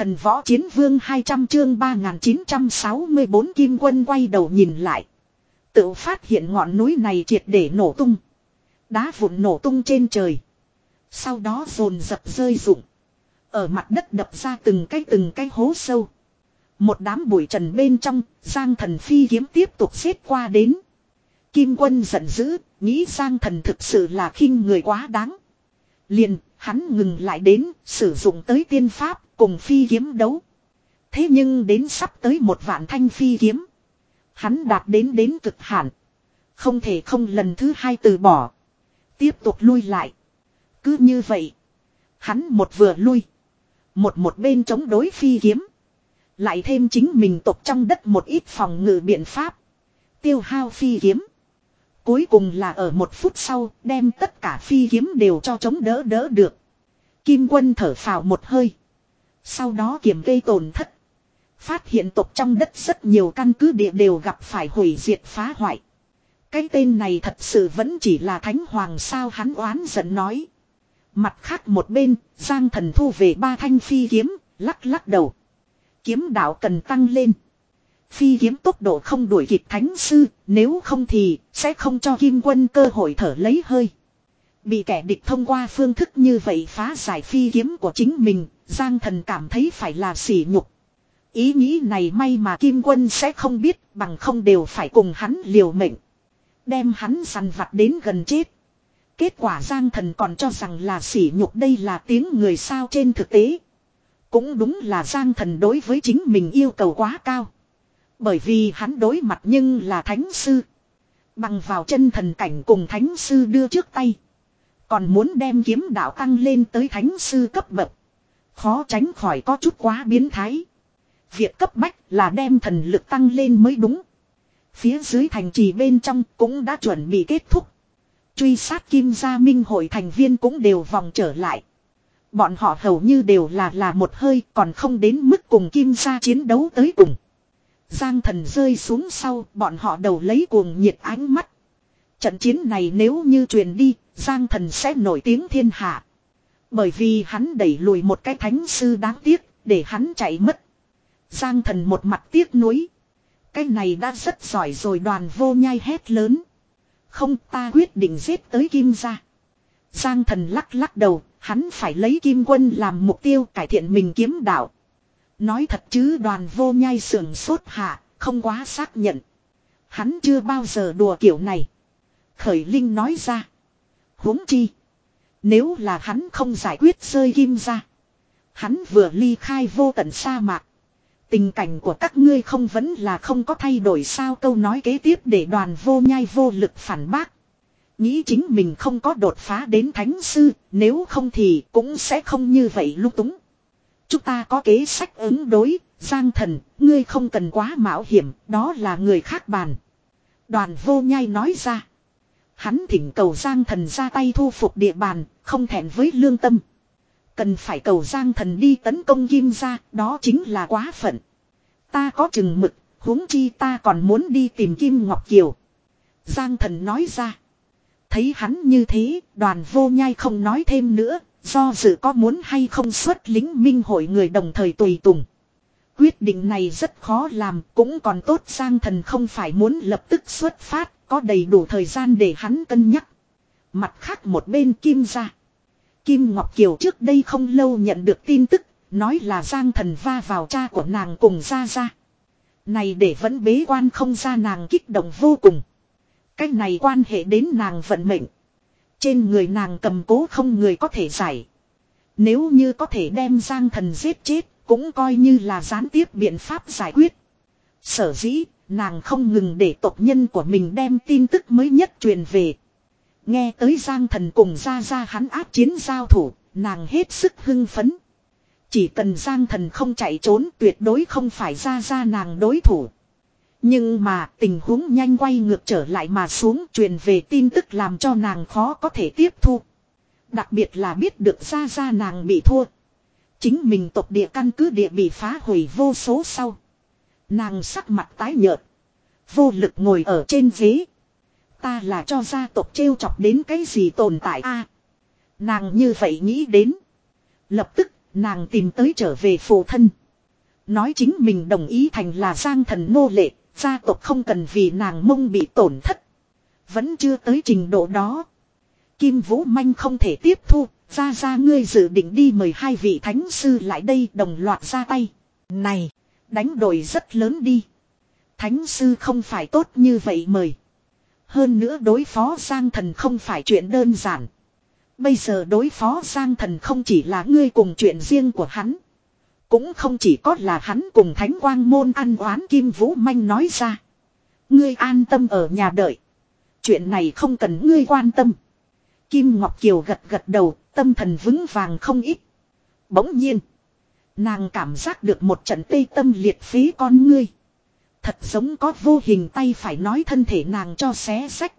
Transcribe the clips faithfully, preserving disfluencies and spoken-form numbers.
Thần võ chiến vương hai trăm chương ba nghìn chín trăm sáu mươi bốn Kim Quân quay đầu nhìn lại. Tự phát hiện ngọn núi này triệt để nổ tung. Đá vụn nổ tung trên trời. Sau đó dồn dập rơi rụng. Ở mặt đất đập ra từng cái từng cái hố sâu. Một đám bụi trần bên trong, Giang Thần phi kiếm tiếp tục xếp qua đến. Kim Quân giận dữ, nghĩ Giang Thần thực sự là khinh người quá đáng. Liền, hắn ngừng lại đến, sử dụng tới tiên pháp, cùng phi kiếm đấu. Thế nhưng đến sắp tới một vạn thanh phi kiếm. Hắn đạt đến đến cực hạn. Không thể không lần thứ hai từ bỏ. Tiếp tục lui lại. Cứ như vậy. Hắn một vừa lui. Một một bên chống đối phi kiếm. Lại thêm chính mình tộc trong đất một ít phòng ngự biện pháp. Tiêu hao phi kiếm. Cuối cùng là ở một phút sau đem tất cả phi kiếm đều cho chống đỡ đỡ được. Kim Quân thở phào một hơi. Sau đó kiểm kê tổn thất. Phát hiện tộc trong đất rất nhiều căn cứ địa đều gặp phải hủy diệt phá hoại. Cái tên này thật sự vẫn chỉ là thánh hoàng sao, hắn oán giận nói. Mặt khác một bên, Giang Thần thu về ba thanh phi kiếm, lắc lắc đầu. Kiếm đạo cần tăng lên. Phi kiếm tốc độ không đuổi kịp thánh sư, nếu không thì sẽ không cho Kim Quân cơ hội thở lấy hơi. Bị kẻ địch thông qua phương thức như vậy phá giải phi kiếm của chính mình, Giang Thần cảm thấy phải là sỉ nhục. Ý nghĩ này may mà Kim Quân sẽ không biết, bằng không đều phải cùng hắn liều mệnh. Đem hắn săn vặt đến gần chết. Kết quả Giang Thần còn cho rằng là sỉ nhục, đây là tiếng người sao. Trên thực tế cũng đúng là Giang Thần đối với chính mình yêu cầu quá cao. Bởi vì hắn đối mặt nhưng là thánh sư. Bằng vào chân thần cảnh cùng thánh sư đưa trước tay. Còn muốn đem kiếm đạo tăng lên tới thánh sư cấp bậc. Khó tránh khỏi có chút quá biến thái. Việc cấp bách là đem thần lực tăng lên mới đúng. Phía dưới thành trì bên trong cũng đã chuẩn bị kết thúc. Truy sát Kim Gia Minh hội thành viên cũng đều vòng trở lại. Bọn họ hầu như đều là là một hơi, còn không đến mức cùng Kim Gia chiến đấu tới cùng. Giang Thần rơi xuống sau, bọn họ đầu lấy cuồng nhiệt ánh mắt. Trận chiến này nếu như truyền đi, Giang Thần sẽ nổi tiếng thiên hạ. Bởi vì hắn đẩy lùi một cái thánh sư đáng tiếc, để hắn chạy mất. Giang Thần một mặt tiếc nuối. Cái này đã rất giỏi rồi. Đoàn Vô Nhai hét lớn. Không, ta quyết định giết tới Kim Gia. Giang Thần lắc lắc đầu, hắn phải lấy Kim Quân làm mục tiêu cải thiện mình kiếm đạo. Nói thật chứ, Đoàn Vô Nhai sườn sốt hạ, không quá xác nhận. Hắn chưa bao giờ đùa kiểu này. Khởi Linh nói ra. Huống chi. Nếu là hắn không giải quyết rơi Kim Gia. Hắn vừa ly khai vô tận sa mạc. Tình cảnh của các ngươi không vẫn là không có thay đổi sao. Câu nói kế tiếp để Đoàn Vô Nhai vô lực phản bác. Nghĩ chính mình không có đột phá đến thánh sư, nếu không thì cũng sẽ không như vậy lung túng. Chúng ta có kế sách ứng đối, Giang Thần, ngươi không cần quá mạo hiểm, đó là người khác bàn. Đoàn Vô Nhai nói ra. Hắn thỉnh cầu Giang Thần ra tay thu phục địa bàn, không thẹn với lương tâm. Cần phải cầu Giang Thần đi tấn công Kim Gia, đó chính là quá phận. Ta có chừng mực, huống chi ta còn muốn đi tìm Kim Ngọc Kiều. Giang Thần nói ra. Thấy hắn như thế, Đoàn Vô Nhai không nói thêm nữa, do dự có muốn hay không xuất lính minh hội người đồng thời tùy tùng. Quyết định này rất khó làm, cũng còn tốt Giang Thần không phải muốn lập tức xuất phát, có đầy đủ thời gian để hắn cân nhắc. Mặt khác một bên Kim Gia. Kim Ngọc Kiều trước đây không lâu nhận được tin tức, nói là Giang Thần va vào cha của nàng cùng Gia Gia. Này để vẫn bế quan không ra, nàng kích động vô cùng. Cái này quan hệ đến nàng vận mệnh. Trên người nàng cầm cố không người có thể giải. Nếu như có thể đem Giang Thần giết chết, cũng coi như là gián tiếp biện pháp giải quyết. Sở dĩ, nàng không ngừng để tộc nhân của mình đem tin tức mới nhất truyền về. Nghe tới Giang Thần cùng Gia Gia hắn áp chiến giao thủ, nàng hết sức hưng phấn. Chỉ cần Giang Thần không chạy trốn, tuyệt đối không phải Gia Gia nàng đối thủ. Nhưng mà tình huống nhanh quay ngược trở lại mà xuống, truyền về tin tức làm cho nàng khó có thể tiếp thu. Đặc biệt là biết được Gia Gia nàng bị thua. Chính mình tộc địa căn cứ địa bị phá hủy vô số sau. Nàng sắc mặt tái nhợt. Vô lực ngồi ở trên ghế. Ta là cho gia tộc trêu chọc đến cái gì tồn tại a? Nàng như vậy nghĩ đến. Lập tức, nàng tìm tới trở về phụ thân. Nói chính mình đồng ý thành là Giang Thần nô lệ, gia tộc không cần vì nàng mông bị tổn thất. Vẫn chưa tới trình độ đó. Kim Vũ Manh không thể tiếp thu, ra ra ngươi dự định đi mời hai vị thánh sư lại đây đồng loạt ra tay. Này, đánh đổi rất lớn đi. Thánh sư không phải tốt như vậy mời. Hơn nữa đối phó Giang Thần không phải chuyện đơn giản. Bây giờ đối phó Giang Thần không chỉ là ngươi cùng chuyện riêng của hắn. Cũng không chỉ có là hắn cùng Thánh Quang Môn ăn oán. Kim Vũ Manh nói ra. Ngươi an tâm ở nhà đợi. Chuyện này không cần ngươi quan tâm. Kim Ngọc Kiều gật gật đầu, tâm thần vững vàng không ít. Bỗng nhiên, nàng cảm giác được một trận tê tâm liệt phế con ngươi. Thật giống có vô hình tay phải nói thân thể nàng cho xé rách.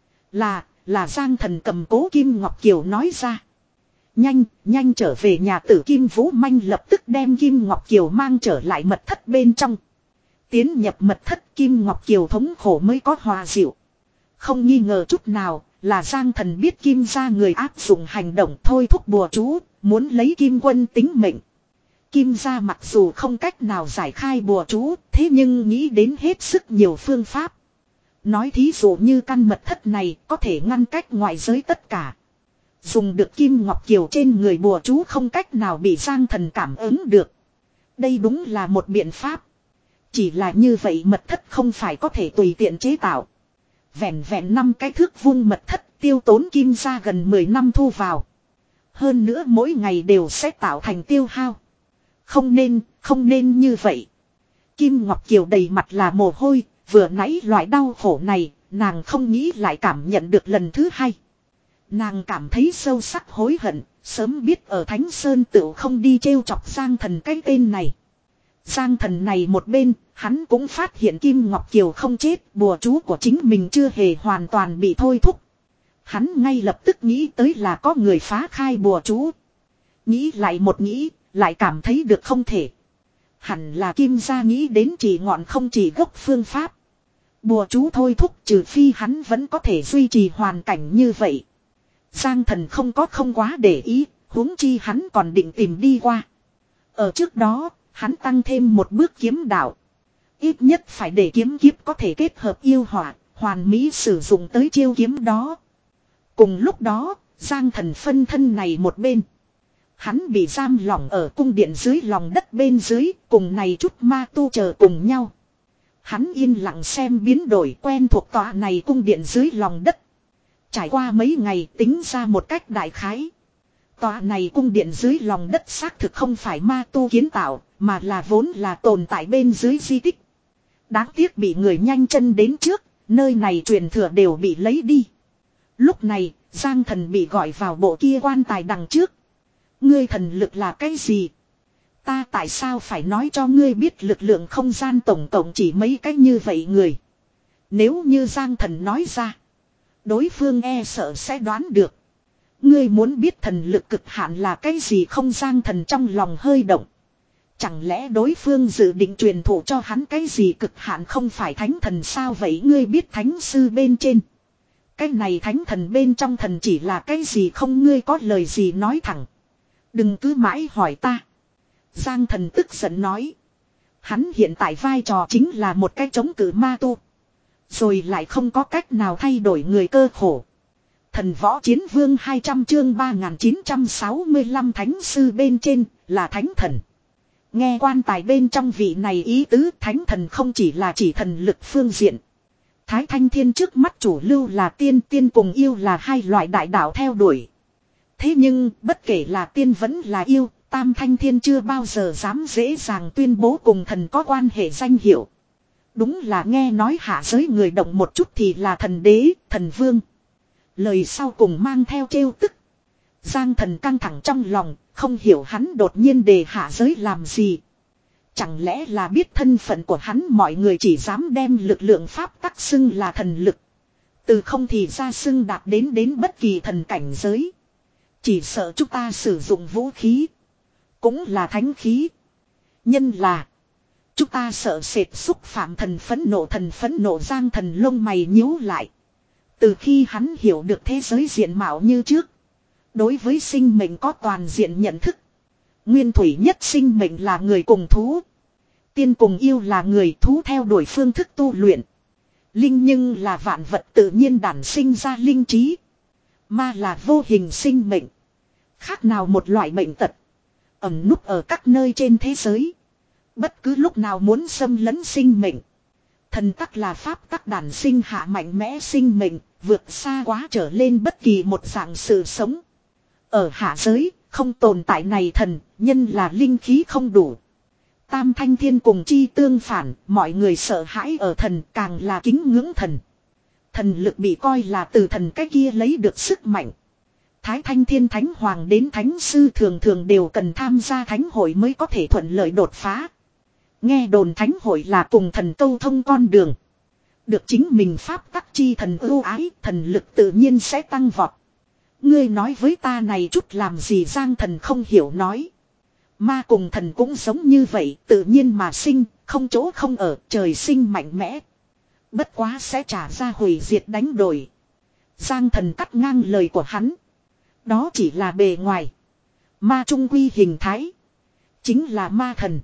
Là, là Giang Thần cầm cố. Kim Ngọc Kiều nói ra. Nhanh, nhanh trở về nhà tử. Kim Vũ Manh lập tức đem Kim Ngọc Kiều mang trở lại mật thất bên trong. Tiến nhập mật thất, Kim Ngọc Kiều thống khổ mới có hòa dịu. Không nghi ngờ chút nào, là Giang Thần biết Kim gia người áp dụng hành động thôi thúc bùa chú, muốn lấy Kim Quân tính mệnh. Kim gia mặc dù không cách nào giải khai bùa chú, thế nhưng nghĩ đến hết sức nhiều phương pháp. Nói thí dụ như căn mật thất này có thể ngăn cách ngoại giới tất cả. Dùng được Kim Ngọc Kiều trên người bùa chú không cách nào bị Giang Thần cảm ứng được. Đây đúng là một biện pháp. Chỉ là như vậy mật thất không phải có thể tùy tiện chế tạo. Vẹn vẹn năm cái thước vuông mật thất tiêu tốn Kim gia gần mười năm thu vào. Hơn nữa mỗi ngày đều sẽ tạo thành tiêu hao. Không nên, không nên như vậy. Kim Ngọc Kiều đầy mặt là mồ hôi, vừa nãy loại đau khổ này, nàng không nghĩ lại cảm nhận được lần thứ hai. Nàng cảm thấy sâu sắc hối hận, sớm biết ở Thánh Sơn Tựu không đi trêu chọc Giang Thần cái tên này. Giang Thần này một bên, hắn cũng phát hiện Kim Ngọc Kiều không chết, bùa chú của chính mình chưa hề hoàn toàn bị thôi thúc. Hắn ngay lập tức nghĩ tới là có người phá khai bùa chú. Nghĩ lại một nghĩ, lại cảm thấy được không thể. Hẳn là Kim gia nghĩ đến chỉ ngọn không chỉ gốc phương pháp. Bùa chú thôi thúc trừ phi hắn vẫn có thể duy trì hoàn cảnh như vậy. Giang Thần không có không quá để ý, huống chi hắn còn định tìm đi qua. Ở trước đó, hắn tăng thêm một bước kiếm đạo. Ít nhất phải để kiếm kiếp có thể kết hợp yêu hỏa, hoàn mỹ sử dụng tới chiêu kiếm đó. Cùng lúc đó, Giang Thần phân thân này một bên. Hắn bị giam lỏng ở cung điện dưới lòng đất bên dưới, cùng này chút ma tu chờ cùng nhau. Hắn yên lặng xem biến đổi quen thuộc tòa này cung điện dưới lòng đất. Trải qua mấy ngày tính ra một cách đại khái. Tòa này cung điện dưới lòng đất xác thực không phải ma tu kiến tạo, mà là vốn là tồn tại bên dưới di tích. Đáng tiếc bị người nhanh chân đến trước, nơi này truyền thừa đều bị lấy đi. Lúc này, Giang Thần bị gọi vào bộ kia quan tài đằng trước. Ngươi thần lực là cái gì? Ta tại sao phải nói cho ngươi biết lực lượng không gian tổng cộng chỉ mấy cái như vậy người? Nếu như Giang Thần nói ra, đối phương e sợ sẽ đoán được. Ngươi muốn biết thần lực cực hạn là cái gì không? Giang Thần trong lòng hơi động. Chẳng lẽ đối phương dự định truyền thụ cho hắn cái gì cực hạn không phải thánh thần sao vậy? Ngươi biết thánh sư bên trên. Cái này thánh thần bên trong thần chỉ là cái gì không? Ngươi có lời gì nói thẳng. Đừng cứ mãi hỏi ta. Giang Thần tức giận nói. Hắn hiện tại vai trò chính là một cái chống cự ma tu. Rồi lại không có cách nào thay đổi người cơ khổ. Thần võ chiến vương hai trăm chương ba nghìn chín trăm sáu mươi lăm thánh sư bên trên là thánh thần. Nghe quan tài bên trong vị này ý tứ thánh thần không chỉ là chỉ thần lực phương diện. Thái Thanh Thiên trước mắt chủ lưu là tiên tiên cùng yêu là hai loại đại đạo theo đuổi. Thế nhưng bất kể là tiên vẫn là yêu, Tam Thanh Thiên chưa bao giờ dám dễ dàng tuyên bố cùng thần có quan hệ danh hiệu. Đúng là nghe nói hạ giới người động một chút thì là thần đế, thần vương. Lời sau cùng mang theo trêu tức. Giang Thần căng thẳng trong lòng, không hiểu hắn đột nhiên đề hạ giới làm gì. Chẳng lẽ là biết thân phận của hắn mọi người chỉ dám đem lực lượng pháp tắc xưng là thần lực. Từ không thì ra xưng đạt đến đến bất kỳ thần cảnh giới. Chỉ sợ chúng ta sử dụng vũ khí. Cũng là thánh khí. Nhân là. Chúng ta sợ sệt xúc phạm thần phẫn nộ thần phẫn nộ Giang Thần lông mày nhíu lại. Từ khi hắn hiểu được thế giới diện mạo như trước. Đối với sinh mệnh có toàn diện nhận thức. Nguyên thủy nhất sinh mệnh là người cùng thú. Tiên cùng yêu là người, thú theo đuổi phương thức tu luyện. Linh nhưng là vạn vật tự nhiên đản sinh ra linh trí. Ma là vô hình sinh mệnh. Khác nào một loại bệnh tật. Ẩn núp ở các nơi trên thế giới. Bất cứ lúc nào muốn xâm lấn sinh mệnh. Thần tắc là pháp tắc đản sinh hạ mạnh mẽ sinh mệnh, vượt xa quá trở lên bất kỳ một dạng sự sống. Ở hạ giới, không tồn tại này thần, nhân là linh khí không đủ. Tam thanh thiên cùng chi tương phản, mọi người sợ hãi ở thần càng là kính ngưỡng thần. Thần lực bị coi là từ thần cái kia lấy được sức mạnh. Thái thanh thiên thánh hoàng đến thánh sư thường thường đều cần tham gia thánh hội mới có thể thuận lợi đột phá. Nghe đồn thánh hội là cùng thần câu thông con đường. Được chính mình pháp tắc chi thần ưu ái, thần lực tự nhiên sẽ tăng vọt. Ngươi nói với ta này chút làm gì Giang Thần không hiểu nói. Ma cùng thần cũng giống như vậy, tự nhiên mà sinh, không chỗ không ở, trời sinh mạnh mẽ. Bất quá sẽ trả ra hủy diệt đánh đổi. Giang Thần cắt ngang lời của hắn. Đó chỉ là bề ngoài. Ma trung quy hình thái. Chính là ma thần.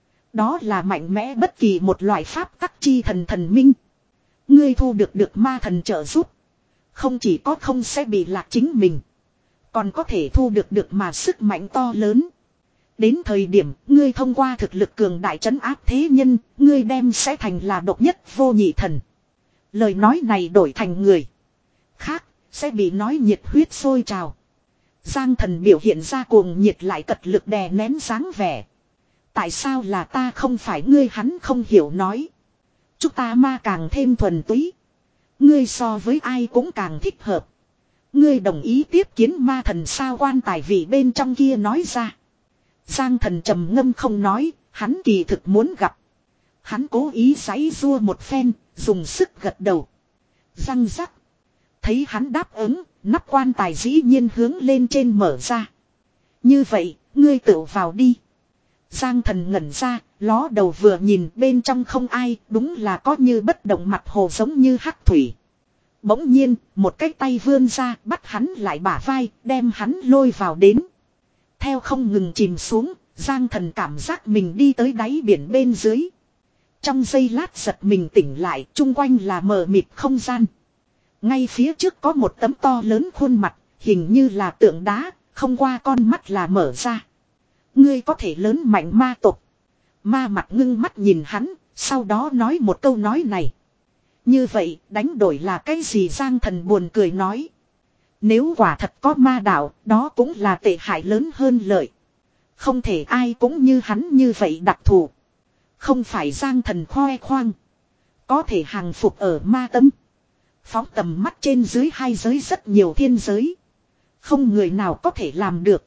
Đó là mạnh mẽ bất kỳ một loại pháp tắc chi thần thần minh. Ngươi thu được được ma thần trợ giúp. Không chỉ có không sẽ bị lạc chính mình. Còn có thể thu được được mà sức mạnh to lớn. Đến thời điểm ngươi thông qua thực lực cường đại trấn áp thế nhân. Ngươi đem sẽ thành là độc nhất vô nhị thần. Lời nói này đổi thành người khác sẽ bị nói nhiệt huyết sôi trào. Giang Thần biểu hiện ra cuồng nhiệt lại cật lực đè nén dáng vẻ. Tại sao là ta không phải ngươi hắn không hiểu nói. Chúng ta ma càng thêm thuần túy. Ngươi so với ai cũng càng thích hợp. Ngươi đồng ý tiếp kiến ma thần sao quan tài vị bên trong kia nói ra. Giang Thần trầm ngâm không nói, hắn kỳ thực muốn gặp. Hắn cố ý giãy giụa một phen, dùng sức gật đầu. Răng rắc. Thấy hắn đáp ứng, nắp quan tài dĩ nhiên hướng lên trên mở ra. Như vậy, ngươi tự vào đi. Giang Thần ngẩn ra, ló đầu vừa nhìn bên trong không ai, đúng là có như bất động mặt hồ giống như hắc thủy. Bỗng nhiên, một cái tay vươn ra, bắt hắn lại bả vai, đem hắn lôi vào đến. Theo không ngừng chìm xuống, Giang Thần cảm giác mình đi tới đáy biển bên dưới. Trong giây lát giật mình tỉnh lại, chung quanh là mờ mịt không gian. Ngay phía trước có một tấm to lớn khuôn mặt, hình như là tượng đá, không qua con mắt là mở ra. Ngươi có thể lớn mạnh ma tộc. Ma mặt ngưng mắt nhìn hắn, sau đó nói một câu nói này. Như vậy, đánh đổi là cái gì Giang Thần buồn cười nói. Nếu quả thật có ma đạo, đó cũng là tệ hại lớn hơn lợi. Không thể ai cũng như hắn như vậy đặc thù. Không phải Giang Thần khoe khoang. Có thể hàng phục ở ma tâm. Phóng tầm mắt trên dưới hai giới rất nhiều thiên giới. Không người nào có thể làm được.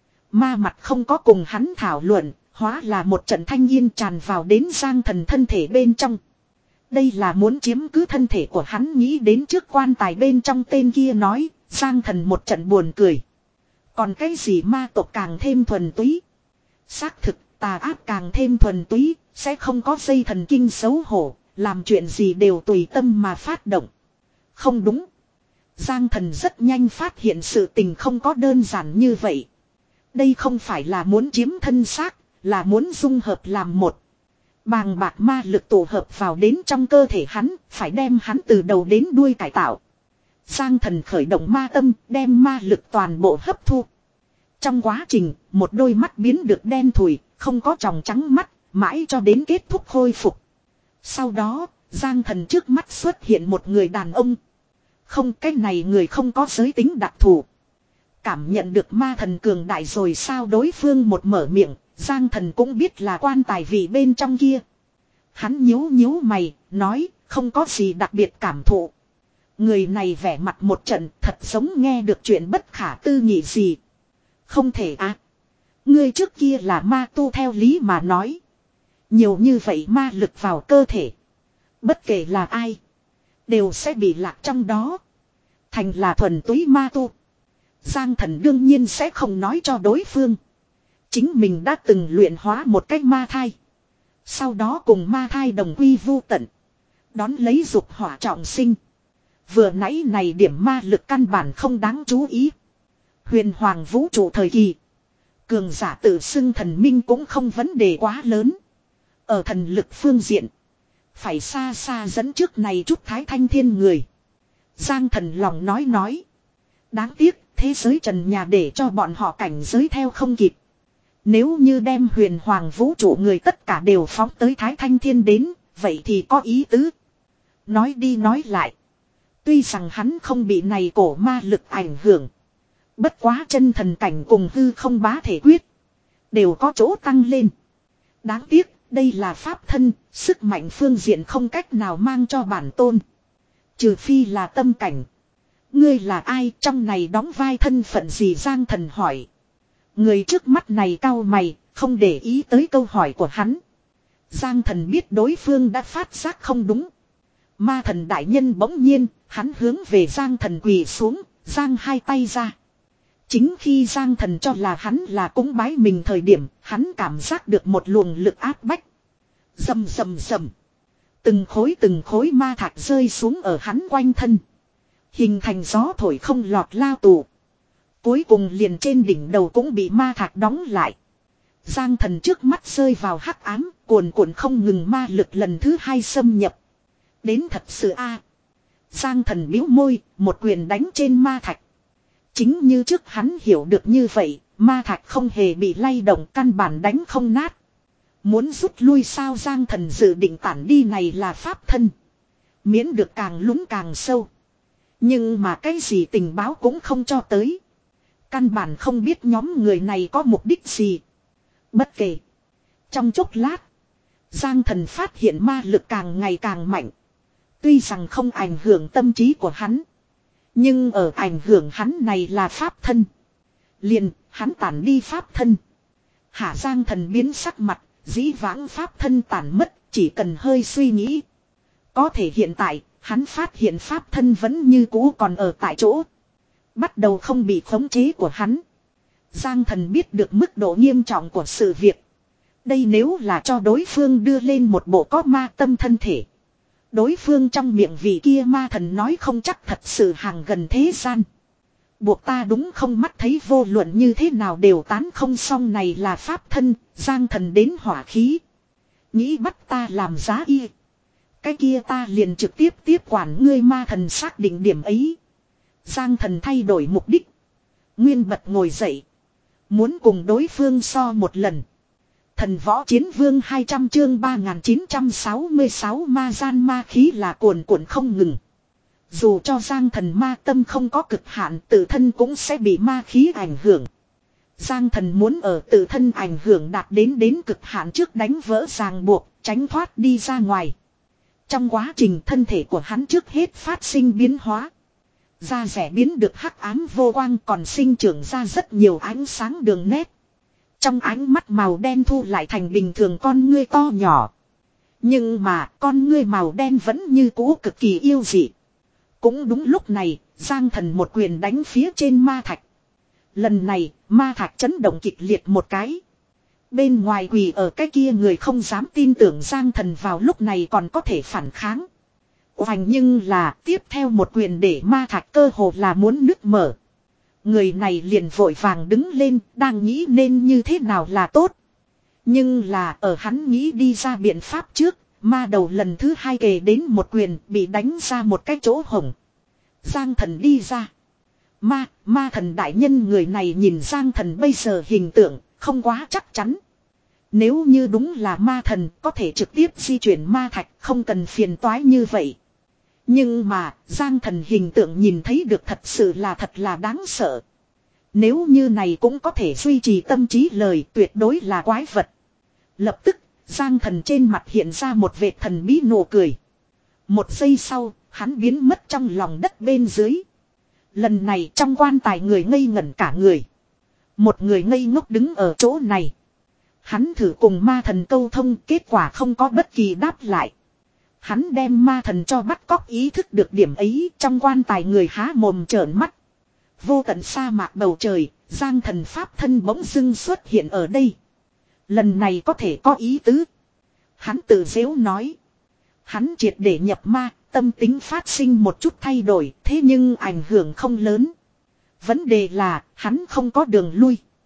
Ma mặt không có cùng hắn thảo luận, hóa là một trận thanh yên tràn vào đến Giang Thần thân thể bên trong. Đây là muốn chiếm cứ thân thể của hắn nghĩ đến trước quan tài bên trong tên kia nói, Giang Thần một trận buồn cười. Còn cái gì ma tộc càng thêm thuần túy. Xác thực, tà ác càng thêm thuần túy, sẽ không có dây thần kinh xấu hổ, làm chuyện gì đều tùy tâm mà phát động. Không đúng. Giang Thần rất nhanh phát hiện sự tình không có đơn giản như vậy. Đây không phải là muốn chiếm thân xác, là muốn dung hợp làm một. Bàng bạc ma lực tổ hợp vào đến trong cơ thể hắn, phải đem hắn từ đầu đến đuôi cải tạo. Giang Thần khởi động ma tâm, đem ma lực toàn bộ hấp thu. Trong quá trình, một đôi mắt biến được đen thùi, không có tròng trắng mắt, mãi cho đến kết thúc khôi phục. Sau đó, Giang Thần trước mắt xuất hiện một người đàn ông. Không, cái này người không có giới tính đặc thù. Cảm nhận được ma thần cường đại rồi sao đối phương một mở miệng, Giang Thần cũng biết là quan tài vị bên trong kia. Hắn nhíu nhíu mày, nói, không có gì đặc biệt cảm thụ. Người này vẻ mặt một trận, thật giống nghe được chuyện bất khả tư nghị gì. Không thể à. Ngươi trước kia là ma tu theo lý mà nói. Nhiều như vậy ma lực vào cơ thể. Bất kể là ai, đều sẽ bị lạc trong đó. Thành là thuần túy ma tu. Giang Thần đương nhiên sẽ không nói cho đối phương. Chính mình đã từng luyện hóa một cách ma thai. Sau đó cùng ma thai đồng quy vu tận. Đón lấy dục hỏa trọng sinh. Vừa nãy này điểm ma lực căn bản không đáng chú ý. Huyền hoàng vũ trụ thời kỳ. Cường giả tự xưng thần minh cũng không vấn đề quá lớn. Ở thần lực phương diện. Phải xa xa dẫn trước này chút thái thanh thiên người. Giang thần lòng nói nói. Đáng tiếc thế giới trần nhà để cho bọn họ cảnh giới theo không kịp. Nếu như đem huyền hoàng vũ trụ người tất cả đều phóng tới thái thanh thiên đến. Vậy thì có ý tứ. Nói đi nói lại. Tuy rằng hắn không bị này cổ ma lực ảnh hưởng. Bất quá chân thần cảnh cùng hư không bá thể quyết. Đều có chỗ tăng lên. Đáng tiếc, đây là pháp thân, sức mạnh phương diện không cách nào mang cho bản tôn. Trừ phi là tâm cảnh. Ngươi là ai trong này đóng vai thân phận gì Giang thần hỏi. Người trước mắt này cau mày, không để ý tới câu hỏi của hắn. Giang thần biết đối phương đã phát giác không đúng. Ma thần đại nhân bỗng nhiên, hắn hướng về Giang thần quỳ xuống, giang hai tay ra. Chính khi Giang thần cho là hắn là cúng bái mình thời điểm, hắn cảm giác được một luồng lực áp bách. Rầm rầm rầm. Từng khối từng khối ma thạch rơi xuống ở hắn quanh thân. Hình thành gió thổi không lọt lao tù. Cuối cùng liền trên đỉnh đầu cũng bị ma thạch đóng lại. Giang thần trước mắt rơi vào hắc ám, cuồn cuộn không ngừng ma lực lần thứ hai xâm nhập. Đến thật sự a. À. Giang thần bĩu môi, một quyền đánh trên ma thạch. Chính như trước hắn hiểu được như vậy, ma thạch không hề bị lay động, căn bản đánh không nát. Muốn rút lui sao Giang thần dự định tản đi này là pháp thân. Miễn được càng lún càng sâu. Nhưng mà cái gì tình báo cũng không cho tới. Căn bản không biết nhóm người này có mục đích gì. Bất kể. Trong chốc lát. Giang thần phát hiện ma lực càng ngày càng mạnh. Tuy rằng không ảnh hưởng tâm trí của hắn. Nhưng ở ảnh hưởng hắn này là pháp thân. Liền hắn tản đi pháp thân. Hạ Giang thần biến sắc mặt. Dĩ vãng pháp thân tản mất. Chỉ cần hơi suy nghĩ. Có thể hiện tại. Hắn phát hiện pháp thân vẫn như cũ còn ở tại chỗ. Bắt đầu không bị khống chế của hắn. Giang thần biết được mức độ nghiêm trọng của sự việc. Đây nếu là cho đối phương đưa lên một bộ có ma tâm thân thể. Đối phương trong miệng vị kia ma thần nói không chắc thật sự hàng gần thế gian. Buộc ta đúng không mắt thấy vô luận như thế nào đều tán không xong này là pháp thân, Giang thần đến hỏa khí. Nghĩ bắt ta làm giá y. Cái kia ta liền trực tiếp tiếp quản ngươi ma thần xác định điểm ấy. Giang thần thay đổi mục đích. Nguyên bật ngồi dậy. Muốn cùng đối phương so một lần. Thần võ chiến vương hai trăm chương ba nghìn chín trăm sáu mươi sáu ma gian ma khí là cuồn cuộn không ngừng. Dù cho Giang thần ma tâm không có cực hạn tự thân cũng sẽ bị ma khí ảnh hưởng. Giang thần muốn ở tự thân ảnh hưởng đạt đến đến cực hạn trước đánh vỡ ràng buộc, tránh thoát đi ra ngoài. Trong quá trình thân thể của hắn trước hết phát sinh biến hóa. Da rẻ biến được hắc ám vô quang còn sinh trưởng ra rất nhiều ánh sáng đường nét. Trong ánh mắt màu đen thu lại thành bình thường con ngươi to nhỏ. Nhưng mà con ngươi màu đen vẫn như cũ cực kỳ yêu dị. Cũng đúng lúc này, Giang thần một quyền đánh phía trên ma thạch. Lần này, ma thạch chấn động kịch liệt một cái. Bên ngoài quỳ ở cái kia người không dám tin tưởng Giang thần vào lúc này còn có thể phản kháng. Hoành nhưng là tiếp theo một quyền để ma thạch cơ hồ là muốn nứt mở. Người này liền vội vàng đứng lên, đang nghĩ nên như thế nào là tốt. Nhưng là ở hắn nghĩ đi ra biện pháp trước, ma đầu lần thứ hai kề đến một quyền bị đánh ra một cái chỗ hổng. Giang thần đi ra. Ma, ma thần đại nhân người này nhìn Giang thần bây giờ hình tượng, không quá chắc chắn. Nếu như đúng là ma thần, có thể trực tiếp di chuyển ma thạch, không cần phiền toái như vậy. Nhưng mà, Giang thần hình tượng nhìn thấy được thật sự là thật là đáng sợ. Nếu như này cũng có thể duy trì tâm trí lời tuyệt đối là quái vật. Lập tức, Giang thần trên mặt hiện ra một vệt thần bí nụ cười. Một giây sau, hắn biến mất trong lòng đất bên dưới. Lần này trong quan tài người ngây ngẩn cả người. Một người ngây ngốc đứng ở chỗ này. Hắn thử cùng ma thần câu thông, kết quả không có bất kỳ đáp lại. Hắn đem ma thần cho bắt cóc ý thức được điểm ấy, trong quan tài người há mồm trợn mắt. Vô tận sa mạc bầu trời, Giang thần pháp thân bỗng dưng xuất hiện ở đây. Lần này có thể có ý tứ. Hắn tự dễu nói. Hắn triệt để nhập ma, tâm tính phát sinh một chút thay đổi, thế nhưng ảnh hưởng không lớn. Vấn đề là, hắn không có đường lui.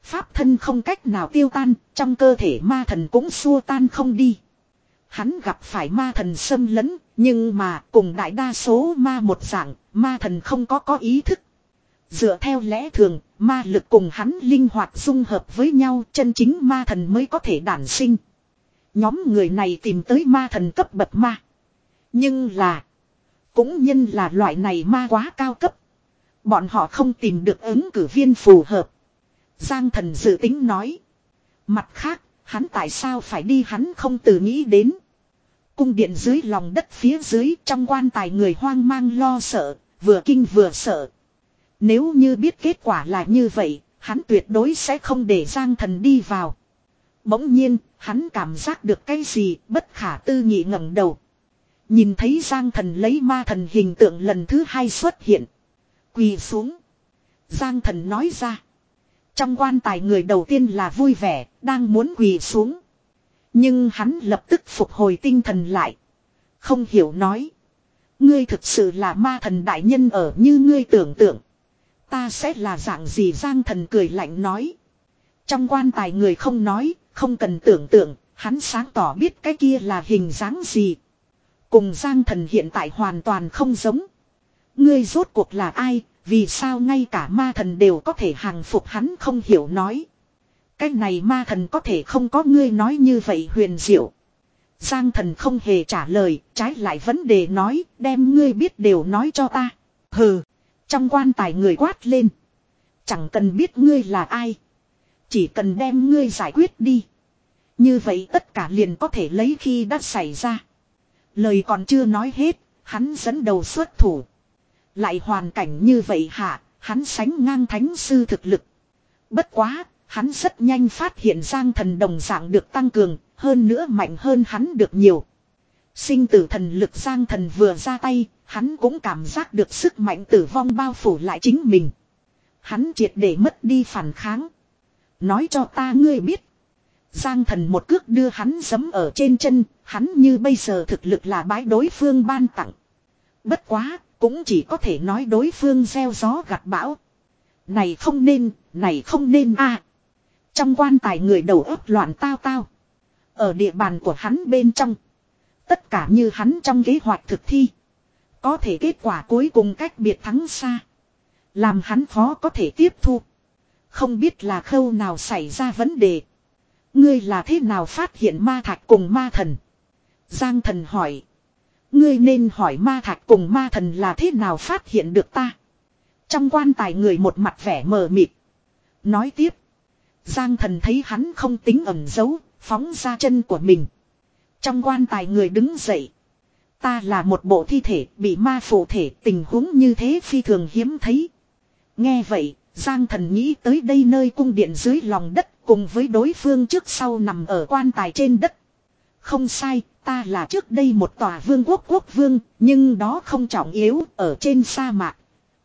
Pháp thân không cách nào tiêu tan, trong cơ thể ma thần cũng xua tan không đi. Hắn gặp phải ma thần xâm lấn, nhưng mà cùng đại đa số ma một dạng, ma thần không có có ý thức. Dựa theo lẽ thường, ma lực cùng hắn linh hoạt dung hợp với nhau, chân chính ma thần mới có thể đản sinh. Nhóm người này tìm tới ma thần cấp bậc ma. Nhưng là, cũng nhân là loại này ma quá cao cấp. Bọn họ không tìm được ứng cử viên phù hợp. Giang thần dự tính nói. Mặt khác, hắn tại sao phải đi hắn không tự nghĩ đến. Cung điện dưới lòng đất phía dưới trong quan tài người hoang mang lo sợ, vừa kinh vừa sợ. Nếu như biết kết quả là như vậy, hắn tuyệt đối sẽ không để Giang thần đi vào. Bỗng nhiên, hắn cảm giác được cái gì bất khả tư nghị ngẩng đầu. Nhìn thấy Giang thần lấy ma thần hình tượng lần thứ hai xuất hiện. Quỳ xuống. Giang thần nói ra. Trong quan tài người đầu tiên là vui vẻ, đang muốn quỳ xuống. Nhưng hắn lập tức phục hồi tinh thần lại. Không hiểu nói. Ngươi thực sự là ma thần đại nhân ở như ngươi tưởng tượng. Ta sẽ là dạng gì Giang thần cười lạnh nói. Trong quan tài người không nói, không cần tưởng tượng, hắn sáng tỏ biết cái kia là hình dáng gì. Cùng Giang thần hiện tại hoàn toàn không giống. Ngươi rốt cuộc là ai, vì sao ngay cả ma thần đều có thể hàng phục hắn không hiểu nói. Cái này ma thần có thể không có ngươi nói như vậy huyền diệu. Giang thần không hề trả lời, trái lại vấn đề nói, đem ngươi biết đều nói cho ta. Hừ, trong quan tài người quát lên. Chẳng cần biết ngươi là ai. Chỉ cần đem ngươi giải quyết đi. Như vậy tất cả liền có thể lấy khi đã xảy ra. Lời còn chưa nói hết, hắn dẫn đầu xuất thủ. Lại hoàn cảnh như vậy hả, hắn sánh ngang thánh sư thực lực. Bất quá, hắn rất nhanh phát hiện Giang thần đồng dạng được tăng cường, hơn nữa mạnh hơn hắn được nhiều. Sinh tử thần lực Giang thần vừa ra tay, hắn cũng cảm giác được sức mạnh tử vong bao phủ lại chính mình. Hắn triệt để mất đi phản kháng. Nói cho ta ngươi biết. Giang thần một cước đưa hắn giẫm ở trên chân, hắn như bây giờ thực lực là bái đối phương ban tặng. Bất quá, cũng chỉ có thể nói đối phương gieo gió gặt bão. Này không nên, này không nên a. À, trong quan tài người đầu óc loạn tao tao. Ở địa bàn của hắn bên trong. Tất cả như hắn trong kế hoạch thực thi. Có thể kết quả cuối cùng cách biệt thắng xa. Làm hắn khó có thể tiếp thu. Không biết là khâu nào xảy ra vấn đề. Ngươi là thế nào phát hiện ma thạch cùng ma thần? Giang thần hỏi. Ngươi nên hỏi ma thạch cùng ma thần là thế nào phát hiện được ta? Trong quan tài người một mặt vẻ mờ mịt. Nói tiếp. Giang thần thấy hắn không tính ẩn giấu, phóng ra chân của mình. Trong quan tài người đứng dậy. Ta là một bộ thi thể bị ma phụ thể, tình huống như thế phi thường hiếm thấy. Nghe vậy, Giang thần nghĩ tới đây nơi cung điện dưới lòng đất cùng với đối phương trước sau nằm ở quan tài trên đất. Không sai, ta là trước đây một tòa vương quốc quốc vương, nhưng đó không trọng yếu, ở trên sa mạc.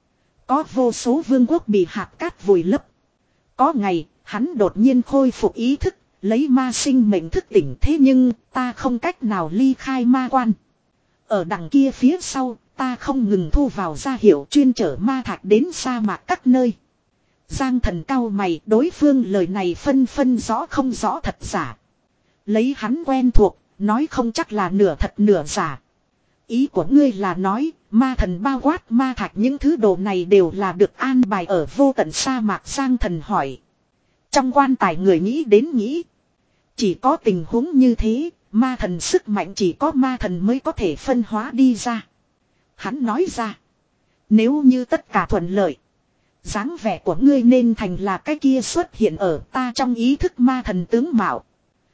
Có vô số vương quốc bị hạt cát vùi lấp. Có ngày, hắn đột nhiên khôi phục ý thức, lấy ma sinh mệnh thức tỉnh, thế nhưng ta không cách nào ly khai ma quan. Ở đằng kia phía sau, ta không ngừng thu vào gia hiệu chuyên chở ma thạch đến sa mạc các nơi. Giang thần cau mày, đối phương lời này phân phân rõ không rõ thật giả. Lấy hắn quen thuộc, nói không chắc là nửa thật nửa giả. Ý của ngươi là nói, ma thần bao quát ma thạch những thứ đồ này đều là được an bài ở vô tận sa mạc. Giang thần hỏi. Trong quan tài người nghĩ đến nghĩ. Chỉ có tình huống như thế, ma thần sức mạnh chỉ có ma thần mới có thể phân hóa đi ra. Hắn nói ra. Nếu như tất cả thuận lợi. Dáng vẻ của ngươi nên thành là cái kia xuất hiện ở ta trong ý thức ma thần tướng mạo.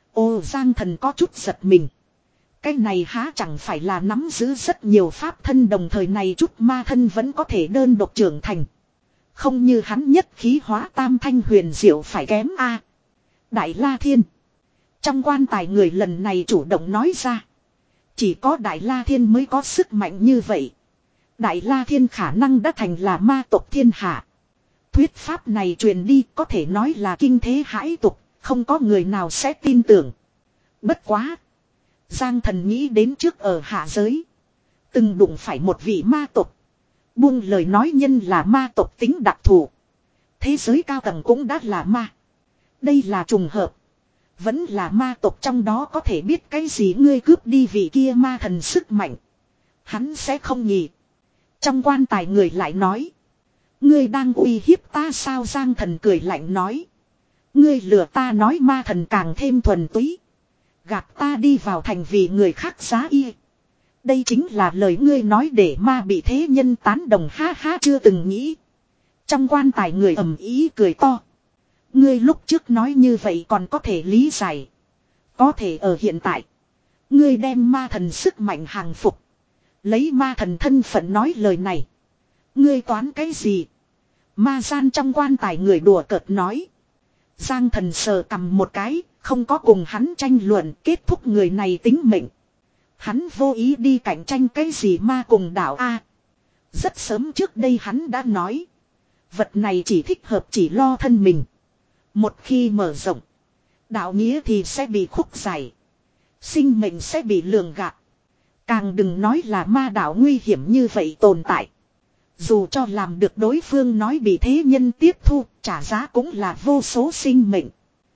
Ô Giang thần có chút giật mình. Cái này há chẳng phải là nắm giữ rất nhiều pháp thân đồng thời này chút ma thân vẫn có thể đơn độc trưởng thành. Không như hắn nhất khí hóa tam thanh huyền diệu phải kém a. Đại La Thiên. Trong quan tài người lần này chủ động nói ra. Chỉ có Đại La Thiên mới có sức mạnh như vậy. Đại La Thiên khả năng đã thành là ma tộc thiên hạ. Thuyết pháp này truyền đi có thể nói là kinh thế hãi tục, không có người nào sẽ tin tưởng. Bất quá. Giang thần nghĩ đến trước ở hạ giới. Từng đụng phải một vị ma tộc. Buông lời nói nhân là ma tộc tính đặc thù. Thế giới cao tầng cũng đã là ma. Đây là trùng hợp. Vẫn là ma tộc trong đó có thể biết cái gì ngươi cướp đi vị kia ma thần sức mạnh. Hắn sẽ không nhỉ. Trong quan tài người lại nói. Ngươi đang uy hiếp ta sao? Giang Thần cười lạnh nói. Ngươi lừa ta nói ma thần càng thêm thuần túy. Gạt ta đi vào thành vì người khác giá y. Đây chính là lời ngươi nói để ma bị thế nhân tán đồng, ha ha, chưa từng nghĩ. Trong quan tài người ầm ý cười to. Ngươi lúc trước nói như vậy còn có thể lý giải. Có thể ở hiện tại. Ngươi đem ma thần sức mạnh hàng phục. Lấy ma thần thân phận nói lời này. Ngươi toán cái gì? Ma gian trong quan tài người đùa cợt nói. Giang Thần sờ cầm một cái, không có cùng hắn tranh luận, kết thúc người này tính mệnh. Hắn vô ý đi cạnh tranh cái gì ma cùng đạo A. Rất sớm trước đây hắn đã nói. Vật này chỉ thích hợp chỉ lo thân mình. Một khi mở rộng. Đạo nghĩa thì sẽ bị khúc giải. Sinh mệnh sẽ bị lường gạt. Càng đừng nói là ma đạo nguy hiểm như vậy tồn tại. Dù cho làm được đối phương nói bị thế nhân tiếp thu, trả giá cũng là vô số sinh mệnh.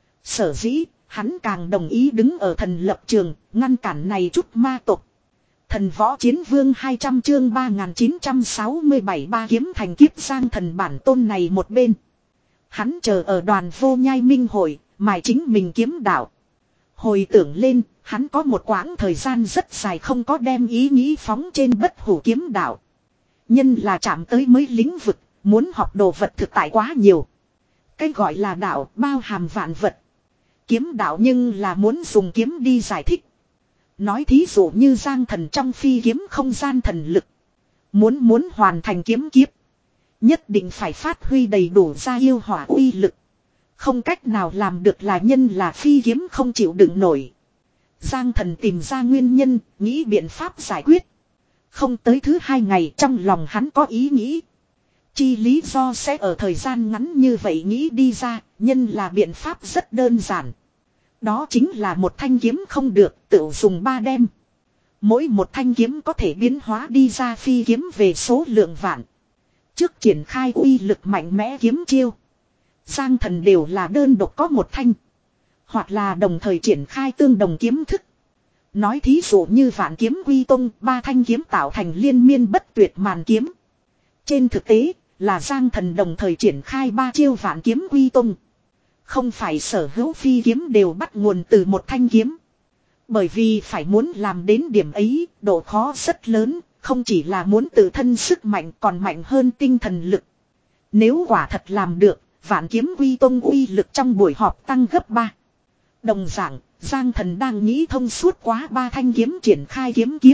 Sở dĩ, hắn càng đồng ý đứng ở thần lập trường, ngăn cản này chút ma tộc. Thần võ chiến vương hai trăm chương ba nghìn chín trăm sáu mươi bảy ba kiếm thành kiếp. Giang Thần bản tôn này một bên. Hắn chờ ở đoàn vô nhai minh hội, mài chính mình kiếm đạo. Hồi tưởng lên, hắn có một quãng thời gian rất dài không có đem ý nghĩ phóng trên bất hủ kiếm đạo. Nhân là chạm tới mới lĩnh vực, muốn học đồ vật thực tại quá nhiều. Cái gọi là đạo bao hàm vạn vật. Kiếm đạo nhưng là muốn dùng kiếm đi giải thích. Nói thí dụ như Giang Thần trong phi kiếm không gian thần lực. Muốn muốn hoàn thành kiếm kiếp. Nhất định phải phát huy đầy đủ ra yêu hỏa uy lực. Không cách nào làm được là nhân là phi kiếm không chịu đựng nổi. Giang Thần tìm ra nguyên nhân, nghĩ biện pháp giải quyết. Không tới thứ hai ngày trong lòng hắn có ý nghĩ. Chi lý do sẽ ở thời gian ngắn như vậy nghĩ đi ra, nhân là biện pháp rất đơn giản. Đó chính là một thanh kiếm không được, tự dùng ba đem. Mỗi một thanh kiếm có thể biến hóa đi ra phi kiếm về số lượng vạn. Trước triển khai uy lực mạnh mẽ kiếm chiêu. Giang Thần đều là đơn độc có một thanh. Hoặc là đồng thời triển khai tương đồng kiếm thức. Nói thí dụ như vạn kiếm quy tông, ba thanh kiếm tạo thành liên miên bất tuyệt màn kiếm. Trên thực tế, là Giang Thần đồng thời triển khai ba chiêu vạn kiếm quy tông. Không phải sở hữu phi kiếm đều bắt nguồn từ một thanh kiếm. Bởi vì phải muốn làm đến điểm ấy, độ khó rất lớn, không chỉ là muốn tự thân sức mạnh còn mạnh hơn tinh thần lực. Nếu quả thật làm được, vạn kiếm quy tông uy lực trong buổi họp tăng gấp ba. Đồng dạng, Giang Thần đang nghĩ thông suốt quá ba thanh kiếm triển khai kiếm kiếp.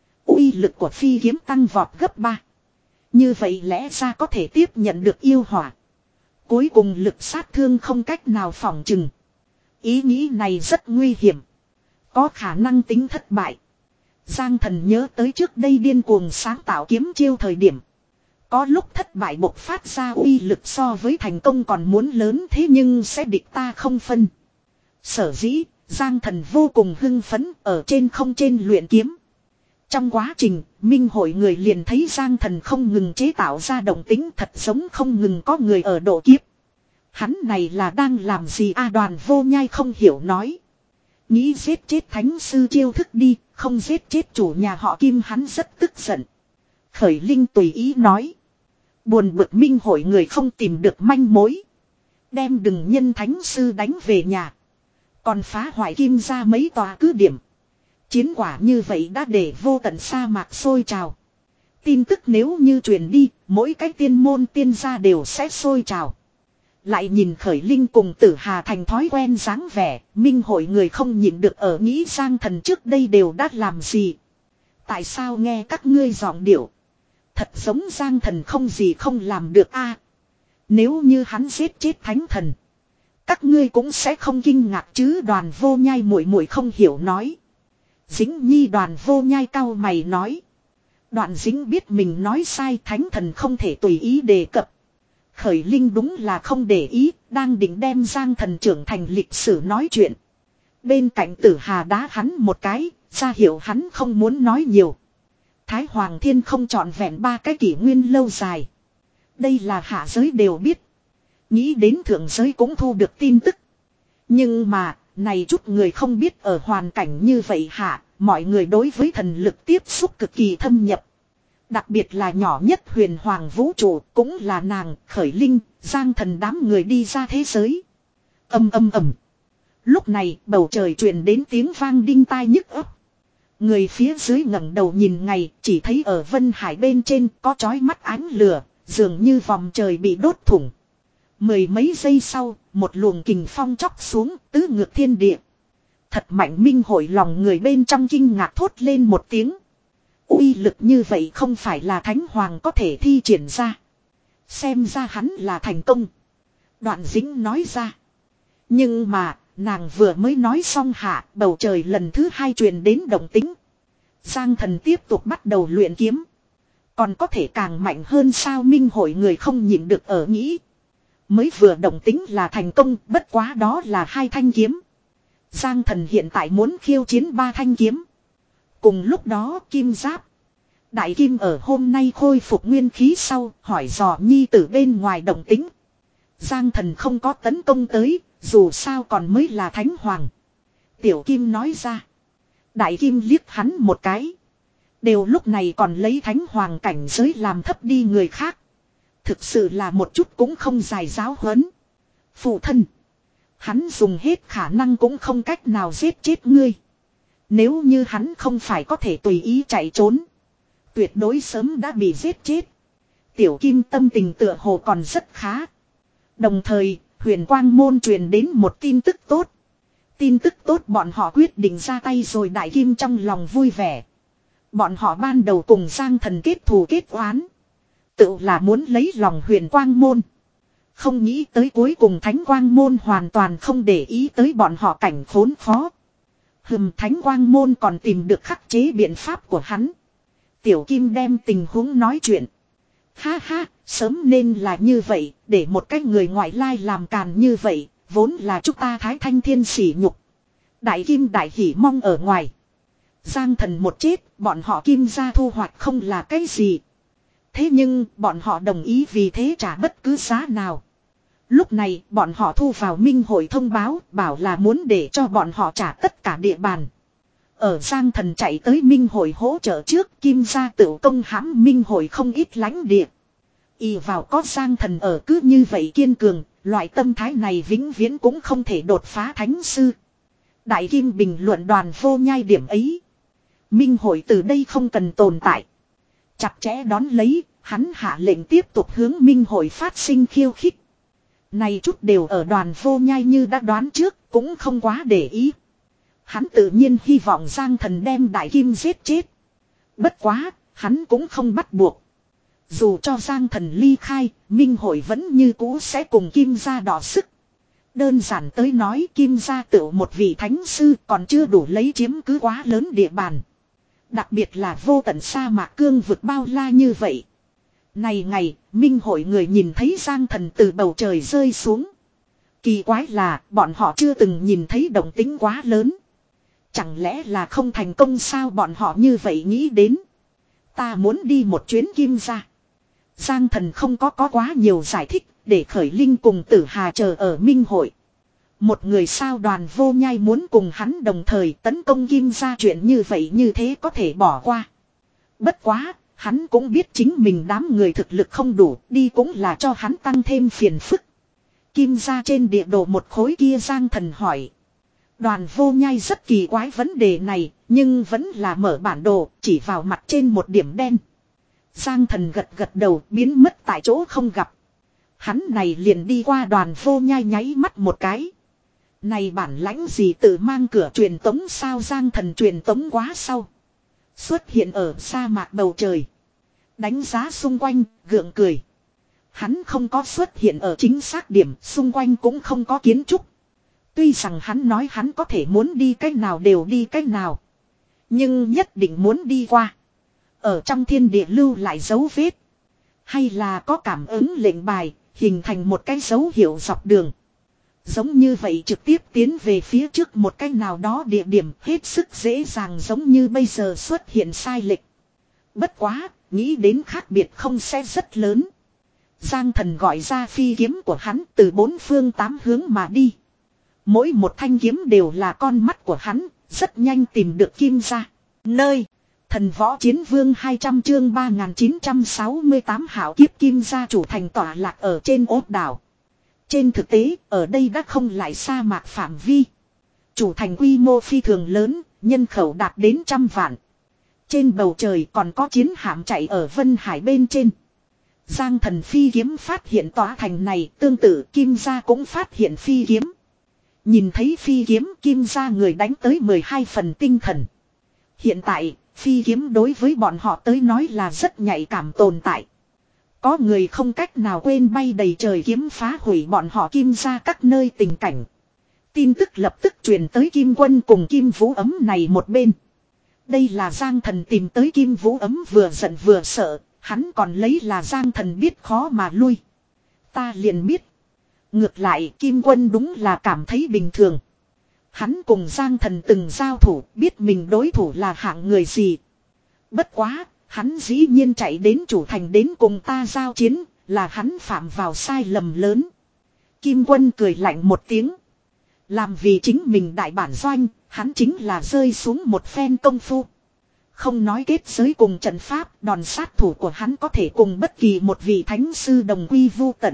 Uy lực của phi kiếm tăng vọt gấp ba. Như vậy lẽ ra có thể tiếp nhận được yêu hỏa. Cuối cùng lực sát thương không cách nào phỏng chừng. Ý nghĩ này rất nguy hiểm. Có khả năng tính thất bại. Giang Thần nhớ tới trước đây điên cuồng sáng tạo kiếm chiêu thời điểm. Có lúc thất bại bộc phát ra uy lực so với thành công còn muốn lớn, thế nhưng sẽ địch ta không phân. Sở dĩ, Giang Thần vô cùng hưng phấn ở trên không trên luyện kiếm. Trong quá trình, minh hội người liền thấy Giang Thần không ngừng chế tạo ra động tính, thật giống không ngừng có người ở độ kiếp. Hắn này là đang làm gì a? Đoàn vô nhai không hiểu nói. Nghĩ giết chết thánh sư chiêu thức đi, không giết chết chủ nhà họ Kim hắn rất tức giận. Khởi Linh tùy ý nói. Buồn bực minh hội người không tìm được manh mối. Đem đừng nhân thánh sư đánh về nhà. Còn phá hoại Kim ra mấy tòa cứ điểm. Chiến quả như vậy đã để vô tận sa mạc sôi trào. Tin tức nếu như truyền đi, mỗi cái tiên môn tiên gia đều sẽ sôi trào. Lại nhìn Khởi Linh cùng Tử Hà thành thói quen dáng vẻ, minh hội người không nhịn được ở nghĩ Giang Thần trước đây đều đã làm gì. Tại sao nghe các ngươi giọng điệu? Thật giống Giang Thần không gì không làm được a. Nếu như hắn giết chết thánh thần, các ngươi cũng sẽ không kinh ngạc chứ? Đoàn vô nhai muội muội không hiểu nói. Dính Nhi đoàn vô nhai cau mày nói. Đoạn Dính biết mình nói sai, thánh thần không thể tùy ý đề cập. Khởi Linh đúng là không để ý, đang định đem Giang Thần trưởng thành lịch sử nói chuyện. Bên cạnh Tử Hà đá hắn một cái, ra hiệu hắn không muốn nói nhiều. Thái Hoàng Thiên không trọn vẹn ba cái kỷ nguyên lâu dài. Đây là hạ giới đều biết. Nghĩ đến thượng giới cũng thu được tin tức. Nhưng mà, này chút người không biết ở hoàn cảnh như vậy hạ, mọi người đối với thần lực tiếp xúc cực kỳ thâm nhập. Đặc biệt là nhỏ nhất huyền hoàng vũ trụ cũng là nàng, khởi linh, giang thần đám người đi ra thế giới. Âm âm ầm. Lúc này bầu trời truyền đến tiếng vang đinh tai nhức óc. Người phía dưới ngẩng đầu nhìn ngày, chỉ thấy ở vân hải bên trên có chói mắt ánh lửa, dường như vòng trời bị đốt thủng. Mười mấy giây sau, một luồng kình phong chóc xuống, tứ ngược thiên địa. Thật mạnh, minh hội lòng người bên trong kinh ngạc thốt lên một tiếng. Uy lực như vậy không phải là thánh hoàng có thể thi triển ra. Xem ra hắn là thành công. Đoạn Dĩnh nói ra. Nhưng mà, nàng vừa mới nói xong hạ, bầu trời lần thứ hai truyền đến động tĩnh. Giang thần tiếp tục bắt đầu luyện kiếm. Còn có thể càng mạnh hơn sao, minh hội người không nhịn được ở nghĩ. Mới vừa động tĩnh là thành công, bất quá đó là hai thanh kiếm. Giang thần hiện tại muốn khiêu chiến ba thanh kiếm. Cùng lúc đó kim giáp. Đại kim ở hôm nay khôi phục nguyên khí sau, hỏi dò nhi tử bên ngoài động tĩnh. Giang thần không có tấn công tới, dù sao còn mới là thánh hoàng. Tiểu kim nói ra. Đại kim liếc hắn một cái. Đều lúc này còn lấy thánh hoàng cảnh giới làm thấp đi người khác. Thực sự là một chút cũng không dài giáo huấn. Phụ thân. Hắn dùng hết khả năng cũng không cách nào giết chết ngươi. Nếu như hắn không phải có thể tùy ý chạy trốn. Tuyệt đối sớm đã bị giết chết. Tiểu kim tâm tình tựa hồ còn rất khá. Đồng thời, huyền quang môn truyền đến một tin tức tốt. Tin tức tốt bọn họ quyết định ra tay rồi, đại kim trong lòng vui vẻ. Bọn họ ban đầu cùng Giang thần kết thù kết oán. Tự là muốn lấy lòng huyền quang môn. Không nghĩ tới cuối cùng thánh quang môn hoàn toàn không để ý tới bọn họ cảnh khốn khó. Hừm, thánh quang môn còn tìm được khắc chế biện pháp của hắn. Tiểu kim đem tình huống nói chuyện. Ha ha, sớm nên là như vậy, để một cái người ngoại lai làm càn như vậy, vốn là chúng ta thái thanh thiên sỉ nhục. Đại kim đại hỉ mong ở ngoài. Giang thần một chết, bọn họ kim gia thu hoạch không là cái gì. Thế nhưng, bọn họ đồng ý vì thế trả bất cứ giá nào. Lúc này, bọn họ thu vào minh hội thông báo, bảo là muốn để cho bọn họ trả tất cả địa bàn. Ở Giang thần chạy tới minh hội hỗ trợ trước, kim gia tự công hãm minh hội không ít lãnh địa. Y vào có Giang thần ở cứ như vậy kiên cường, loại tâm thái này vĩnh viễn cũng không thể đột phá thánh sư. Đại kim bình luận đoàn vô nhai điểm ấy. Minh hội từ đây không cần tồn tại. Chặt chẽ đón lấy, hắn hạ lệnh tiếp tục hướng minh hội phát sinh khiêu khích. Này chút đều ở đoàn vô nhai như đã đoán trước, cũng không quá để ý. Hắn tự nhiên hy vọng Giang thần đem đại kim giết chết. Bất quá, hắn cũng không bắt buộc. Dù cho Giang thần ly khai, minh hội vẫn như cũ sẽ cùng kim gia đọ sức. Đơn giản tới nói, kim gia tự một vị thánh sư còn chưa đủ lấy chiếm cứ quá lớn địa bàn. Đặc biệt là vô tận sa mạc cương vực bao la như vậy. Này ngày, minh hội người nhìn thấy Giang thần từ bầu trời rơi xuống. Kỳ quái là, bọn họ chưa từng nhìn thấy động tĩnh quá lớn. Chẳng lẽ là không thành công sao, bọn họ như vậy nghĩ đến. Ta muốn đi một chuyến kim gia. Giang thần không có có quá nhiều giải thích, để khởi linh cùng tử hà chờ ở minh hội. Một người sao đoàn vô nhai muốn cùng hắn đồng thời tấn công kim gia, chuyện như vậy như thế có thể bỏ qua. Bất quá, hắn cũng biết chính mình đám người thực lực không đủ, đi cũng là cho hắn tăng thêm phiền phức. Kim gia trên địa đồ một khối kia, Giang thần hỏi. Đoàn vô nhai rất kỳ quái vấn đề này, nhưng vẫn là mở bản đồ, chỉ vào mặt trên một điểm đen. Giang thần gật gật đầu, biến mất tại chỗ không gặp. Hắn này liền đi qua, đoàn vô nhai nháy mắt một cái. Này bản lãnh gì tự mang cửa truyền tống sao, Giang thần truyền tống quá sau. Xuất hiện ở sa mạc bầu trời. Đánh giá xung quanh, gượng cười. Hắn không có xuất hiện ở chính xác điểm, xung quanh cũng không có kiến trúc. Tuy rằng hắn nói hắn có thể muốn đi cách nào đều đi cách nào. Nhưng nhất định muốn đi qua. Ở trong thiên địa lưu lại dấu vết. Hay là có cảm ứng lệnh bài, hình thành một cái dấu hiệu dọc đường. Giống như vậy trực tiếp tiến về phía trước một cách nào đó địa điểm, hết sức dễ dàng, giống như bây giờ xuất hiện sai lệch. Bất quá, nghĩ đến khác biệt không sẽ rất lớn. Giang thần gọi ra phi kiếm của hắn, từ bốn phương tám hướng mà đi. Mỗi một thanh kiếm đều là con mắt của hắn, rất nhanh tìm được Kim gia. Nơi, thần võ chiến vương hai trăm chương ba nghìn chín trăm sáu mươi tám hảo kiếp Kim gia chủ thành tọa lạc ở trên ốt đảo. Trên thực tế, ở đây đã không lại sa mạc phạm vi. Chủ thành quy mô phi thường lớn, nhân khẩu đạt đến trăm vạn. Trên bầu trời còn có chiến hạm chạy ở Vân Hải bên trên. Giang thần phi kiếm phát hiện tòa thành này, tương tự Kim gia cũng phát hiện phi kiếm. Nhìn thấy phi kiếm, Kim gia người đánh tới mười hai phần tinh thần. Hiện tại, phi kiếm đối với bọn họ tới nói là rất nhạy cảm tồn tại. Có người không cách nào quên bay đầy trời kiếm phá hủy bọn họ Kim gia các nơi tình cảnh. Tin tức lập tức truyền tới Kim Quân cùng Kim Vũ Ấm này một bên. Đây là Giang thần tìm tới Kim Vũ Ấm vừa giận vừa sợ, hắn còn lấy là Giang thần biết khó mà lui. Ta liền biết. Ngược lại Kim Quân đúng là cảm thấy bình thường. Hắn cùng Giang thần từng giao thủ, biết mình đối thủ là hạng người gì. Bất quá, hắn dĩ nhiên chạy đến chủ thành đến cùng ta giao chiến, là hắn phạm vào sai lầm lớn. Kim Quân cười lạnh một tiếng. Làm vì chính mình đại bản doanh, hắn chính là rơi xuống một phen công phu. Không nói kết giới cùng trận pháp, đòn sát thủ của hắn có thể cùng bất kỳ một vị thánh sư đồng quy vu tận.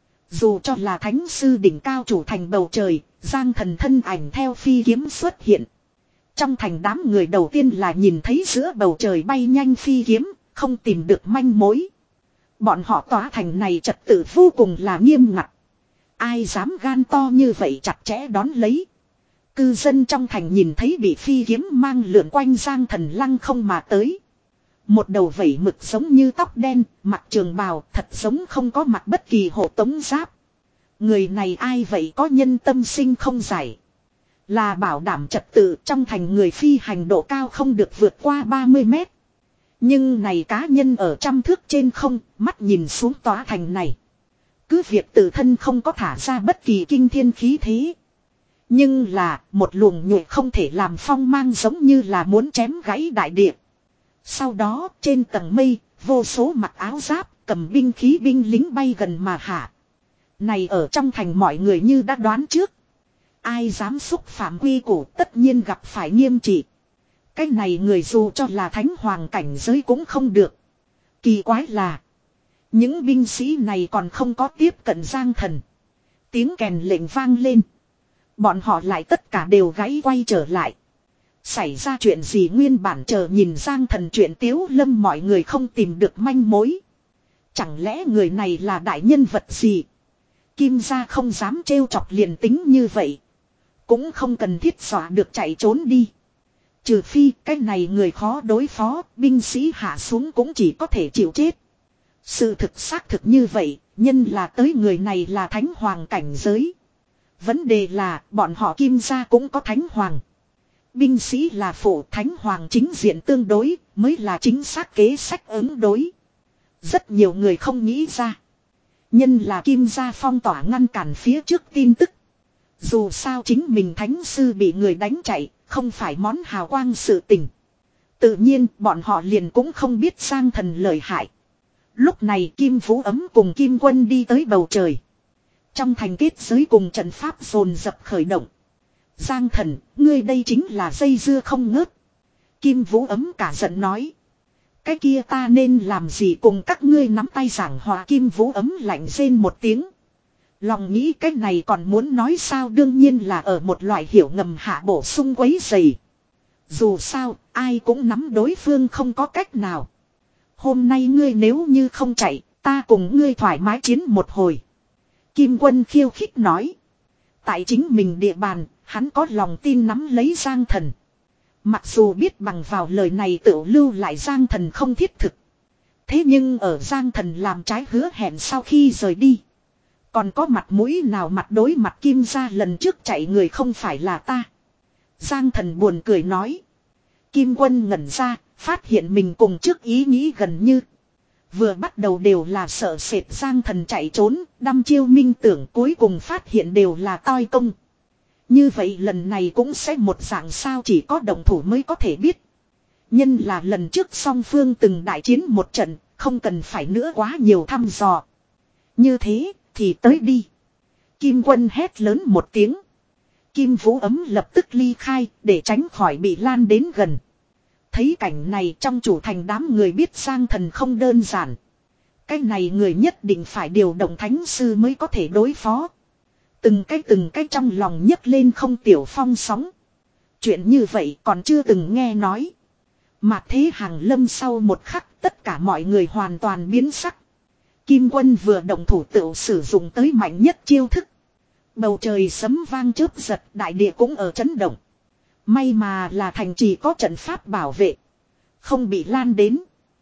Dù cho là thánh sư đỉnh cao chủ thành bầu trời, Giang thần thân ảnh theo phi kiếm xuất hiện. Trong thành đám người đầu tiên là nhìn thấy giữa bầu trời bay nhanh phi kiếm, không tìm được manh mối. Bọn họ tỏa thành này trật tự vô cùng là nghiêm ngặt. Ai dám gan to như vậy chặt chẽ đón lấy. Cư dân trong thành nhìn thấy bị phi kiếm mang lượn quanh Giang thần lăng không mà tới. Một đầu vẩy mực giống như tóc đen, mặt trường bào thật giống không có mặt bất kỳ hộ tống giáp. Người này ai vậy có nhân tâm sinh không giải. Là bảo đảm trật tự trong thành người phi hành độ cao không được vượt qua ba mươi mét. Nhưng này cá nhân ở trăm thước trên không, mắt nhìn xuống tòa thành này. Cứ việc tự thân không có thả ra bất kỳ kinh thiên khí thế. Nhưng là một luồng nhuệ không thể làm phong mang giống như là muốn chém gãy đại địa. Sau đó trên tầng mây, vô số mặc áo giáp, cầm binh khí binh lính bay gần mà hạ. Này ở trong thành mọi người như đã đoán trước. Ai dám xúc phạm quy củ tất nhiên gặp phải nghiêm trị. Cái này người dù cho là thánh hoàng cảnh giới cũng không được. Kỳ quái là những binh sĩ này còn không có tiếp cận Giang thần. Tiếng kèn lệnh vang lên. Bọn họ lại tất cả đều gáy quay trở lại. Xảy ra chuyện gì nguyên bản chờ nhìn Giang thần chuyện Tiếu Lâm mọi người không tìm được manh mối. Chẳng lẽ người này là đại nhân vật gì? Kim gia không dám trêu chọc liền tính như vậy. Cũng không cần thiết dọa được chạy trốn đi. Trừ phi cái này người khó đối phó, binh sĩ hạ xuống cũng chỉ có thể chịu chết. Sự thực xác thực như vậy, nhân là tới người này là thánh hoàng cảnh giới. Vấn đề là bọn họ Kim gia cũng có thánh hoàng. Binh sĩ là phụ, thánh hoàng chính diện tương đối, mới là chính xác kế sách ứng đối. Rất nhiều người không nghĩ ra. Nhân là Kim gia phong tỏa ngăn cản phía trước tin tức. Dù sao chính mình thánh sư bị người đánh chạy, không phải món hào quang sự tình. Tự nhiên bọn họ liền cũng không biết Giang thần lợi hại. Lúc này Kim Vũ Ấm cùng Kim Quân đi tới bầu trời. Trong thành kết giới cùng trận pháp dồn dập khởi động. Giang thần, ngươi đây chính là dây dưa không ngớt. Kim Vũ Ấm cả giận nói. Cái kia ta nên làm gì cùng các ngươi nắm tay giảng hòa. Kim Vũ Ấm lạnh rên một tiếng. Lòng nghĩ cái này còn muốn nói sao, đương nhiên là ở một loại hiểu ngầm hạ bổ sung quấy dày. Dù sao, ai cũng nắm đối phương không có cách nào. Hôm nay ngươi nếu như không chạy, ta cùng ngươi thoải mái chiến một hồi. Kim Quân khiêu khích nói. Tại chính mình địa bàn, hắn có lòng tin nắm lấy Giang thần. Mặc dù biết bằng vào lời này tự lưu lại Giang thần không thiết thực. Thế nhưng ở Giang thần làm trái hứa hẹn sau khi rời đi. Còn có mặt mũi nào mặt đối mặt Kim gia lần trước chạy người không phải là ta. Giang thần buồn cười nói. Kim Quân ngẩn ra, phát hiện mình cùng trước ý nghĩ gần như. Vừa bắt đầu đều là sợ sệt Giang thần chạy trốn, đăm chiêu minh tưởng cuối cùng phát hiện đều là toi công. Như vậy lần này cũng sẽ một dạng sao, chỉ có động thủ mới có thể biết. Nhân là lần trước song phương từng đại chiến một trận, không cần phải nữa quá nhiều thăm dò. Như thế thì tới đi. Kim Quân hét lớn một tiếng. Kim Vũ ấm lập tức ly khai để tránh khỏi bị lan đến gần. Thấy cảnh này trong chủ thành đám người biết Giang Thần không đơn giản. Cái này người nhất định phải điều động thánh sư mới có thể đối phó. Từng cái từng cái trong lòng nhấc lên không tiểu phong sóng. Chuyện như vậy còn chưa từng nghe nói. Mà thế hàng lâm sau một khắc tất cả mọi người hoàn toàn biến sắc. Kim Quân vừa động thủ tựu sử dụng tới mạnh nhất chiêu thức. Bầu trời sấm vang chớp giật, đại địa cũng ở chấn động. May mà là thành trì có trận pháp bảo vệ, không bị lan đến.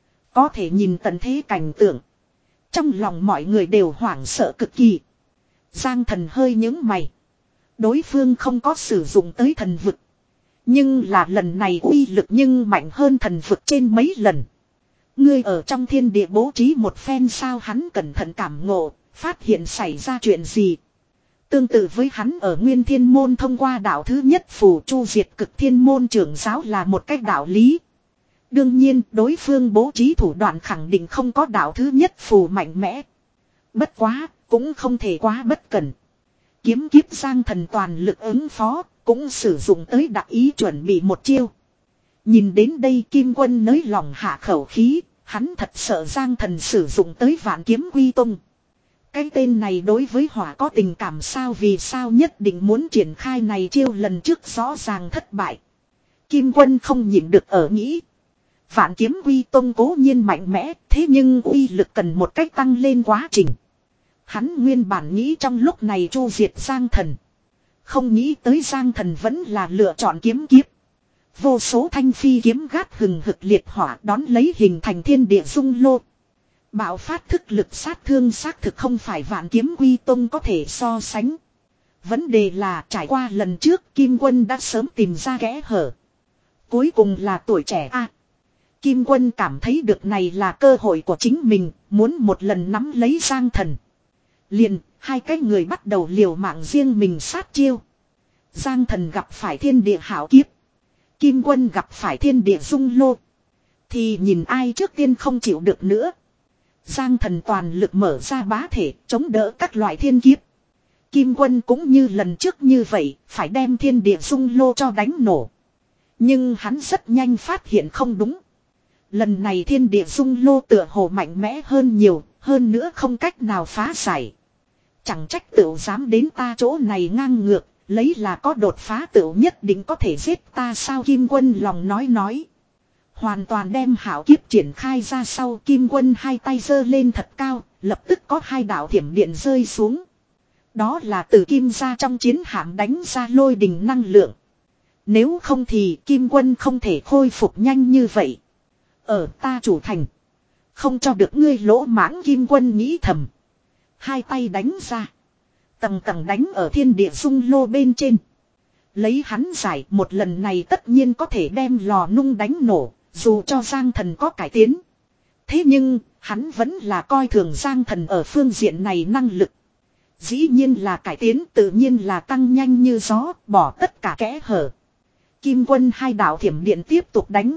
Có thể nhìn tận thế cảnh tượng. Trong lòng mọi người đều hoảng sợ cực kỳ. Giang Thần hơi nhướng mày. Đối phương không có sử dụng tới thần vực. Nhưng là lần này uy lực nhưng mạnh hơn thần vực trên mấy lần. Ngươi ở trong thiên địa bố trí một phen sao, hắn cẩn thận cảm ngộ, phát hiện xảy ra chuyện gì. Tương tự với hắn ở Nguyên Thiên Môn thông qua đạo thứ nhất phù chu diệt cực thiên môn trưởng giáo là một cách đạo lý. Đương nhiên đối phương bố trí thủ đoạn khẳng định không có đạo thứ nhất phù mạnh mẽ. Bất quá, cũng không thể quá bất cẩn. Kiếm kiếp Giang Thần toàn lực ứng phó, cũng sử dụng tới đặc ý chuẩn bị một chiêu. Nhìn đến đây Kim Quân nới lòng hạ khẩu khí, hắn thật sợ Giang Thần sử dụng tới Vạn Kiếm Quy Tông. Cái tên này đối với hỏa có tình cảm sao, vì sao nhất định muốn triển khai này chiêu, lần trước rõ ràng thất bại. Kim Quân không nhịn được ở nghĩ. Vạn Kiếm Quy Tông cố nhiên mạnh mẽ, thế nhưng uy lực cần một cách tăng lên quá trình. Hắn nguyên bản nghĩ trong lúc này chu diệt Giang Thần. Không nghĩ tới Giang Thần vẫn là lựa chọn kiếm kiếp. Vô số thanh phi kiếm gát hừng hực liệt hỏa đón lấy hình thành thiên địa dung lô. Bạo phát thức lực sát thương xác thực không phải Vạn Kiếm Quy Tông có thể so sánh. Vấn đề là trải qua lần trước Kim Quân đã sớm tìm ra kẽ hở. Cuối cùng là tuổi trẻ a. Kim Quân cảm thấy được này là cơ hội của chính mình, muốn một lần nắm lấy Giang Thần. Liền, hai cái người bắt đầu liều mạng riêng mình sát chiêu. Giang Thần gặp phải thiên địa hảo kiếp. Kim Quân gặp phải thiên địa dung lô. Thì nhìn ai trước tiên không chịu được nữa. Giang Thần toàn lực mở ra bá thể, chống đỡ các loại thiên kiếp. Kim Quân cũng như lần trước như vậy, phải đem thiên địa dung lô cho đánh nổ. Nhưng hắn rất nhanh phát hiện không đúng. Lần này thiên địa dung lô tựa hồ mạnh mẽ hơn nhiều, hơn nữa không cách nào phá giải. Chẳng trách tựu dám đến ta chỗ này ngang ngược, lấy là có đột phá tựu nhất định có thể giết ta sao, Kim Quân lòng nói nói. Hoàn toàn đem hảo kiếp triển khai ra sau, Kim Quân hai tay giơ lên thật cao, lập tức có hai đạo thiểm điện rơi xuống. Đó là từ Kim ra trong chiến hạm đánh ra lôi đình năng lượng. Nếu không thì Kim Quân không thể khôi phục nhanh như vậy. Ở ta chủ thành, không cho được ngươi lỗ mãng, Kim Quân nghĩ thầm. Hai tay đánh ra, tầng tầng đánh ở thiên địa dung lô bên trên. Lấy hắn giải, một lần này tất nhiên có thể đem lò nung đánh nổ, dù cho Giang Thần có cải tiến. Thế nhưng, hắn vẫn là coi thường Giang Thần ở phương diện này năng lực. Dĩ nhiên là cải tiến, tự nhiên là tăng nhanh như gió, bỏ tất cả kẽ hở. Kim Quân hai đạo thiểm điện tiếp tục đánh.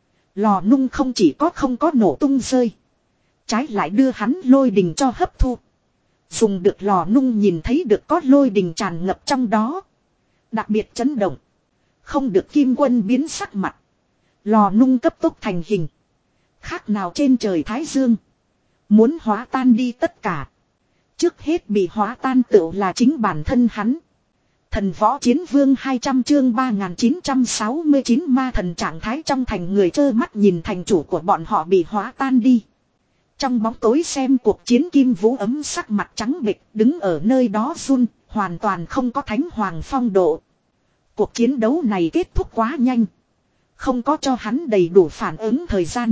Lò nung không chỉ có không có nổ tung rơi, trái lại đưa hắn lôi đình cho hấp thu. Dùng được lò nung nhìn thấy được có lôi đình tràn ngập trong đó, đặc biệt chấn động. Không được Kim Quân biến sắc mặt. Lò nung cấp tốc thành hình, khác nào trên trời Thái Dương, muốn hóa tan đi tất cả. Trước hết bị hóa tan tựu là chính bản thân hắn. Thần Võ Chiến Vương hai trăm chương ba nghìn chín trăm sáu mươi chín ma thần trạng thái trong thành người trơ mắt nhìn thành chủ của bọn họ bị hóa tan đi. Trong bóng tối xem cuộc chiến, Kim Vũ ấm sắc mặt trắng bệch đứng ở nơi đó run, hoàn toàn không có thánh hoàng phong độ. Cuộc chiến đấu này kết thúc quá nhanh, không có cho hắn đầy đủ phản ứng thời gian.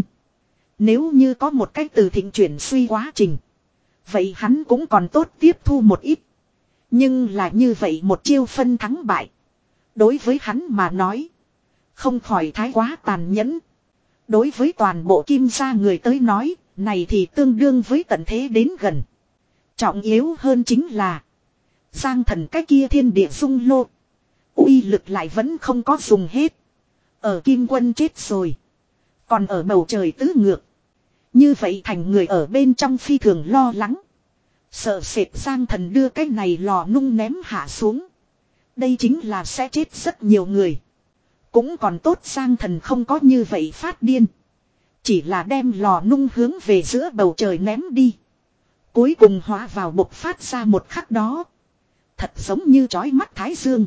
Nếu như có một cách từ thịnh chuyển suy quá trình, vậy hắn cũng còn tốt tiếp thu một ít. Nhưng là như vậy một chiêu phân thắng bại, đối với hắn mà nói, không khỏi thái quá tàn nhẫn. Đối với toàn bộ Kim gia người tới nói, này thì tương đương với tận thế đến gần. Trọng yếu hơn chính là Giang Thần cái kia thiên địa dung lô, uy lực lại vẫn không có dùng hết. Ở Kim Quân chết rồi, còn ở bầu trời tứ ngược. Như vậy thành người ở bên trong phi thường lo lắng, sợ sệt Giang Thần đưa cái này lò nung ném hạ xuống, Đây chính là sẽ chết rất nhiều người. Cũng còn tốt Giang Thần không có như vậy phát điên. Chỉ là đem lò nung hướng về giữa bầu trời ném đi. Cuối cùng hóa vào bộc phát ra một khắc đó. Thật giống như chói mắt thái dương.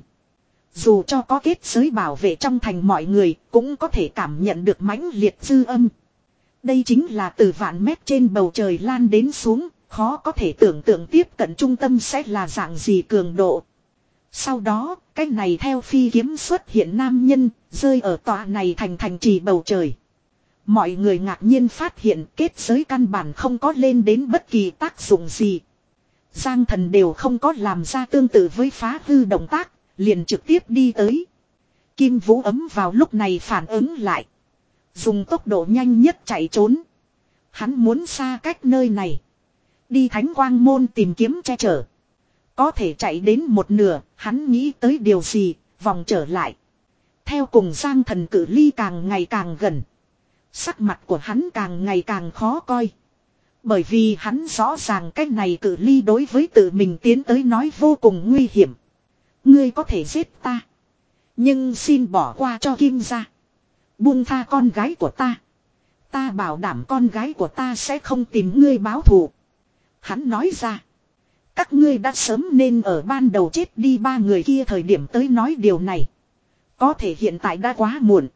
Dù cho có kết giới bảo vệ trong thành, mọi người cũng có thể cảm nhận được mãnh liệt dư âm. Đây chính là từ vạn mét trên bầu trời lan đến xuống, khó có thể tưởng tượng tiếp cận trung tâm sẽ là dạng gì cường độ. Sau đó, cái này theo phi kiếm xuất hiện nam nhân, rơi ở tòa này thành thành trì bầu trời. Mọi người ngạc nhiên phát hiện kết giới căn bản không có lên đến bất kỳ tác dụng gì. Giang Thần đều không có làm ra tương tự với phá hư động tác, liền trực tiếp đi tới. Kim Vũ Ấm vào lúc này phản ứng lại. Dùng tốc độ nhanh nhất chạy trốn. Hắn muốn xa cách nơi này. Đi Thánh Quang Môn tìm kiếm che chở. Có thể chạy đến một nửa, hắn nghĩ tới điều gì, vòng trở lại. Theo cùng Giang Thần cự ly càng ngày càng gần. Sắc mặt của hắn càng ngày càng khó coi. Bởi vì hắn rõ ràng cái này cự ly đối với tự mình tiến tới nói vô cùng nguy hiểm. Ngươi có thể giết ta. Nhưng xin bỏ qua cho Kim gia. Buông tha con gái của ta. Ta bảo đảm con gái của ta sẽ không tìm ngươi báo thù. Hắn nói ra. Các ngươi đã sớm nên ở ban đầu chết đi ba người kia thời điểm tới nói điều này. Có thể hiện tại đã quá muộn.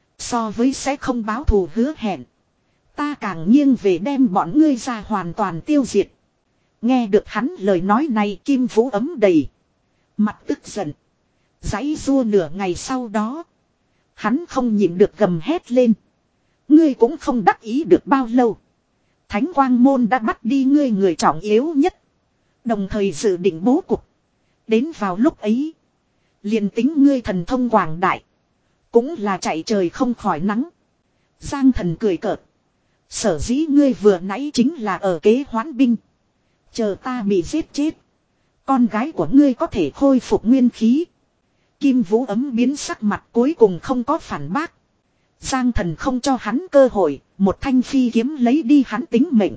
So với sẽ không báo thù hứa hẹn. Ta càng nghiêng về đem bọn ngươi ra hoàn toàn tiêu diệt. Nghe được hắn lời nói này, Kim Vũ Ấm đầy. Mặt tức giận. Giãy giụa nửa ngày sau đó. Hắn không nhịn được gầm hét lên. Ngươi cũng không đắc ý được bao lâu. Thánh Quang Môn đã bắt đi ngươi người trọng yếu nhất. Đồng thời dự định bố cục. Đến vào lúc ấy. Liền tính ngươi thần thông quảng đại. Cũng là chạy trời không khỏi nắng. Giang Thần cười cợt. Sở dĩ ngươi vừa nãy chính là ở kế hoán binh. Chờ ta bị giết chết. Con gái của ngươi có thể khôi phục nguyên khí. Kim Vũ Ấm biến sắc mặt cuối cùng không có phản bác. Giang Thần không cho hắn cơ hội. Một thanh phi kiếm lấy đi hắn tính mệnh.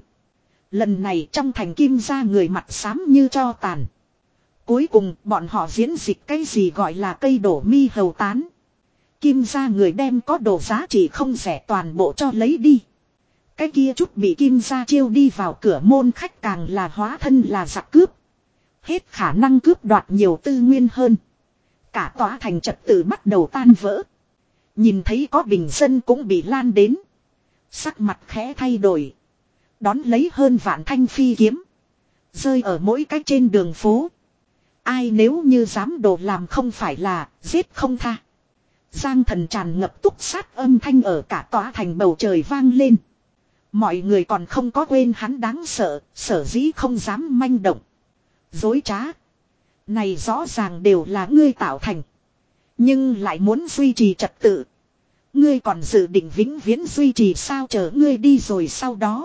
Lần này trong thành Kim gia người mặt xám như tro tàn. Cuối cùng bọn họ diễn dịch cái gì gọi là cây đổ mi hầu tán. Kim gia người đem có đồ giá trị không rẻ toàn bộ cho lấy đi. Cái kia chút bị Kim gia chiêu đi vào cửa môn khách càng là hóa thân là giặc cướp. Hết khả năng cướp đoạt nhiều tư nguyên hơn. Cả tòa thành trật tự bắt đầu tan vỡ. Nhìn thấy có bình dân cũng bị lan đến. Sắc mặt khẽ thay đổi. Đón lấy hơn vạn thanh phi kiếm. Rơi ở mỗi cách trên đường phố. Ai nếu như dám đồ làm không phải là giết không tha. Giang Thần tràn ngập túc sát âm thanh ở cả tòa thành bầu trời vang lên. Mọi người còn không có quên hắn đáng sợ, sở dĩ không dám manh động. Dối trá. Này rõ ràng đều là ngươi tạo thành. Nhưng lại muốn duy trì trật tự. Ngươi còn dự định vĩnh viễn duy trì sao, chờ ngươi đi rồi sau đó.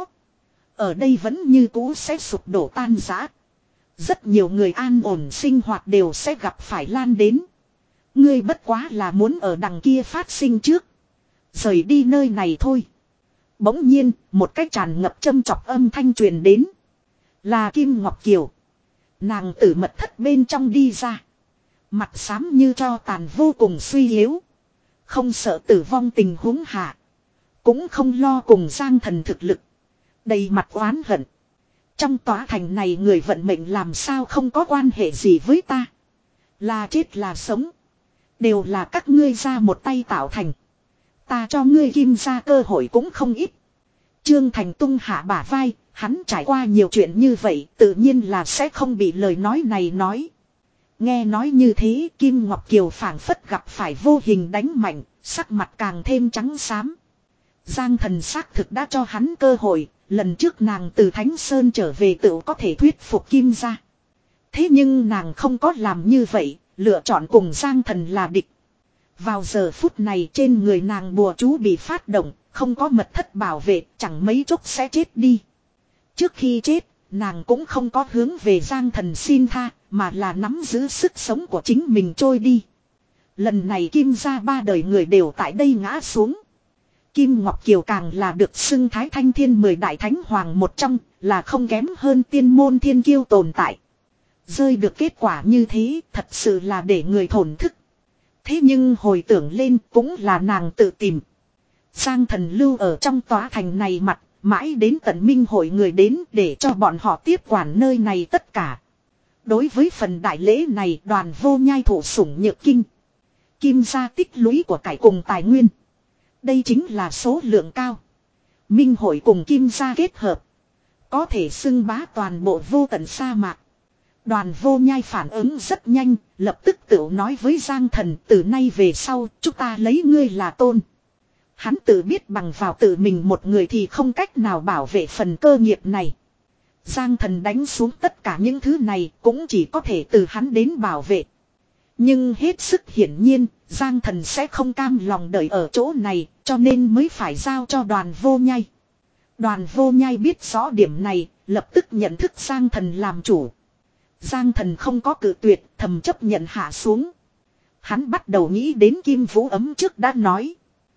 Ở đây vẫn như cũ sẽ sụp đổ tan rã. Rất nhiều người an ổn sinh hoạt đều sẽ gặp phải lan đến. Ngươi bất quá là muốn ở đằng kia phát sinh trước. Rời đi nơi này thôi. Bỗng nhiên, một cái tràn ngập châm chọc âm thanh truyền đến. Là Kim Ngọc Kiều. Nàng từ mật thất bên trong đi ra. Mặt xám như tro tàn, vô cùng suy yếu. Không sợ tử vong tình huống hạ. Cũng không lo cùng Giang Thần thực lực. Đầy mặt oán hận. Trong tòa thành này người vận mệnh làm sao không có quan hệ gì với ta. Là chết là sống. Đều là các ngươi ra một tay tạo thành. Ta cho ngươi Kim ra cơ hội cũng không ít. Trương Thành tung hạ bả vai. Hắn trải qua nhiều chuyện như vậy, tự nhiên là sẽ không bị lời nói này nói. Nghe nói như thế, Kim Ngọc Kiều phảng phất gặp phải vô hình đánh mạnh, sắc mặt càng thêm trắng xám. Giang Thần xác thực đã cho hắn cơ hội, lần trước nàng từ Thánh Sơn trở về tự có thể thuyết phục Kim gia. Thế nhưng nàng không có làm như vậy, lựa chọn cùng Giang Thần là địch. Vào giờ phút này trên người nàng bùa chú bị phát động, không có mật thất bảo vệ, chẳng mấy chốc sẽ chết đi. Trước khi chết, nàng cũng không có hướng về Giang Thần xin tha, mà là nắm giữ sức sống của chính mình trôi đi. Lần này Kim gia ba đời người đều tại đây ngã xuống. Kim Ngọc Kiều càng là được xưng Thái Thanh Thiên mười đại thánh hoàng một trong, là không kém hơn tiên môn thiên kiêu tồn tại. Rơi được kết quả như thế thật sự là để người thổn thức. Thế nhưng hồi tưởng lên cũng là nàng tự tìm. Giang Thần lưu ở trong tòa thành này mặt, mãi đến tận minh hội người đến để cho bọn họ tiếp quản nơi này tất cả. Đối với phần đại lễ này Đoàn Vô Nhai thụ sủng nhược kinh. Kim gia tích lũy của cải cùng tài nguyên. Đây chính là số lượng cao. Minh hội cùng Kim gia kết hợp. Có thể xưng bá toàn bộ vô tận sa mạc. Đoàn Vô Nhai phản ứng rất nhanh, lập tức tự nói với Giang Thần từ nay về sau chúng ta lấy ngươi là tôn. Hắn tự biết bằng vào tự mình một người thì không cách nào bảo vệ phần cơ nghiệp này. Giang Thần đánh xuống tất cả những thứ này cũng chỉ có thể từ hắn đến bảo vệ. Nhưng hết sức hiển nhiên, Giang Thần sẽ không cam lòng đợi ở chỗ này, cho nên mới phải giao cho Đoàn Vô Nhai. Đoàn Vô Nhai biết rõ điểm này, lập tức nhận thức Giang Thần làm chủ. Giang Thần không có cự tuyệt, thầm chấp nhận hạ xuống. Hắn bắt đầu nghĩ đến Kim Vũ Ấm trước đã nói.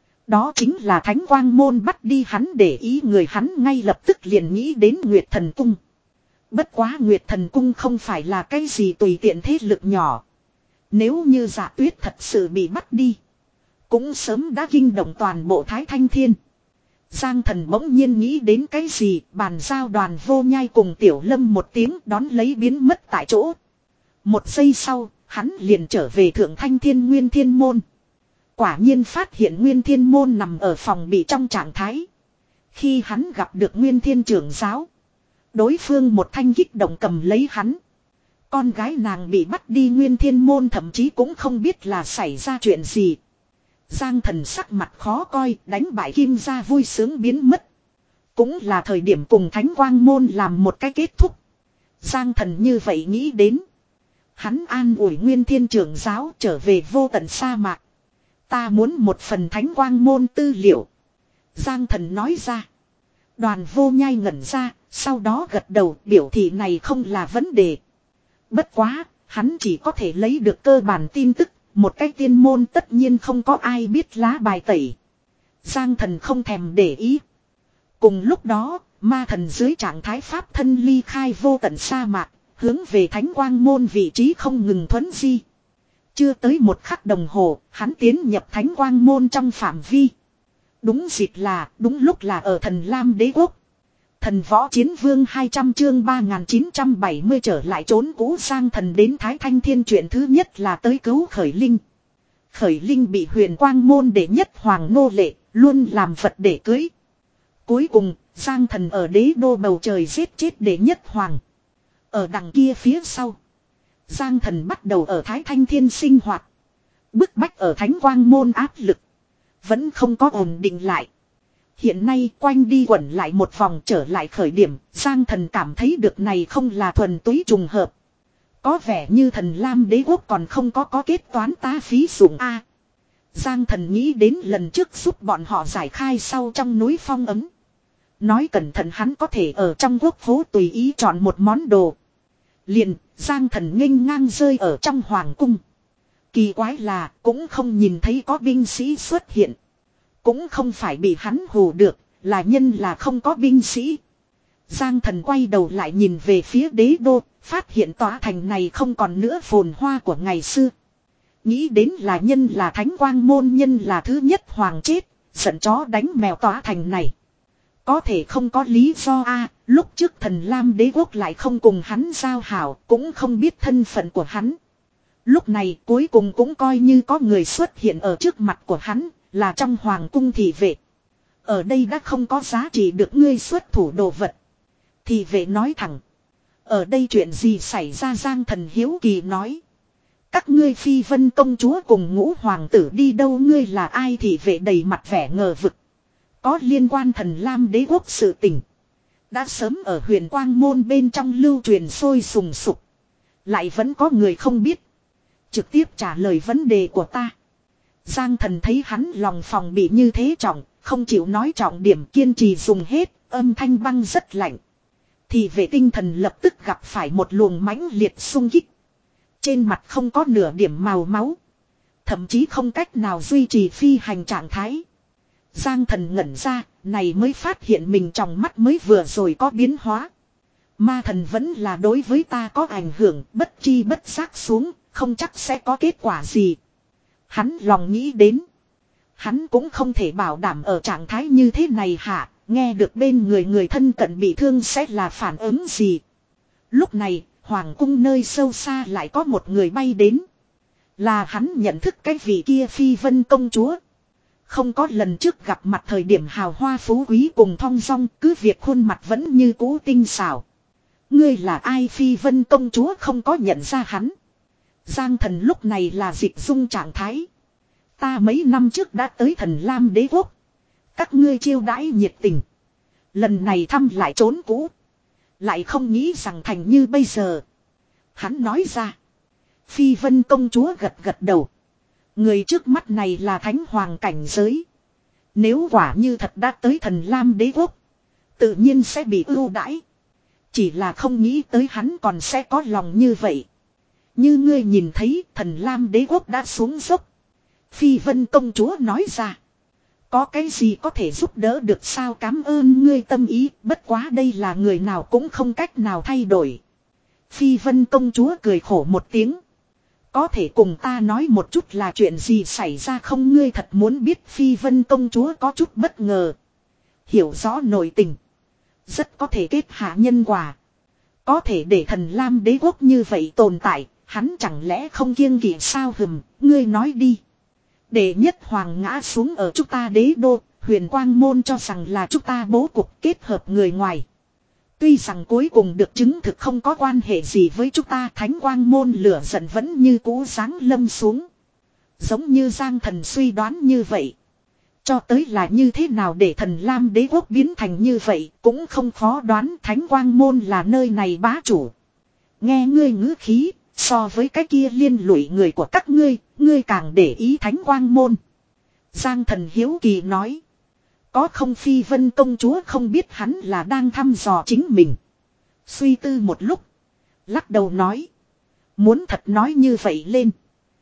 Đó chính là Thánh Quang Môn bắt đi hắn để ý người hắn ngay lập tức liền nghĩ đến Nguyệt Thần Cung. Bất quá Nguyệt Thần Cung không phải là cái gì tùy tiện thế lực nhỏ. Nếu như Dạ Tuyết thật sự bị bắt đi, cũng sớm đã kinh động toàn bộ Thái Thanh Thiên. Giang Thần bỗng nhiên nghĩ đến cái gì, bàn giao Đoàn Vô Nhai cùng Tiểu Lâm một tiếng đón lấy biến mất tại chỗ. Một giây sau, hắn liền trở về Thượng Thanh Thiên Nguyên Thiên Môn. Quả nhiên phát hiện Nguyên Thiên Môn nằm ở phòng bị trong trạng thái. Khi hắn gặp được Nguyên Thiên trưởng giáo, đối phương một thanh kích động cầm lấy hắn. Con gái nàng bị bắt đi Nguyên Thiên Môn thậm chí cũng không biết là xảy ra chuyện gì. Giang Thần sắc mặt khó coi, đánh bại Kim gia vui sướng biến mất. Cũng là thời điểm cùng Thánh Quang Môn làm một cái kết thúc. Giang Thần như vậy nghĩ đến. Hắn an ủi Nguyên Thiên trưởng giáo trở về vô tận sa mạc. Ta muốn một phần Thánh Quang Môn tư liệu. Giang Thần nói ra. Đoàn Vô Nhai ngẩn ra, sau đó gật đầu biểu thị này không là vấn đề. Bất quá, hắn chỉ có thể lấy được cơ bản tin tức. Một cái tiên môn tất nhiên không có ai biết lá bài tẩy. Giang Thần không thèm để ý. Cùng lúc đó, ma thần dưới trạng thái pháp thân ly khai vô tận sa mạc, hướng về Thánh Quang Môn vị trí không ngừng thuấn di. Chưa tới một khắc đồng hồ, hắn tiến nhập Thánh Quang Môn trong phạm vi. Đúng dịp là, đúng lúc là ở Thần Lam Đế Quốc. Thần Võ Chiến Vương hai trăm chương ba nghìn chín trăm bảy mươi trở lại trốn cũ. Giang Thần đến Thái Thanh Thiên chuyện thứ nhất là tới cứu Khởi Linh. Khởi Linh bị Huyền Quang Môn đệ nhất hoàng nô lệ, luôn làm vật để cưới. Cuối cùng, Giang Thần ở đế đô bầu trời giết chết đệ nhất hoàng. Ở đằng kia phía sau, Giang Thần bắt đầu ở Thái Thanh Thiên sinh hoạt. Bức bách ở Thánh Quang Môn áp lực vẫn không có ổn định lại. Hiện nay quanh đi quẩn lại một vòng trở lại khởi điểm, Giang Thần cảm thấy được này không là thuần túy trùng hợp. Có vẻ như Thần Lam Đế Quốc còn không có có kết toán tá phí dụng A. Giang Thần nghĩ đến lần trước giúp bọn họ giải khai sau trong núi phong ấm. Nói cẩn thận hắn có thể ở trong quốc phố tùy ý chọn một món đồ. Liền, Giang Thần nghênh ngang rơi ở trong hoàng cung. Kỳ quái là cũng không nhìn thấy có binh sĩ xuất hiện. Cũng không phải bị hắn hù được, là nhân là không có binh sĩ. Giang Thần quay đầu lại nhìn về phía đế đô, phát hiện tòa thành này không còn nữa phồn hoa của ngày xưa. Nghĩ đến là nhân là Thánh Quang Môn, nhân là thứ nhất hoàng chết, giận chó đánh mèo tòa thành này. Có thể không có lý do a. Lúc trước Thần Lam Đế Quốc lại không cùng hắn giao hảo, cũng không biết thân phận của hắn. Lúc này cuối cùng cũng coi như có người xuất hiện ở trước mặt của hắn, là trong hoàng cung thị vệ. Ở đây đã không có giá trị được ngươi xuất thủ đồ vật. Thị vệ nói thẳng. Ở đây chuyện gì xảy ra? Giang Thần hiếu kỳ nói. Các ngươi Phi Vân công chúa cùng ngũ hoàng tử đi đâu? Ngươi là ai? Thị vệ đầy mặt vẻ ngờ vực. Có liên quan Thần Lam Đế Quốc sự tình. Đã sớm ở Huyền Quang Môn bên trong lưu truyền sôi sùng sục. Lại vẫn có người không biết. Trực tiếp trả lời vấn đề của ta. Giang Thần thấy hắn lòng phòng bị như thế trọng, không chịu nói trọng điểm, kiên trì dùng hết, âm thanh băng rất lạnh. Thì vệ tinh thần lập tức gặp phải một luồng mãnh liệt xung kích. Trên mặt không có nửa điểm màu máu. Thậm chí không cách nào duy trì phi hành trạng thái. Giang Thần ngẩn ra, này mới phát hiện mình trong mắt mới vừa rồi có biến hóa. Ma thần vẫn là đối với ta có ảnh hưởng, bất chi bất giác xuống, không chắc sẽ có kết quả gì. Hắn lòng nghĩ đến. Hắn cũng không thể bảo đảm ở trạng thái như thế này hả, nghe được bên người người thân cận bị thương sẽ là phản ứng gì. Lúc này, hoàng cung nơi sâu xa lại có một người bay đến. Là hắn nhận thức cái vị kia Phi Vân công chúa. Không có lần trước gặp mặt thời điểm hào hoa phú quý cùng thong dong, cứ việc khuôn mặt vẫn như cũ tinh xảo. Ngươi là ai? Phi Vân công chúa không có nhận ra hắn. Giang thần lúc này là dịch dung trạng thái. Ta mấy năm trước đã tới Thần Lam đế quốc. Các ngươi chiêu đãi nhiệt tình. Lần này thăm lại trốn cũ. Lại không nghĩ rằng thành như bây giờ. Hắn nói ra. Phi Vân công chúa gật gật đầu. Người trước mắt này là thánh hoàng cảnh giới. Nếu quả như thật đã tới Thần Lam đế quốc, tự nhiên sẽ bị ưu đãi. Chỉ là không nghĩ tới hắn còn sẽ có lòng như vậy. Như ngươi nhìn thấy, Thần Lam đế quốc đã xuống dốc. Phi Vân công chúa nói ra. Có cái gì có thể giúp đỡ được sao? Cảm ơn ngươi tâm ý, bất quá đây là người nào cũng không cách nào thay đổi. Phi Vân công chúa cười khổ một tiếng. Có thể cùng ta nói một chút là chuyện gì xảy ra không? Ngươi thật muốn biết? Phi Vân công chúa có chút bất ngờ. Hiểu rõ nội tình, rất có thể kết hạ nhân quả. Có thể để Thần Lam đế quốc như vậy tồn tại, hắn chẳng lẽ không kiêng kỵ sao? Hừm, ngươi nói đi. Đệ nhất hoàng ngã xuống ở chúng ta đế đô, Huyền Quang môn cho rằng là chúng ta bố cục kết hợp người ngoài. Tuy rằng cuối cùng được chứng thực không có quan hệ gì với chúng ta, Thánh Quang môn lửa giận vẫn như cũ giáng lâm xuống. Giống như Giang thần suy đoán như vậy. Cho tới là như thế nào để Thần Lam đế quốc biến thành như vậy cũng không khó đoán. Thánh Quang môn là nơi này bá chủ. Nghe ngươi ngữ khí, so với cái kia liên lụy người của các ngươi, ngươi càng để ý Thánh Quang môn. Giang thần hiếu kỳ nói. Có không? Phi Vân công chúa không biết hắn là đang thăm dò chính mình. Suy tư một lúc, lắc đầu nói. Muốn thật nói như vậy lên,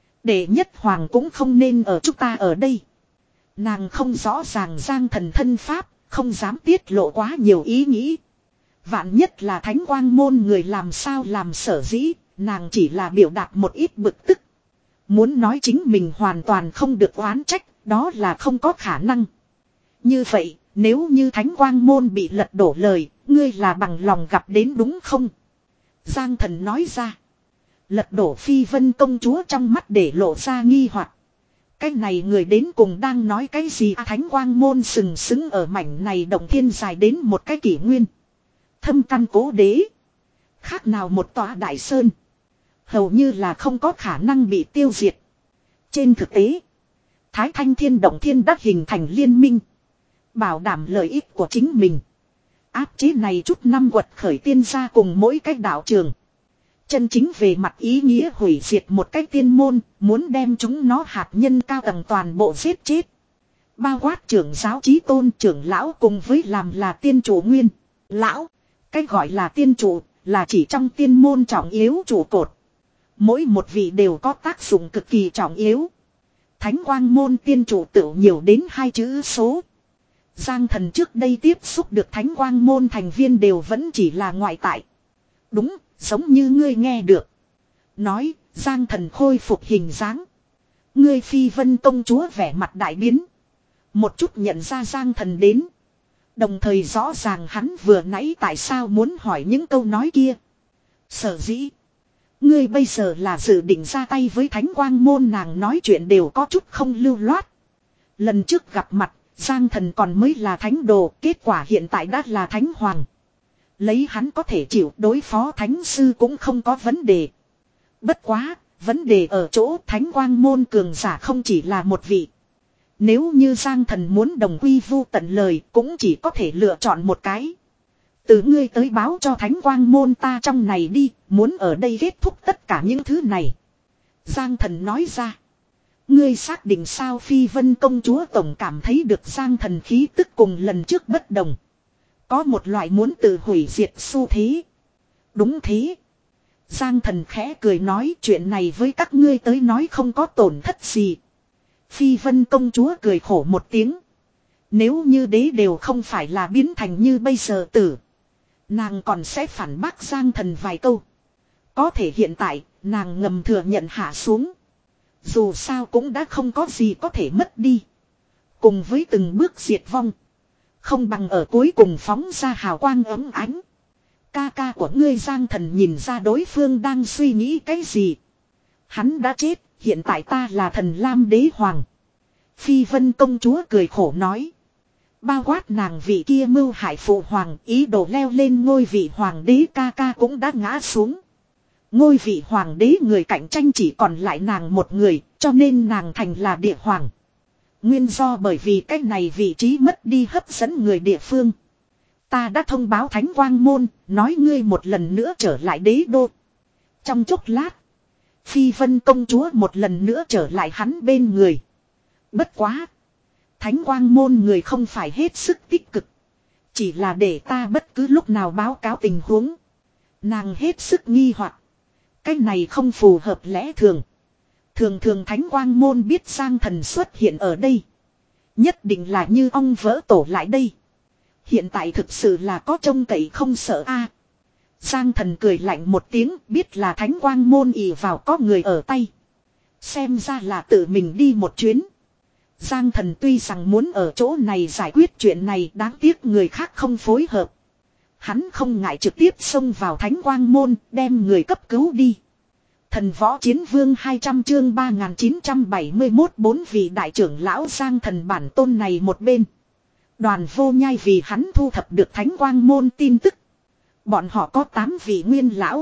đệ nhất hoàng cũng không nên ở chúng ta ở đây. Nàng không rõ ràng Giang thần thân pháp, không dám tiết lộ quá nhiều ý nghĩ. Vạn nhất là Thánh Quang môn người làm sao làm sở dĩ, nàng chỉ là biểu đạt một ít bực tức. Muốn nói chính mình hoàn toàn không được oán trách, đó là không có khả năng. Như vậy, nếu như Thánh Quang môn bị lật đổ lời, ngươi là bằng lòng gặp đến đúng không? Giang thần nói ra. Lật đổ? Phi Vân công chúa trong mắt để lộ ra nghi hoặc. Cái này người đến cùng đang nói cái gì? À, Thánh Quang môn sừng sững ở mảnh này động thiên dài đến một cái kỷ nguyên. Thâm căn cố đế. Khác nào một tòa đại sơn. Hầu như là không có khả năng bị tiêu diệt. Trên thực tế, Thái Thanh Thiên Động Thiên đã hình thành liên minh. Bảo đảm lợi ích của chính mình. Áp chế này chút năm quật khởi tiên gia cùng mỗi cái đạo trường. Chân chính về mặt ý nghĩa hủy diệt một cái tiên môn, muốn đem chúng nó hạt nhân cao tầng toàn bộ giết chết. Bao quát trưởng giáo chí tôn trưởng lão cùng với làm là tiên chủ nguyên. Lão, cái gọi là tiên chủ, là chỉ trong tiên môn trọng yếu trụ cột. Mỗi một vị đều có tác dụng cực kỳ trọng yếu. Thánh Quang môn tiên chủ tự nhiều đến hai chữ số. Giang thần trước đây tiếp xúc được Thánh Quang môn thành viên đều vẫn chỉ là ngoại tại. Đúng, giống như ngươi nghe được. Nói, Giang thần khôi phục hình dáng. Ngươi Phi Vân công chúa vẻ mặt đại biến. Một chút nhận ra Giang thần đến. Đồng thời rõ ràng hắn vừa nãy tại sao muốn hỏi những câu nói kia. Sở dĩ. Ngươi bây giờ là dự định ra tay với Thánh Quang môn, nàng nói chuyện đều có chút không lưu loát. Lần trước gặp mặt, Giang thần còn mới là thánh đồ, kết quả hiện tại đã là thánh hoàng. Lấy hắn có thể chịu đối phó thánh sư cũng không có vấn đề. Bất quá, vấn đề ở chỗ Thánh Quang môn cường giả không chỉ là một vị. Nếu như Giang thần muốn đồng quy vu tận lời cũng chỉ có thể lựa chọn một cái. Từ ngươi tới báo cho Thánh Quang môn ta trong này đi, muốn ở đây kết thúc tất cả những thứ này. Giang thần nói ra. Ngươi xác định sao? Phi Vân công chúa tổng cảm thấy được Giang thần khí tức cùng lần trước bất đồng. Có một loại muốn tự hủy diệt xu thế. Đúng thế. Giang thần khẽ cười nói chuyện này với các ngươi tới nói không có tổn thất gì. Phi Vân công chúa cười khổ một tiếng. Nếu như đế đều không phải là biến thành như bây giờ tử. Nàng còn sẽ phản bác Giang Thần vài câu. Có thể hiện tại, nàng ngầm thừa nhận hạ xuống. Dù sao cũng đã không có gì có thể mất đi. Cùng với từng bước diệt vong. Không bằng ở cuối cùng phóng ra hào quang ấm ánh. Ca ca của ngươi Giang Thần nhìn ra đối phương đang suy nghĩ cái gì. Hắn đã chết, hiện tại ta là thần Lam đế hoàng. Phi Vân công chúa cười khổ nói. Bao quát nàng vị kia mưu hại phụ hoàng ý đồ leo lên ngôi vị hoàng đế ca ca cũng đã ngã xuống. Ngôi vị hoàng đế người cạnh tranh chỉ còn lại nàng một người, cho nên nàng thành là địa hoàng. Nguyên do bởi vì cách này vị trí mất đi hấp dẫn người địa phương. Ta đã thông báo Thánh Quang Môn, nói ngươi một lần nữa trở lại đế đô. Trong chốc lát, Phi Vân công chúa một lần nữa trở lại hắn bên người. Bất quá. Thánh Quang Môn người không phải hết sức tích cực. Chỉ là để ta bất cứ lúc nào báo cáo tình huống. Nàng hết sức nghi hoặc. Cái này không phù hợp lẽ thường. Thường thường Thánh Quang Môn biết Giang Thần xuất hiện ở đây. Nhất định là như ong vỡ tổ lại đây. Hiện tại thực sự là có trông cậy không sợ a. Giang Thần cười lạnh một tiếng, biết là Thánh Quang Môn ì vào có người ở tay. Xem ra là tự mình đi một chuyến. Giang Thần tuy rằng muốn ở chỗ này giải quyết chuyện này, đáng tiếc người khác không phối hợp. Hắn không ngại trực tiếp xông vào Thánh Quang Môn, đem người cấp cứu đi. Thần Võ Chiến Vương hai trăm chương ba nghìn chín trăm bảy mươi mốt bốn vị đại trưởng lão Giang Thần bản tôn này một bên. Đoàn Vô Nhai vì hắn thu thập được Thánh Quang Môn tin tức. Bọn họ có tám vị nguyên lão.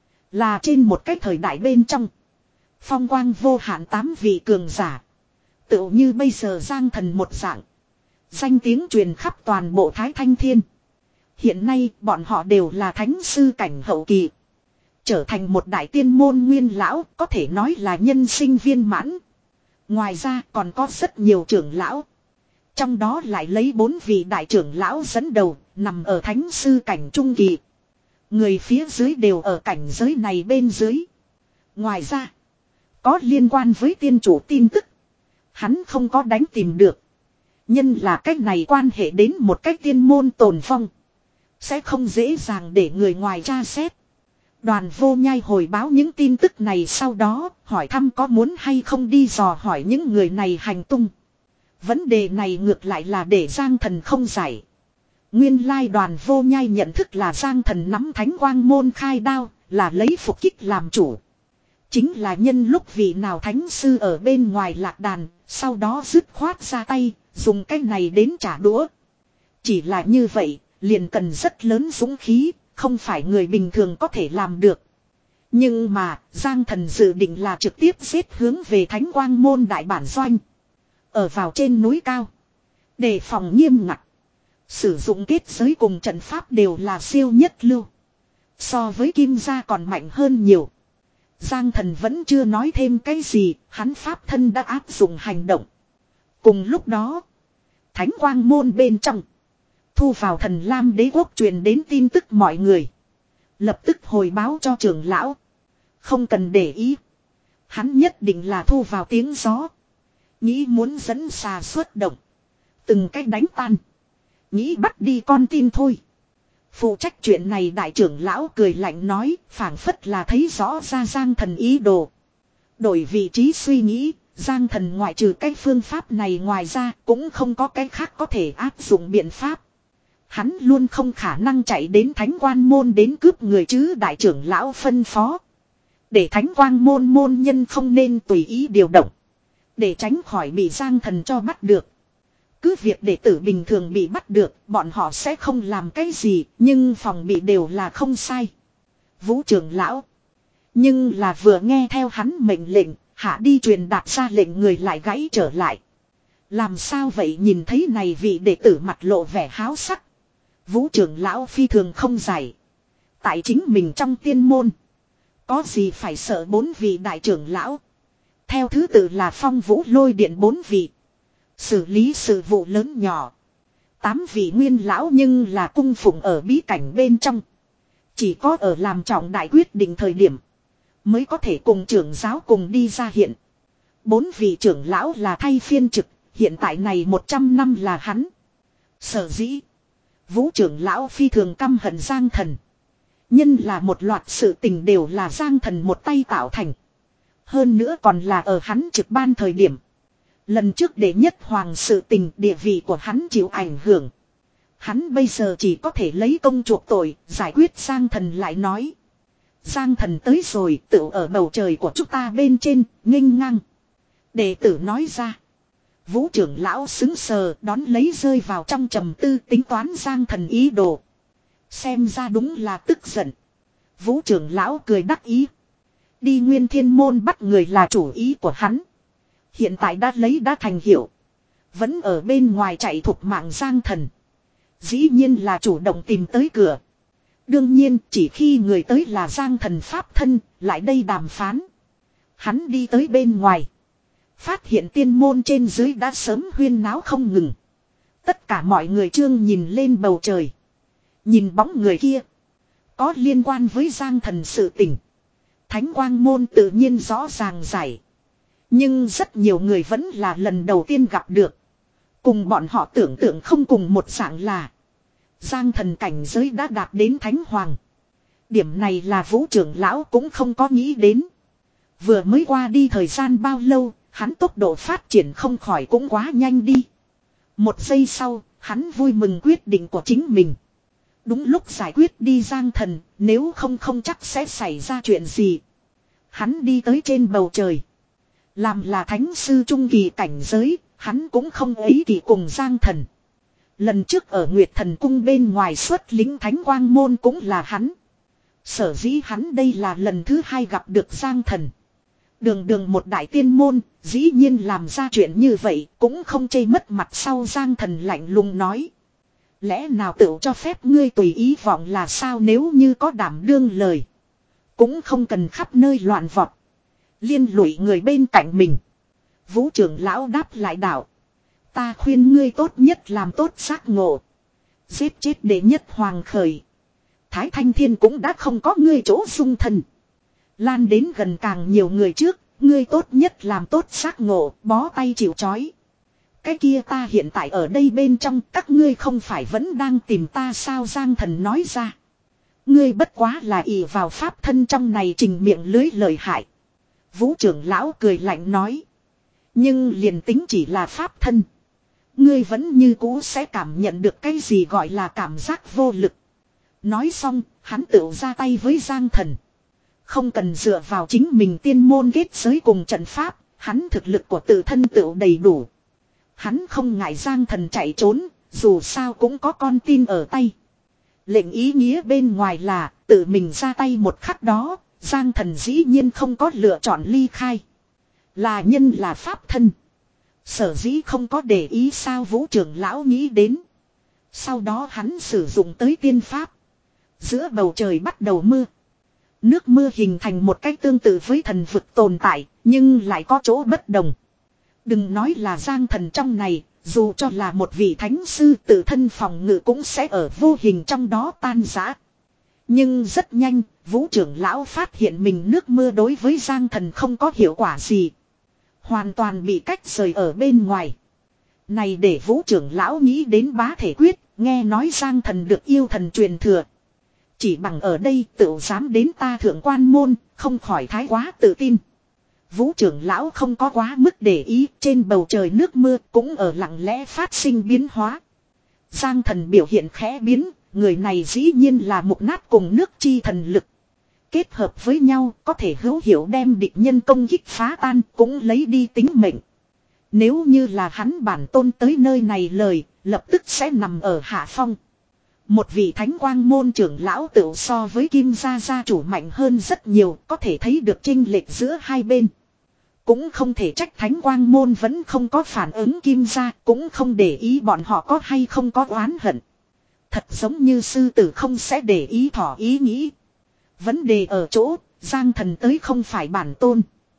Là trên một cái thời đại bên trong. Phong quang vô hạn tám vị cường giả. Tựu như bây giờ Giang Thần một dạng. Danh tiếng truyền khắp toàn bộ Thái Thanh Thiên. Hiện nay bọn họ đều là thánh sư cảnh hậu kỳ. Trở thành một đại tiên môn nguyên lão có thể nói là nhân sinh viên mãn. Ngoài ra còn có rất nhiều trưởng lão. Trong đó lại lấy bốn vị đại trưởng lão dẫn đầu nằm ở thánh sư cảnh trung kỳ. Người phía dưới đều ở cảnh giới này bên dưới. Ngoài ra có liên quan với tiên chủ tin tức. Hắn không có đánh tìm được. Nhân là cách này quan hệ đến một cách tiên môn tồn vong. Sẽ không dễ dàng để người ngoài tra xét. Đoàn Vô Nhai hồi báo những tin tức này sau đó hỏi thăm có muốn hay không đi dò hỏi những người này hành tung. Vấn đề này ngược lại là để Giang Thần không giải. Nguyên lai Đoàn Vô Nhai nhận thức là Giang Thần nắm Thánh Quang Môn khai đao, là lấy phục kích làm chủ. Chính là nhân lúc vị nào thánh sư ở bên ngoài lạc đàn, sau đó dứt khoát ra tay, dùng cái này đến trả đũa. Chỉ là như vậy, liền cần rất lớn dũng khí, không phải người bình thường có thể làm được. Nhưng mà, Giang Thần dự định là trực tiếp giết hướng về Thánh Quang Môn đại bản doanh. Ở vào trên núi cao. Đề phòng nghiêm ngặt. Sử dụng kết giới cùng trận pháp đều là siêu nhất lưu. So với Kim Gia còn mạnh hơn nhiều. Giang Thần vẫn chưa nói thêm cái gì, hắn pháp thân đã áp dụng hành động. Cùng lúc đó, Thánh Quang Môn bên trong, thu vào Thần Lam Đế quốc truyền đến tin tức mọi người. Lập tức hồi báo cho trưởng lão. Không cần để ý. Hắn nhất định là thu vào tiếng gió. Nghĩ muốn dẫn xà xuất động. Từng cách đánh tan. Nghĩ bắt đi con tin thôi. Phụ trách chuyện này đại trưởng lão cười lạnh nói, phảng phất là thấy rõ ra Giang Thần ý đồ. Đổi vị trí suy nghĩ, Giang Thần ngoại trừ cái phương pháp này ngoài ra cũng không có cái khác có thể áp dụng biện pháp. Hắn luôn không khả năng chạy đến Thánh Quan Môn đến cướp người chứ đại trưởng lão phân phó. Để Thánh Quang Môn môn nhân không nên tùy ý điều động. Để tránh khỏi bị Giang Thần cho bắt được. Cứ việc đệ tử bình thường bị bắt được, bọn họ sẽ không làm cái gì, nhưng phòng bị đều là không sai. Vũ trưởng lão. Nhưng là vừa nghe theo hắn mệnh lệnh, hạ đi truyền đạt ra lệnh người lại gãy trở lại. Làm sao vậy nhìn thấy này vị đệ tử mặt lộ vẻ háo sắc. Vũ trưởng lão phi thường không giải. Tại chính mình trong tiên môn. Có gì phải sợ bốn vị đại trưởng lão. Theo thứ tự là Phong Vũ Lôi Điện bốn vị. Xử lý sự vụ lớn nhỏ. Tám vị nguyên lão nhưng là cung phụng ở bí cảnh bên trong. Chỉ có ở làm trọng đại quyết định thời điểm. Mới có thể cùng trưởng giáo cùng đi ra hiện. Bốn vị trưởng lão là thay phiên trực. Hiện tại này một trăm năm là hắn. Sở dĩ. Vũ trưởng lão phi thường căm hận Giang Thần. Nhân là một loạt sự tình đều là Giang Thần một tay tạo thành. Hơn nữa còn là ở hắn trực ban thời điểm. Lần trước đệ nhất hoàng sự tình địa vị của hắn chịu ảnh hưởng. Hắn bây giờ chỉ có thể lấy công chuộc tội, giải quyết Giang Thần lại nói. Giang Thần tới rồi, tựu ở bầu trời của chúng ta bên trên, nghênh ngang. Đệ tử nói ra. Vũ trưởng lão xứng sờ đón lấy rơi vào trong trầm tư tính toán Giang Thần ý đồ. Xem ra đúng là tức giận. Vũ trưởng lão cười đắc ý. Đi Nguyên Thiên Môn bắt người là chủ ý của hắn. Hiện tại đã lấy đã thành hiệu. Vẫn ở bên ngoài chạy thục mạng Giang Thần. Dĩ nhiên là chủ động tìm tới cửa. Đương nhiên chỉ khi người tới là Giang Thần pháp thân, lại đây đàm phán. Hắn đi tới bên ngoài. Phát hiện tiên môn trên dưới đã sớm huyên náo không ngừng. Tất cả mọi người trương nhìn lên bầu trời. Nhìn bóng người kia. Có liên quan với Giang Thần sự tình. Thánh Quang Môn tự nhiên rõ ràng giải. Nhưng rất nhiều người vẫn là lần đầu tiên gặp được. Cùng bọn họ tưởng tượng không cùng một dạng là. Giang Thần cảnh giới đã đạt đến Thánh Hoàng. Điểm này là Vũ trưởng lão cũng không có nghĩ đến. Vừa mới qua đi thời gian bao lâu, hắn tốc độ phát triển không khỏi cũng quá nhanh đi. Một giây sau, hắn vui mừng quyết định của chính mình. Đúng lúc giải quyết đi Giang Thần, nếu không không chắc sẽ xảy ra chuyện gì. Hắn đi tới trên bầu trời. Làm là thánh sư trung kỳ cảnh giới, hắn cũng không ấy kỳ cùng Giang Thần. Lần trước ở Nguyệt Thần Cung bên ngoài xuất lính Thánh Quang Môn cũng là hắn. Sở dĩ hắn đây là lần thứ hai gặp được Giang Thần. Đường đường một đại tiên môn, dĩ nhiên làm ra chuyện như vậy, cũng không chê mất mặt sau Giang Thần lạnh lùng nói. Lẽ nào tự cho phép ngươi tùy ý vọng là sao nếu như có đảm đương lời. Cũng không cần khắp nơi loạn vọt. Liên lụy người bên cạnh mình. Vũ trưởng lão đáp lại đạo. Ta khuyên ngươi tốt nhất làm tốt giác ngộ. Giết chết đệ nhất hoàng khởi. Thái Thanh Thiên cũng đã không có ngươi chỗ dung thân. Lan đến gần càng nhiều người trước. Ngươi tốt nhất làm tốt giác ngộ, bó tay chịu trói. Cái kia ta hiện tại ở đây bên trong, các ngươi không phải vẫn đang tìm ta sao Giang Thần nói ra. Ngươi bất quá là ỷ vào pháp thân trong này trình miệng lưới lời hại. Vũ trưởng lão cười lạnh nói. Nhưng liền tính chỉ là pháp thân. Ngươi vẫn như cũ sẽ cảm nhận được cái gì gọi là cảm giác vô lực. Nói xong, hắn tự ra tay với Giang Thần. Không cần dựa vào chính mình tiên môn kết giới cùng trận pháp, hắn thực lực của tự thân tự đầy đủ. Hắn không ngại Giang Thần chạy trốn, dù sao cũng có con tin ở tay. Lệnh ý nghĩa bên ngoài là, tự mình ra tay một khắc đó, Giang Thần dĩ nhiên không có lựa chọn ly khai. Là nhân là pháp thân. Sở dĩ không có để ý sao Vũ trưởng lão nghĩ đến. Sau đó hắn sử dụng tới tiên pháp. Giữa bầu trời bắt đầu mưa. Nước mưa hình thành một cách tương tự với thần vực tồn tại, nhưng lại có chỗ bất đồng. Đừng nói là Giang Thần trong này, dù cho là một vị thánh sư tự thân phòng ngự cũng sẽ ở vô hình trong đó tan rã. Nhưng rất nhanh, Vũ trưởng lão phát hiện mình nước mưa đối với Giang Thần không có hiệu quả gì. Hoàn toàn bị cách rời ở bên ngoài. Này để Vũ trưởng lão nghĩ đến bá thể quyết, nghe nói Giang Thần được yêu thần truyền thừa. Chỉ bằng ở đây tự dám đến ta thượng quan môn, không khỏi thái quá tự tin. Vũ trưởng lão không có quá mức để ý, trên bầu trời nước mưa cũng ở lặng lẽ phát sinh biến hóa. Giang Thần biểu hiện khẽ biến, người này dĩ nhiên là mục nát cùng nước chi thần lực. Kết hợp với nhau có thể hữu hiệu đem địch nhân công kích phá tan cũng lấy đi tính mệnh. Nếu như là hắn bản tôn tới nơi này lời, lập tức sẽ nằm ở hạ phong. Một vị Thánh Quang Môn trưởng lão tự so với Kim gia gia chủ mạnh hơn rất nhiều, có thể thấy được chênh lệch giữa hai bên. Cũng không thể trách Thánh Quang Môn vẫn không có phản ứng Kim gia, cũng không để ý bọn họ có hay không có oán hận. Thật giống như sư tử không sẽ để ý thỏ ý nghĩ. Vấn đề ở chỗ, Giang Thần tới không phải bản tôn.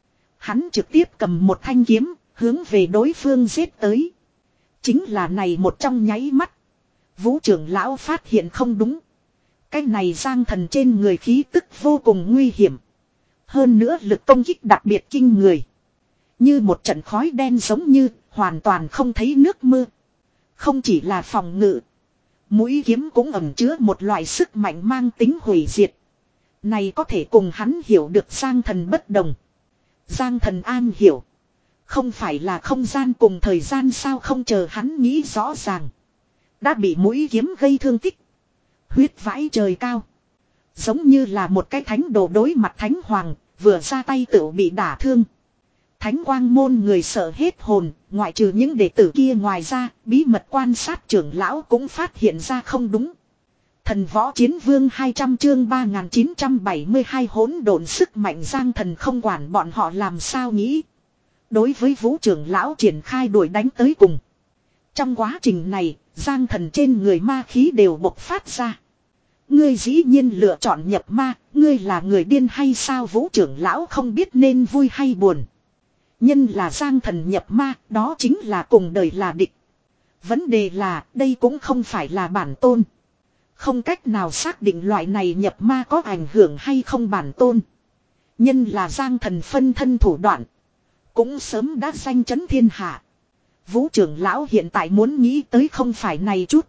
Hắn trực tiếp cầm một thanh kiếm, hướng về đối phương giết tới. Chính là này một trong nháy mắt. Vũ trưởng lão phát hiện không đúng. Cái này Giang Thần trên người khí tức vô cùng nguy hiểm. Hơn nữa lực công kích đặc biệt kinh người. Như một trận khói đen giống như hoàn toàn không thấy nước mưa. Không chỉ là phòng ngự. Mũi kiếm cũng ẩn chứa một loại sức mạnh mang tính hủy diệt. Này có thể cùng hắn hiểu được Giang Thần bất đồng. Giang Thần an hiểu. Không phải là không gian cùng thời gian sao, không chờ hắn nghĩ rõ ràng. Đã bị mũi kiếm gây thương tích. Huyết vãi trời cao. Giống như là một cái thánh đồ đối mặt thánh hoàng, vừa ra tay tự bị đả thương. Thánh quang môn người sợ hết hồn, ngoại trừ những đệ tử kia, ngoài ra, bí mật quan sát trưởng lão cũng phát hiện ra không đúng. Thần võ chiến vương hai trăm chương ba nghìn chín trăm bảy mươi hai hỗn độn sức mạnh. Giang Thần không quản bọn họ làm sao nghĩ. Đối với Vũ trưởng lão triển khai đuổi đánh tới cùng. Trong quá trình này, Giang Thần trên người ma khí đều bộc phát ra. Ngươi dĩ nhiên lựa chọn nhập ma, ngươi là người điên hay sao? Vũ trưởng lão không biết nên vui hay buồn. Nhân là Giang Thần nhập ma, đó chính là cùng đời là địch. Vấn đề là, đây cũng không phải là bản tôn. Không cách nào xác định loại này nhập ma có ảnh hưởng hay không bản tôn. Nhân là Giang Thần phân thân thủ đoạn. Cũng sớm đã danh chấn thiên hạ. Vũ trưởng lão hiện tại muốn nghĩ tới không phải này chút.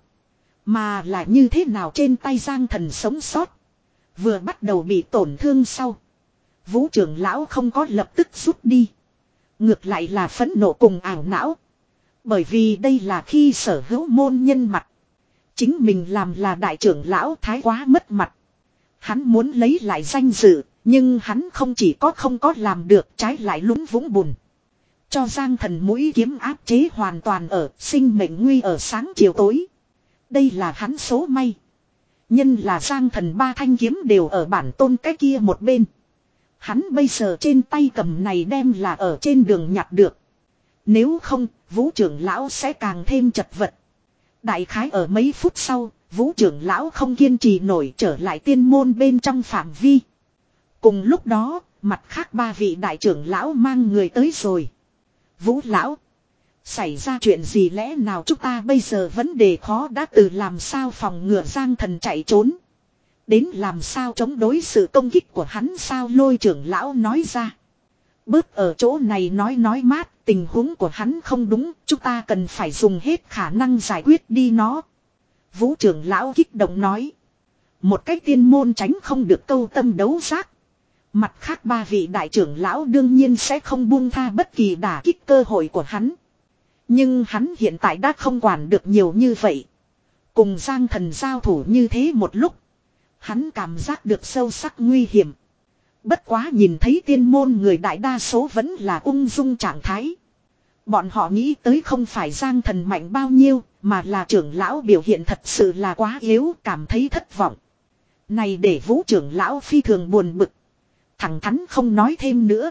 Mà là như thế nào trên tay Giang Thần sống sót. Vừa bắt đầu bị tổn thương sau. Vũ trưởng lão không có lập tức rút đi. Ngược lại là phẫn nộ cùng ảo não. Bởi vì đây là khi sở hữu môn nhân mặt. Chính mình làm là đại trưởng lão thái quá mất mặt. Hắn muốn lấy lại danh dự. Nhưng hắn không chỉ có không có làm được, trái lại lúng vũng bùn. Cho Giang Thần mũi kiếm áp chế hoàn toàn ở, sinh mệnh nguy ở sáng chiều tối. Đây là hắn số may. Nhân là Giang Thần ba thanh kiếm đều ở bản tôn cái kia một bên. Hắn bây giờ trên tay cầm này đem là ở trên đường nhặt được. Nếu không, Vũ trưởng lão sẽ càng thêm chật vật. Đại khái ở mấy phút sau, Vũ trưởng lão không kiên trì nổi trở lại tiên môn bên trong phạm vi. Cùng lúc đó, mặt khác ba vị đại trưởng lão mang người tới rồi. Vũ lão, xảy ra chuyện gì, lẽ nào chúng ta bây giờ vấn đề khó đã từ làm sao phòng ngừa Giang Thần chạy trốn. Đến làm sao chống đối sự công kích của hắn sao, Lôi trưởng lão nói ra. Bớt ở chỗ này nói nói mát, tình huống của hắn không đúng, chúng ta cần phải dùng hết khả năng giải quyết đi nó. Vũ trưởng lão kích động nói. Một cách tiên môn tránh không được câu tâm đấu giác. Mặt khác ba vị đại trưởng lão đương nhiên sẽ không buông tha bất kỳ đả kích cơ hội của hắn. Nhưng hắn hiện tại đã không quản được nhiều như vậy. Cùng Giang Thần giao thủ như thế một lúc. Hắn cảm giác được sâu sắc nguy hiểm. Bất quá nhìn thấy tiên môn người đại đa số vẫn là ung dung trạng thái. Bọn họ nghĩ tới không phải Giang Thần mạnh bao nhiêu, mà là trưởng lão biểu hiện thật sự là quá yếu, cảm thấy thất vọng. Này để Vũ trưởng lão phi thường buồn bực. Thẳng thắn không nói thêm nữa.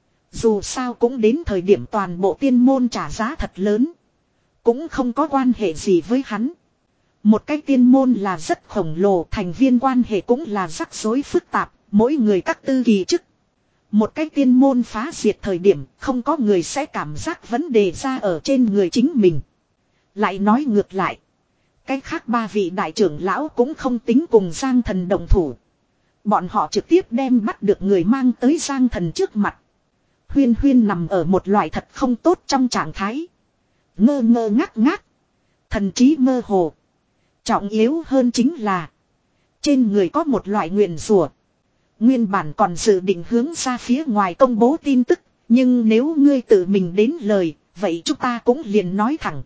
Dù sao cũng đến thời điểm toàn bộ tiên môn trả giá thật lớn. Cũng không có quan hệ gì với hắn. Một cái tiên môn là rất khổng lồ, thành viên quan hệ cũng là rắc rối phức tạp, mỗi người các tư kỳ chức. Một cái tiên môn phá diệt thời điểm, không có người sẽ cảm giác vấn đề ra ở trên người chính mình. Lại nói ngược lại. Cái khác ba vị đại trưởng lão cũng không tính cùng Giang Thần đồng thủ. Bọn họ trực tiếp đem bắt được người mang tới Giang Thần trước mặt. Huyên Huyên nằm ở một loại thật không tốt trong trạng thái. Ngơ ngơ ngác ngác. Thần trí mơ hồ. Trọng yếu hơn chính là. Trên người có một loại nguyền rủa. Nguyên bản còn dự định hướng ra phía ngoài công bố tin tức. Nhưng nếu ngươi tự mình đến lời. Vậy chúng ta cũng liền nói thẳng.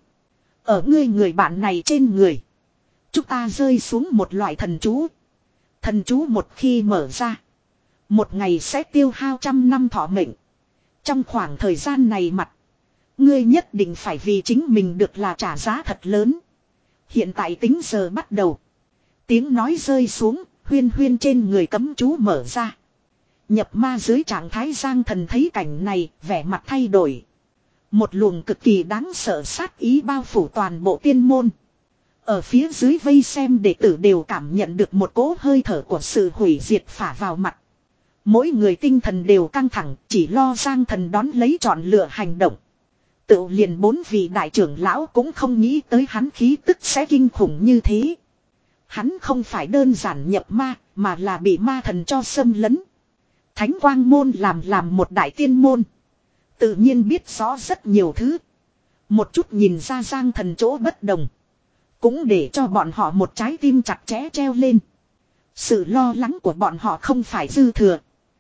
Ở ngươi người bạn này trên người. Chúng ta rơi xuống một loại thần chú. Thần chú một khi mở ra. Một ngày sẽ tiêu hao trăm năm thọ mệnh. Trong khoảng thời gian này mặt. Ngươi nhất định phải vì chính mình được là trả giá thật lớn. Hiện tại tính giờ bắt đầu. Tiếng nói rơi xuống. Huyên Huyên trên người cấm chú mở ra. Nhập ma dưới trạng thái Giang Thần thấy cảnh này. Vẻ mặt thay đổi. Một luồng cực kỳ đáng sợ sát ý bao phủ toàn bộ tiên môn. Ở phía dưới vây xem đệ tử đều cảm nhận được một cỗ hơi thở của sự hủy diệt phả vào mặt. Mỗi người tinh thần đều căng thẳng, chỉ lo Giang Thần đón lấy chọn lựa hành động. Tự liền bốn vị đại trưởng lão cũng không nghĩ tới hắn khí tức sẽ kinh khủng như thế. Hắn không phải đơn giản nhập ma, mà là bị ma thần cho xâm lấn. Thánh Quang Môn làm làm một đại tiên môn. Tự nhiên biết rõ rất nhiều thứ. Một chút nhìn ra Giang Thần chỗ bất đồng. Cũng để cho bọn họ một trái tim chặt chẽ treo lên. Sự lo lắng của bọn họ không phải dư thừa.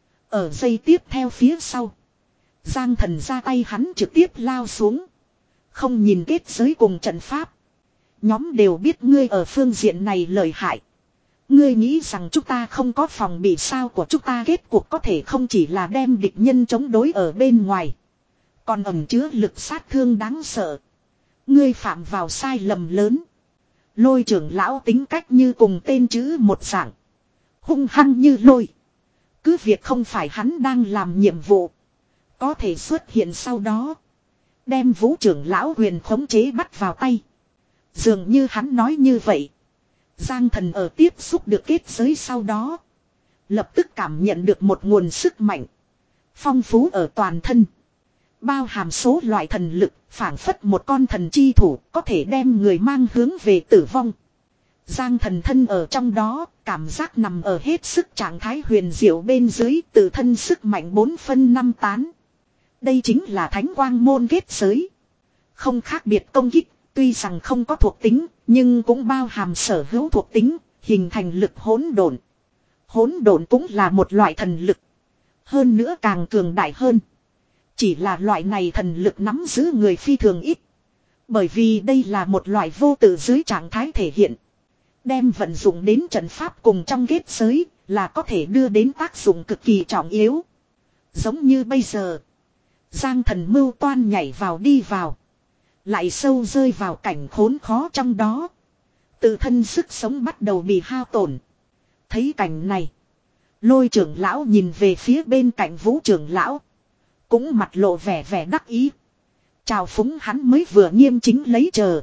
Ở giây tiếp theo phía sau. Giang Thần ra tay hắn trực tiếp lao xuống. Không nhìn kết giới cùng trận pháp. Nhóm đều biết ngươi ở phương diện này lợi hại. Ngươi nghĩ rằng chúng ta không có phòng bị sao của chúng ta kết cuộc có thể không chỉ là đem địch nhân chống đối ở bên ngoài. Còn ẩn chứa lực sát thương đáng sợ. Ngươi phạm vào sai lầm lớn. Lôi trưởng lão tính cách như cùng tên chữ một dạng. Hung hăng như lôi. Cứ việc không phải hắn đang làm nhiệm vụ. Có thể xuất hiện sau đó. Đem vũ trưởng lão huyền khống chế bắt vào tay. Dường như hắn nói như vậy. Giang Thần ở tiếp xúc được kết giới sau đó. Lập tức cảm nhận được một nguồn sức mạnh. Phong phú ở toàn thân. Bao hàm số loại thần lực, phảng phất một con thần chi thủ, có thể đem người mang hướng về tử vong. Giang Thần thân ở trong đó, cảm giác nằm ở hết sức trạng thái huyền diệu bên dưới, tự thân sức mạnh bốn phân năm tán. Đây chính là thánh quang môn kết giới. Không khác biệt công kích, tuy rằng không có thuộc tính, nhưng cũng bao hàm sở hữu thuộc tính, hình thành lực hỗn độn. Hỗn độn cũng là một loại thần lực. Hơn nữa càng cường đại hơn. Chỉ là loại này thần lực nắm giữ người phi thường ít. Bởi vì đây là một loại vô tự dưới trạng thái thể hiện. Đem vận dụng đến trận pháp cùng trong kết giới là có thể đưa đến tác dụng cực kỳ trọng yếu. Giống như bây giờ. Giang Thần mưu toan nhảy vào đi vào. Lại sâu rơi vào cảnh khốn khó trong đó. Tự thân sức sống bắt đầu bị hao tổn. Thấy cảnh này. Lôi trưởng lão nhìn về phía bên cạnh vũ trưởng lão. Cũng mặt lộ vẻ vẻ đắc ý. Chào phúng hắn mới vừa nghiêm chính lấy chờ.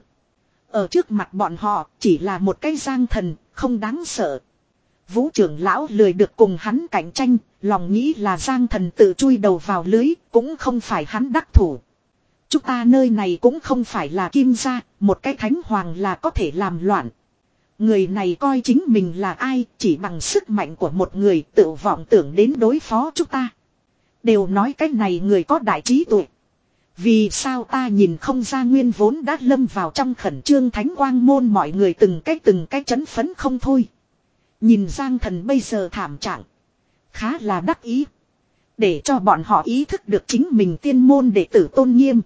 Ở trước mặt bọn họ chỉ là một cái Giang Thần, không đáng sợ. Vũ trưởng lão lười được cùng hắn cạnh tranh, lòng nghĩ là Giang Thần tự chui đầu vào lưới, cũng không phải hắn đắc thủ. Chúng ta nơi này cũng không phải là Kim gia, một cái thánh hoàng là có thể làm loạn. Người này coi chính mình là ai, chỉ bằng sức mạnh của một người tự vọng tưởng đến đối phó chúng ta. Đều nói cái này người có đại trí tuệ. Vì sao ta nhìn không ra nguyên vốn đã lâm vào trong khẩn trương thánh quang môn mọi người từng cái từng cái chấn phấn không thôi. Nhìn Giang Thần bây giờ thảm trạng. Khá là đắc ý. Để cho bọn họ ý thức được chính mình tiên môn đệ tử tôn nghiêm.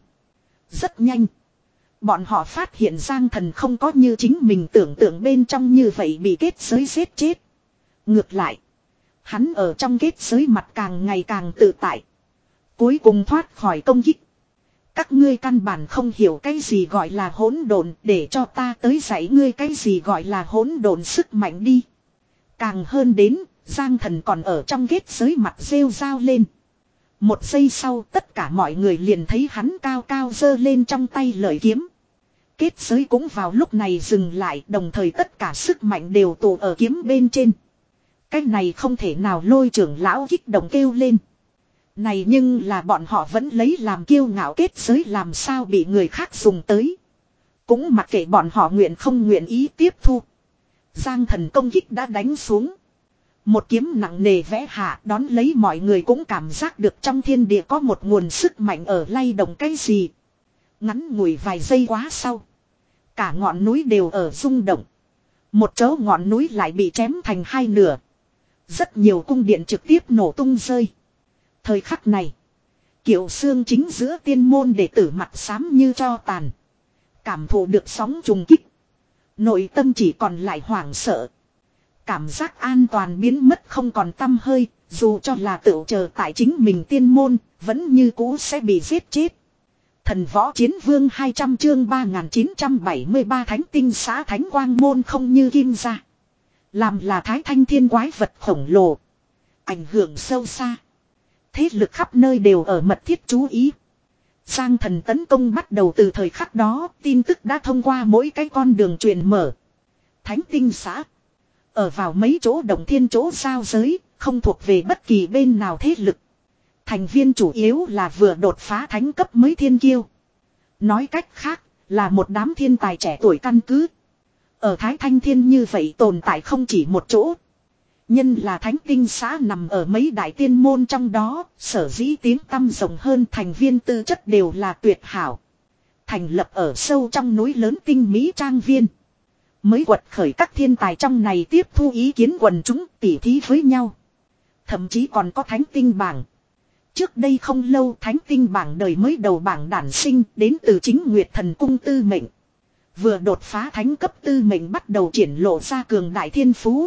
Rất nhanh. Bọn họ phát hiện Giang Thần không có như chính mình tưởng tượng bên trong như vậy bị kết giới giết chết. Ngược lại. Hắn ở trong kết giới mặt càng ngày càng tự tại. Cuối cùng thoát khỏi công kích. Các ngươi căn bản không hiểu cái gì gọi là hỗn độn, để cho ta tới dạy ngươi cái gì gọi là hỗn độn sức mạnh đi. Càng hơn đến, Giang Thần còn ở trong kết giới mặt rêu rao lên. Một giây sau tất cả mọi người liền thấy hắn cao cao giơ lên trong tay lợi kiếm. Kết giới cũng vào lúc này dừng lại, đồng thời tất cả sức mạnh đều tụ ở kiếm bên trên. Cái này không thể nào, Lôi trưởng lão kích động kêu lên. Này nhưng là bọn họ vẫn lấy làm kiêu ngạo kết giới làm sao bị người khác dùng tới. Cũng mặc kệ bọn họ nguyện không nguyện ý tiếp thu. Giang Thần công kích đã đánh xuống. Một kiếm nặng nề vẽ hạ, đón lấy mọi người cũng cảm giác được trong thiên địa có một nguồn sức mạnh ở lay động cái gì. Ngắn ngủi vài giây quá sau. Cả ngọn núi đều ở rung động. Một chỗ ngọn núi lại bị chém thành hai nửa. Rất nhiều cung điện trực tiếp nổ tung rơi. Thời khắc này. Kiều Xương chính giữa tiên môn đệ tử mặt xám như tro tàn. Cảm thụ được sóng trùng kích. Nội tâm chỉ còn lại hoảng sợ. Cảm giác an toàn biến mất không còn tăm hơi. Dù cho là tự chờ tại chính mình tiên môn. Vẫn như cũ sẽ bị giết chết. Thần võ chiến vương hai trăm chương ba nghìn chín trăm bảy mươi ba thánh tinh xã thánh quang môn không như Kim gia. Làm là thái thanh thiên quái vật khổng lồ. Ảnh hưởng sâu xa. Thế lực khắp nơi đều ở mật thiết chú ý. Giang Thần tấn công bắt đầu từ thời khắc đó, tin tức đã thông qua mỗi cái con đường truyền mở. Thánh tinh xã. Ở vào mấy chỗ đồng thiên chỗ giao giới, không thuộc về bất kỳ bên nào thế lực. Thành viên chủ yếu là vừa đột phá thánh cấp mới thiên kiêu. Nói cách khác, là một đám thiên tài trẻ tuổi căn cứ. Ở Thái Thanh Thiên như vậy tồn tại không chỉ một chỗ. Nhân là thánh tinh xã nằm ở mấy đại tiên môn trong đó, sở dĩ tiếng tăm rộng hơn, thành viên tư chất đều là tuyệt hảo. Thành lập ở sâu trong núi lớn tinh mỹ trang viên. Mới quật khởi các thiên tài trong này tiếp thu ý kiến quần chúng tỉ thí với nhau. Thậm chí còn có thánh tinh bảng. Trước đây không lâu thánh tinh bảng đời mới đầu bảng đản sinh đến từ chính Nguyệt Thần Cung Tư Mệnh. Vừa đột phá thánh cấp Tư Mệnh bắt đầu triển lộ ra cường đại thiên phú.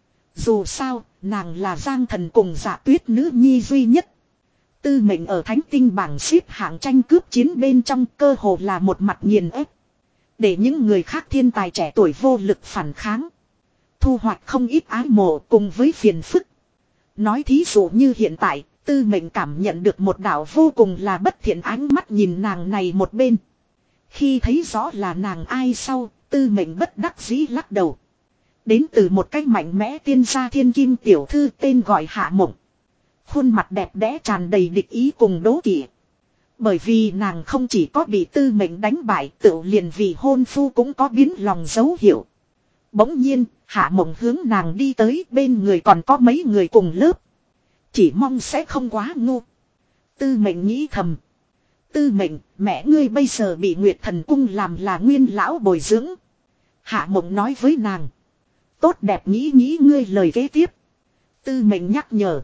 Dù sao, nàng là Giang Thần cùng Dạ Tuyết nữ nhi duy nhất. Tư Mệnh ở thánh tinh bảng xếp hạng tranh cướp chiến bên trong cơ hồ là một mặt nghiền ép. Để những người khác thiên tài trẻ tuổi vô lực phản kháng. Thu hoạch không ít ái mộ cùng với phiền phức. Nói thí dụ như hiện tại, Tư Mệnh cảm nhận được một đạo vô cùng là bất thiện ánh mắt nhìn nàng này một bên. Khi thấy rõ là nàng ai sau, Tư Mệnh bất đắc dĩ lắc đầu. Đến từ một cách mạnh mẽ tiên gia thiên kim tiểu thư tên gọi Hạ Mộng. Khuôn mặt đẹp đẽ tràn đầy địch ý cùng đố kỵ. Bởi vì nàng không chỉ có bị Tư Mệnh đánh bại, tự liền vì hôn phu cũng có biến lòng dấu hiệu. Bỗng nhiên, Hạ Mộng hướng nàng đi tới, bên người còn có mấy người cùng lớp. Chỉ mong sẽ không quá ngu. Tư Mệnh nghĩ thầm. Tư Mệnh, mẹ ngươi bây giờ bị Nguyệt Thần Cung làm là nguyên lão bồi dưỡng. Hạ Mộng nói với nàng. Tốt đẹp nghĩ nghĩ ngươi lời kế tiếp. Tư Mệnh nhắc nhở.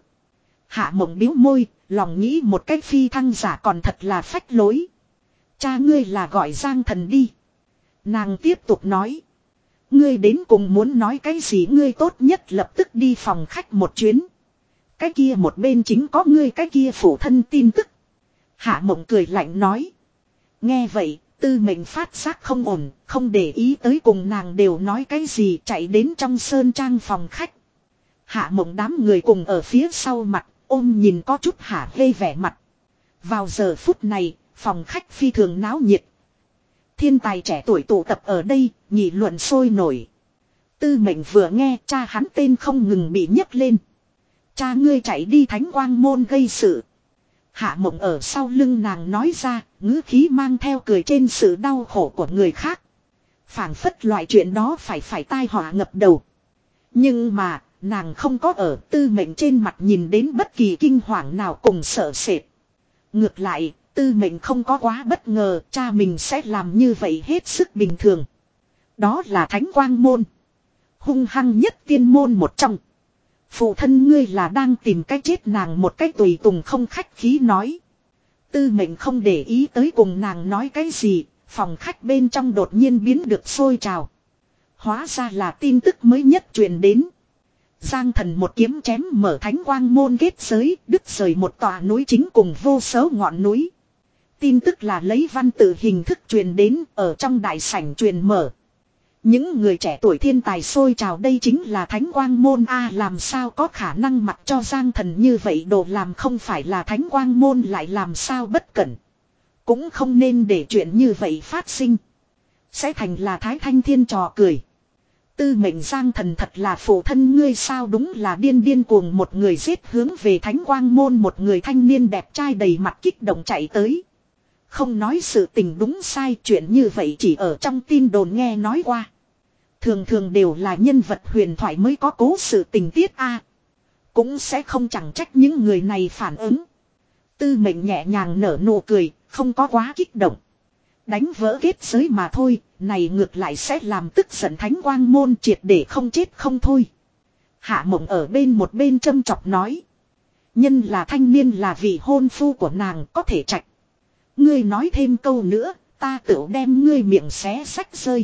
Hạ Mộng biếu môi, lòng nghĩ một cách phi thăng giả còn thật là phách lối. Cha ngươi là gọi Giang Thần đi. Nàng tiếp tục nói. Ngươi đến cùng muốn nói cái gì, ngươi tốt nhất lập tức đi phòng khách một chuyến. Cái kia một bên chính có ngươi cái kia phụ thân tin tức. Hạ Mộng cười lạnh nói. Nghe vậy, Tư Mệnh phát giác không ổn, không để ý tới cùng nàng đều nói cái gì, chạy đến trong sơn trang phòng khách. Hạ Mộng đám người cùng ở phía sau mặt, ôm nhìn có chút hả hê vẻ mặt. Vào giờ phút này, phòng khách phi thường náo nhiệt. Thiên tài trẻ tuổi tụ tập ở đây, nghị luận sôi nổi. Tư Mệnh vừa nghe cha hắn tên không ngừng bị nhấc lên. Cha ngươi chạy đi Thánh Quang Môn gây sự. Hạ Mộng ở sau lưng nàng nói ra, ngữ khí mang theo cười trên sự đau khổ của người khác. Phảng phất loại chuyện đó phải phải tai họa ngập đầu. Nhưng mà, nàng không có ở Tư Mệnh trên mặt nhìn đến bất kỳ kinh hoàng nào cùng sợ sệt. Ngược lại, Tư Mệnh không có quá bất ngờ, cha mình sẽ làm như vậy hết sức bình thường. Đó là Thánh Quang Môn. Hung hăng nhất tiên môn một trong. Phụ thân ngươi là đang tìm cách chết nàng một cách tùy tùng không khách khí nói. Tư Mệnh không để ý tới cùng nàng nói cái gì, phòng khách bên trong đột nhiên biến được sôi trào. Hóa ra là tin tức mới nhất truyền đến. Giang Thần một kiếm chém mở Thánh Quang Môn kết giới, đứt rời một tòa núi chính cùng vô số ngọn núi. Tin tức là lấy văn tự hình thức truyền đến, ở trong đại sảnh truyền mở. Những người trẻ tuổi thiên tài sôi trào, đây chính là Thánh Quang Môn a, làm sao có khả năng mặc cho Giang Thần như vậy đồ, làm không phải là Thánh Quang Môn lại làm sao bất cẩn. Cũng không nên để chuyện như vậy phát sinh. Sẽ thành là Thái Thanh Thiên trò cười. Tư Mệnh Giang Thần thật là phụ thân ngươi sao, đúng là điên điên cuồng một người giết hướng về Thánh Quang Môn, một người thanh niên đẹp trai đầy mặt kích động chạy tới. Không nói sự tình đúng sai, chuyện như vậy chỉ ở trong tin đồn nghe nói qua. Thường thường đều là nhân vật huyền thoại mới có cố sự tình tiết a. Cũng sẽ không chẳng trách những người này phản ứng. Tư Mệnh nhẹ nhàng nở nụ cười, không có quá kích động. Đánh vỡ kết giới mà thôi, này ngược lại sẽ làm tức giận Thánh Quang Môn triệt để không chết không thôi. Hạ Mộng ở bên một bên châm chọc nói. Nhân là thanh niên là vị hôn phu của nàng có thể trạch. Ngươi nói thêm câu nữa, ta tự đem ngươi miệng xé sách rơi.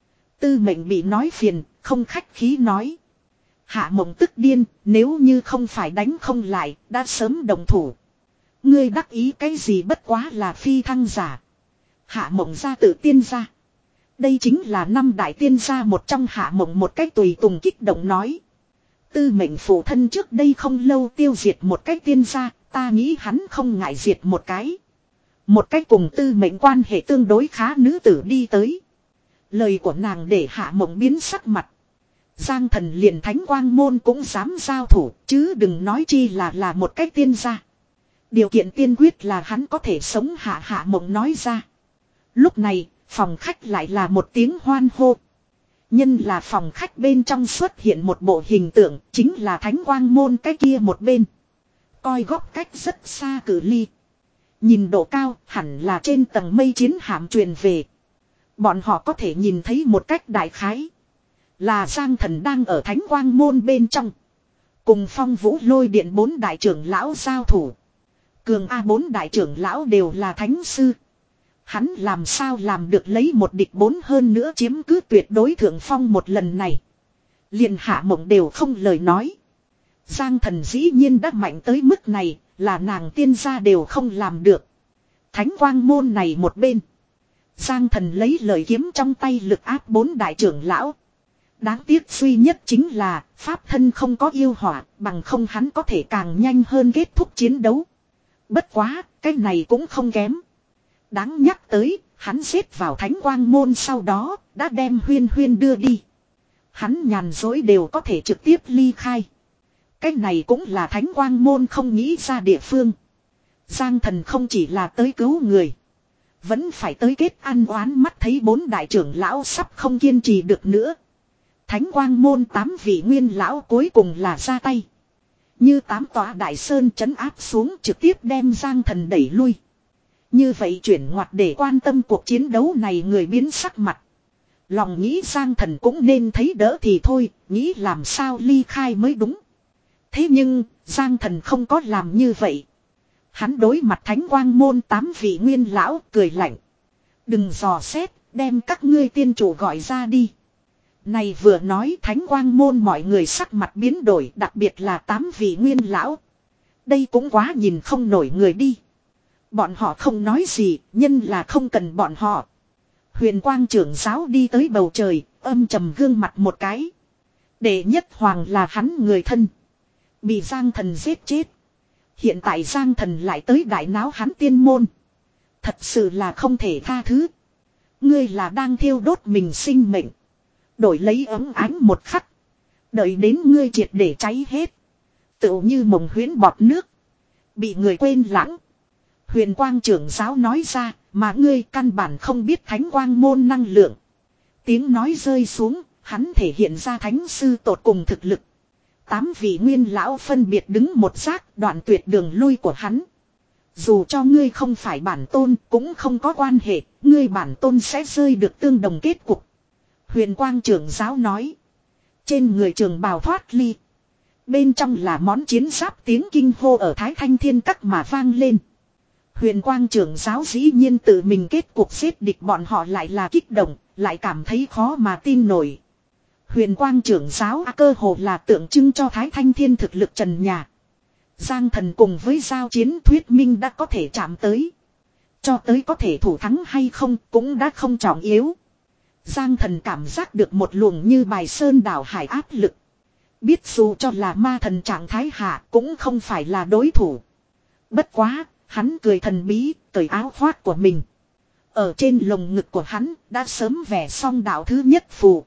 Tư Mệnh bị nói phiền, không khách khí nói. Hạ Mộng tức điên, nếu như không phải đánh không lại, đã sớm đồng thủ. Ngươi đắc ý cái gì, bất quá là phi thăng giả. Hạ Mộng ra tự tiên gia. Đây chính là năm đại tiên gia một trong. Hạ Mộng một cách tùy tùng kích động nói. Tư Mệnh phụ thân trước đây không lâu tiêu diệt một cách tiên gia, ta nghĩ hắn không ngại diệt một cái. Một cách cùng Tư Mệnh quan hệ tương đối khá nữ tử đi tới. Lời của nàng để Hạ Mộng biến sắc mặt. Giang Thần liền Thánh Quang Môn cũng dám giao thủ, chứ đừng nói chi là là một cách tiên gia. Điều kiện tiên quyết là hắn có thể sống. Hạ Hạ Mộng nói ra. Lúc này, phòng khách lại là một tiếng hoan hô. Nhân là phòng khách bên trong xuất hiện một bộ hình tượng, chính là Thánh Quang Môn cái kia một bên. Coi góc cách rất xa cự ly. Nhìn độ cao, hẳn là trên tầng mây chiến hạm truyền về. Bọn họ có thể nhìn thấy một cách đại khái. Là Giang Thần đang ở Thánh Quang Môn bên trong. Cùng Phong Vũ Lôi Điện bốn đại trưởng lão giao thủ. Cường A bốn đại trưởng lão đều là thánh sư. Hắn làm sao làm được lấy một địch bốn hơn nữa chiếm cứ tuyệt đối thượng phong một lần này. Liền Hạ Mộng đều không lời nói. Giang Thần dĩ nhiên đã mạnh tới mức này, là nàng tiên gia đều không làm được. Thánh Quang Môn này một bên. Giang Thần lấy lời kiếm trong tay lực áp bốn đại trưởng lão. Đáng tiếc duy nhất chính là pháp thân không có yêu hỏa, bằng không hắn có thể càng nhanh hơn kết thúc chiến đấu. Bất quá, cái này cũng không kém. Đáng nhắc tới, hắn xếp vào Thánh Quang Môn sau đó, đã đem Huyên Huyên đưa đi. Hắn nhàn dối đều có thể trực tiếp ly khai. Cái này cũng là Thánh Quang Môn không nghĩ ra địa phương. Giang Thần không chỉ là tới cứu người. Vẫn phải tới kết ăn oán, mắt thấy bốn đại trưởng lão sắp không kiên trì được nữa. Thánh Quang Môn tám vị nguyên lão cuối cùng là ra tay. Như tám tòa đại sơn trấn áp xuống, trực tiếp đem Giang Thần đẩy lui. Như vậy chuyển ngoặt để quan tâm cuộc chiến đấu này người biến sắc mặt. Lòng nghĩ Giang Thần cũng nên thấy đỡ thì thôi, nghĩ làm sao ly khai mới đúng. Thế nhưng, Giang Thần không có làm như vậy. Hắn đối mặt Thánh Quang Môn tám vị nguyên lão cười lạnh. Đừng dò xét, đem các ngươi tiên chủ gọi ra đi. Này vừa nói Thánh Quang Môn mọi người sắc mặt biến đổi, đặc biệt là tám vị nguyên lão. Đây cũng quá nhìn không nổi người đi. Bọn họ không nói gì, nhân là không cần bọn họ. Huyền Quang trưởng giáo đi tới bầu trời, âm trầm gương mặt một cái. Đệ nhất hoàng là hắn người thân. Bị Giang Thần giết chết. Hiện tại Giang Thần lại tới đại náo hắn tiên môn. Thật sự là không thể tha thứ. Ngươi là đang thiêu đốt mình sinh mệnh. Đổi lấy ấm ánh một khắc. Đợi đến ngươi triệt để cháy hết. Tựu như mộng huyễn bọt nước. Bị người quên lãng. Huyền Quang trưởng giáo nói ra, mà ngươi căn bản không biết Thánh Quang Môn năng lượng. Tiếng nói rơi xuống, hắn thể hiện ra thánh sư tột cùng thực lực. Tám vị nguyên lão phân biệt đứng một giác, đoạn tuyệt đường lui của hắn. Dù cho ngươi không phải bản tôn, cũng không có quan hệ, ngươi bản tôn sẽ rơi được tương đồng kết cục. Huyền Quang trưởng giáo nói. Trên người trường bào thoát ly. Bên trong là món chiến giáp, tiếng kinh hô ở Thái Thanh Thiên Các mà vang lên. Huyền Quang trưởng giáo dĩ nhiên tự mình kết cuộc xếp địch, bọn họ lại là kích động, lại cảm thấy khó mà tin nổi. Huyền Quang trưởng giáo cơ hồ là tượng trưng cho Thái Thanh Thiên thực lực trần nhà. Giang Thần cùng với giao chiến thuyết minh đã có thể chạm tới. Cho tới có thể thủ thắng hay không cũng đã không trọng yếu. Giang Thần cảm giác được một luồng như bài sơn đảo hải áp lực. Biết dù cho là ma thần trạng thái hạ cũng không phải là đối thủ. Bất quá, hắn cười thần bí, cởi áo khoác của mình. Ở trên lồng ngực của hắn đã sớm vẽ xong đạo thứ nhất phù.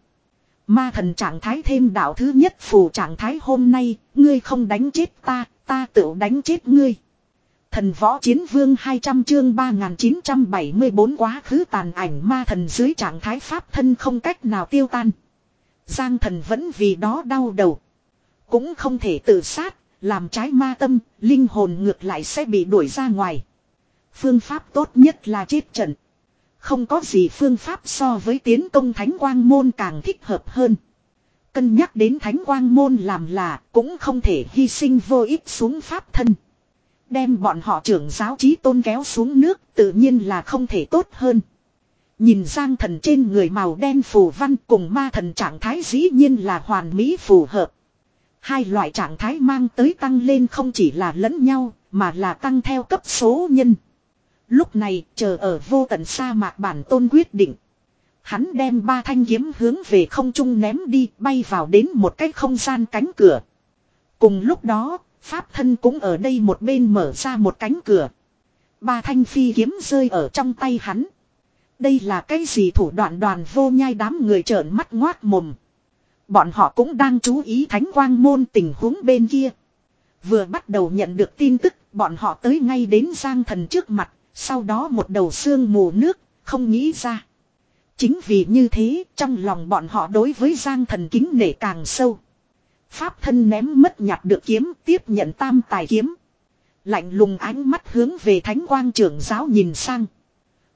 Ma thần trạng thái thêm đạo thứ nhất phù trạng thái, hôm nay, ngươi không đánh chết ta, ta tự đánh chết ngươi. Thần võ chiến vương hai trăm chương ba nghìn chín trăm bảy mươi bốn quá khứ tàn ảnh ma thần dưới trạng thái pháp thân không cách nào tiêu tan. Giang Thần vẫn vì đó đau đầu. Cũng không thể tự sát, làm trái ma tâm, linh hồn ngược lại sẽ bị đuổi ra ngoài. Phương pháp tốt nhất là chết trận. Không có gì phương pháp so với tiến công Thánh Quang Môn càng thích hợp hơn. Cân nhắc đến Thánh Quang Môn làm là cũng không thể hy sinh vô ích xuống pháp thân. Đem bọn họ trưởng giáo chí tôn kéo xuống nước tự nhiên là không thể tốt hơn. Nhìn Giang Thần trên người màu đen phù văn cùng ma thần trạng thái dĩ nhiên là hoàn mỹ phù hợp. Hai loại trạng thái mang tới tăng lên không chỉ là lẫn nhau mà là tăng theo cấp số nhân. Lúc này chờ ở vô tận sa mạc bản tôn quyết định. Hắn đem ba thanh kiếm hướng về không trung ném đi, bay vào đến một cái không gian cánh cửa. Cùng lúc đó, pháp thân cũng ở đây một bên mở ra một cánh cửa. Ba thanh phi kiếm rơi ở trong tay hắn. Đây là cái gì thủ đoạn? Đoàn vô nhai đám người trợn mắt ngoác mồm. Bọn họ cũng đang chú ý Thánh Quang Môn tình huống bên kia. Vừa bắt đầu nhận được tin tức, bọn họ tới ngay đến Giang Thần trước mặt, sau đó một đầu sương mù nước, không nghĩ ra. Chính vì như thế, trong lòng bọn họ đối với Giang Thần kính nể càng sâu. Pháp thân ném mất nhặt được kiếm, tiếp nhận tam tài kiếm. Lạnh lùng ánh mắt hướng về Thánh Quang trưởng giáo nhìn sang.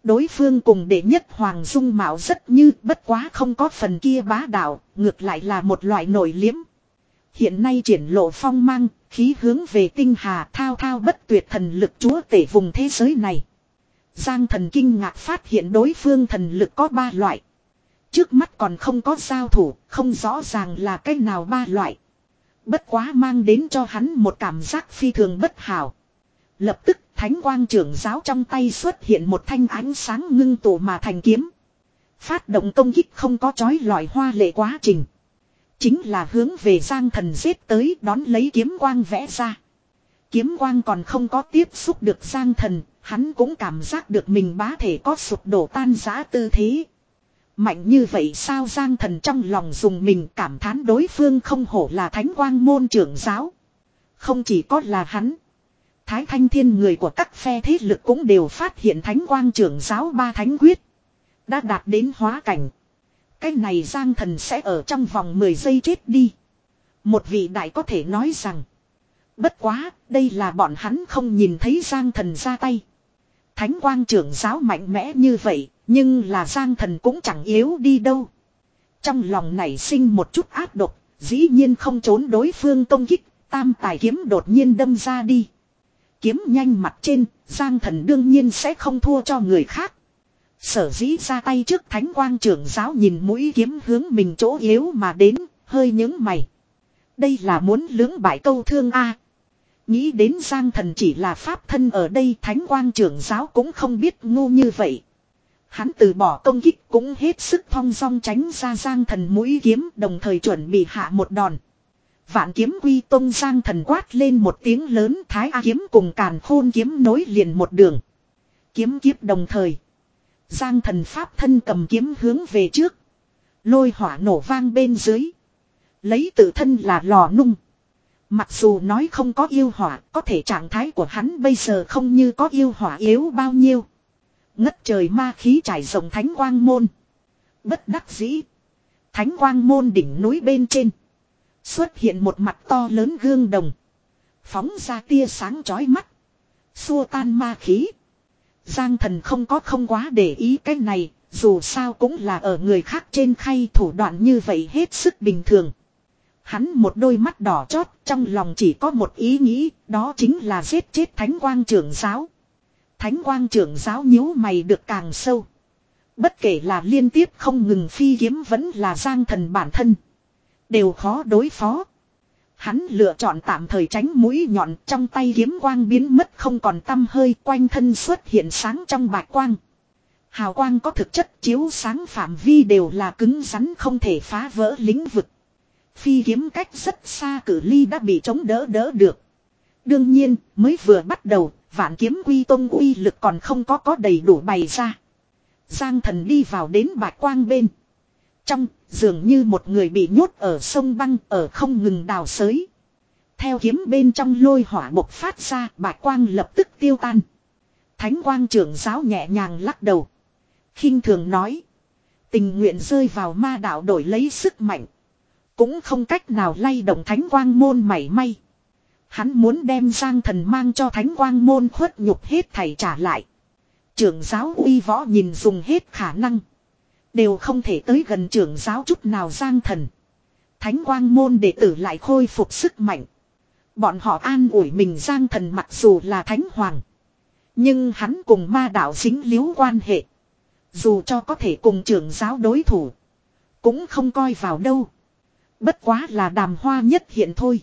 Đối phương cùng đệ nhất hoàng dung mạo rất như, bất quá không có phần kia bá đạo, ngược lại là một loại nội liếm. Hiện nay triển lộ phong mang, khí hướng về tinh hà, thao thao bất tuyệt thần lực chúa tể vùng thế giới này. Giang thần kinh ngạc phát hiện đối phương thần lực có ba loại. Trước mắt còn không có giao thủ, không rõ ràng là cái nào ba loại. Bất quá mang đến cho hắn một cảm giác phi thường bất hảo. Lập tức thánh quang trưởng giáo trong tay xuất hiện một thanh ánh sáng ngưng tụ mà thành kiếm. Phát động công kích không có chói lọi hoa lệ quá trình. Chính là hướng về Giang thần giết tới, đón lấy kiếm quang vẽ ra. Kiếm quang còn không có tiếp xúc được Giang thần, hắn cũng cảm giác được mình bá thể có sụp đổ tan rã tư thế. Mạnh như vậy sao? Giang thần trong lòng dùng mình, cảm thán đối phương không hổ là thánh quang môn trưởng giáo. Không chỉ có là hắn. Thái Thanh Thiên người của các phe thế lực cũng đều phát hiện thánh quang trưởng giáo ba thánh quyết. Đã đạt đến hóa cảnh. Cái này Giang thần sẽ ở trong vòng mười giây chết đi. Một vị đại có thể nói rằng. Bất quá, đây là bọn hắn không nhìn thấy Giang thần ra tay. Thánh quang trưởng giáo mạnh mẽ như vậy, nhưng là Giang thần cũng chẳng yếu đi đâu. Trong lòng nảy sinh một chút ác độc, dĩ nhiên không trốn đối phương công kích, tam tài kiếm đột nhiên đâm ra đi. Kiếm nhanh mặt trên, Giang thần đương nhiên sẽ không thua cho người khác. Sở dĩ ra tay trước thánh quang trưởng giáo nhìn mũi kiếm hướng mình chỗ yếu mà đến, hơi nhướng mày. Đây là muốn lưỡng bại câu thương a. Nghĩ đến Giang thần chỉ là pháp thân ở đây, thánh quang trưởng giáo cũng không biết ngu như vậy. Hắn từ bỏ công kích cũng hết sức thong dong tránh ra Giang thần mũi kiếm, đồng thời chuẩn bị hạ một đòn. Vạn kiếm quy tông, Giang thần quát lên một tiếng lớn, Thái A kiếm cùng Càn Khôn kiếm nối liền một đường. Kiếm kiếp đồng thời. Giang thần pháp thân cầm kiếm hướng về trước. Lôi hỏa nổ vang bên dưới. Lấy tự thân là lò nung. Mặc dù nói không có yêu hỏa, có thể trạng thái của hắn bây giờ không như có yêu hỏa yếu bao nhiêu. Ngất trời ma khí trải rộng thánh quang môn. Bất đắc dĩ. Thánh quang môn đỉnh núi bên trên. Xuất hiện một mặt to lớn gương đồng. Phóng ra tia sáng chói mắt. Xua tan ma khí. Giang thần không có không quá để ý cái này. Dù sao cũng là ở người khác trên khay, thủ đoạn như vậy hết sức bình thường. Hắn một đôi mắt đỏ chót, trong lòng chỉ có một ý nghĩ, đó chính là giết chết thánh quang trưởng giáo. Thánh quang trưởng giáo nhíu mày được càng sâu. Bất kể là liên tiếp không ngừng phi kiếm vẫn là Giang thần bản thân. Đều khó đối phó. Hắn lựa chọn tạm thời tránh mũi nhọn, trong tay kiếm quang biến mất không còn tăm hơi, quanh thân xuất hiện sáng trong bạch quang. Hào quang có thực chất chiếu sáng phạm vi đều là cứng rắn không thể phá vỡ lĩnh vực. Phi kiếm cách rất xa cự ly đã bị chống đỡ đỡ được. Đương nhiên, mới vừa bắt đầu, vạn kiếm quy tông uy lực còn không có có đầy đủ bày ra. Giang thần đi vào đến bạch quang bên. Trong, dường như một người bị nhốt ở sông băng, ở không ngừng đào xới. Theo kiếm bên trong lôi hỏa bộc phát ra, bạch quang lập tức tiêu tan. Thánh quang trưởng giáo nhẹ nhàng lắc đầu. Khinh thường nói. Tình nguyện rơi vào ma đạo đổi lấy sức mạnh. Cũng không cách nào lay động thánh quang môn mảy may. Hắn muốn đem Giang thần mang cho thánh quang môn khuất nhục hết thảy trả lại. Trưởng giáo uy võ nhìn dùng hết khả năng. Đều không thể tới gần trưởng giáo chút nào Giang thần. Thánh quang môn đệ tử lại khôi phục sức mạnh. Bọn họ an ủi mình Giang thần mặc dù là thánh hoàng. Nhưng hắn cùng ma đạo dính líu quan hệ. Dù cho có thể cùng trưởng giáo đối thủ. Cũng không coi vào đâu. Bất quá là đàm hoa nhất hiện thôi.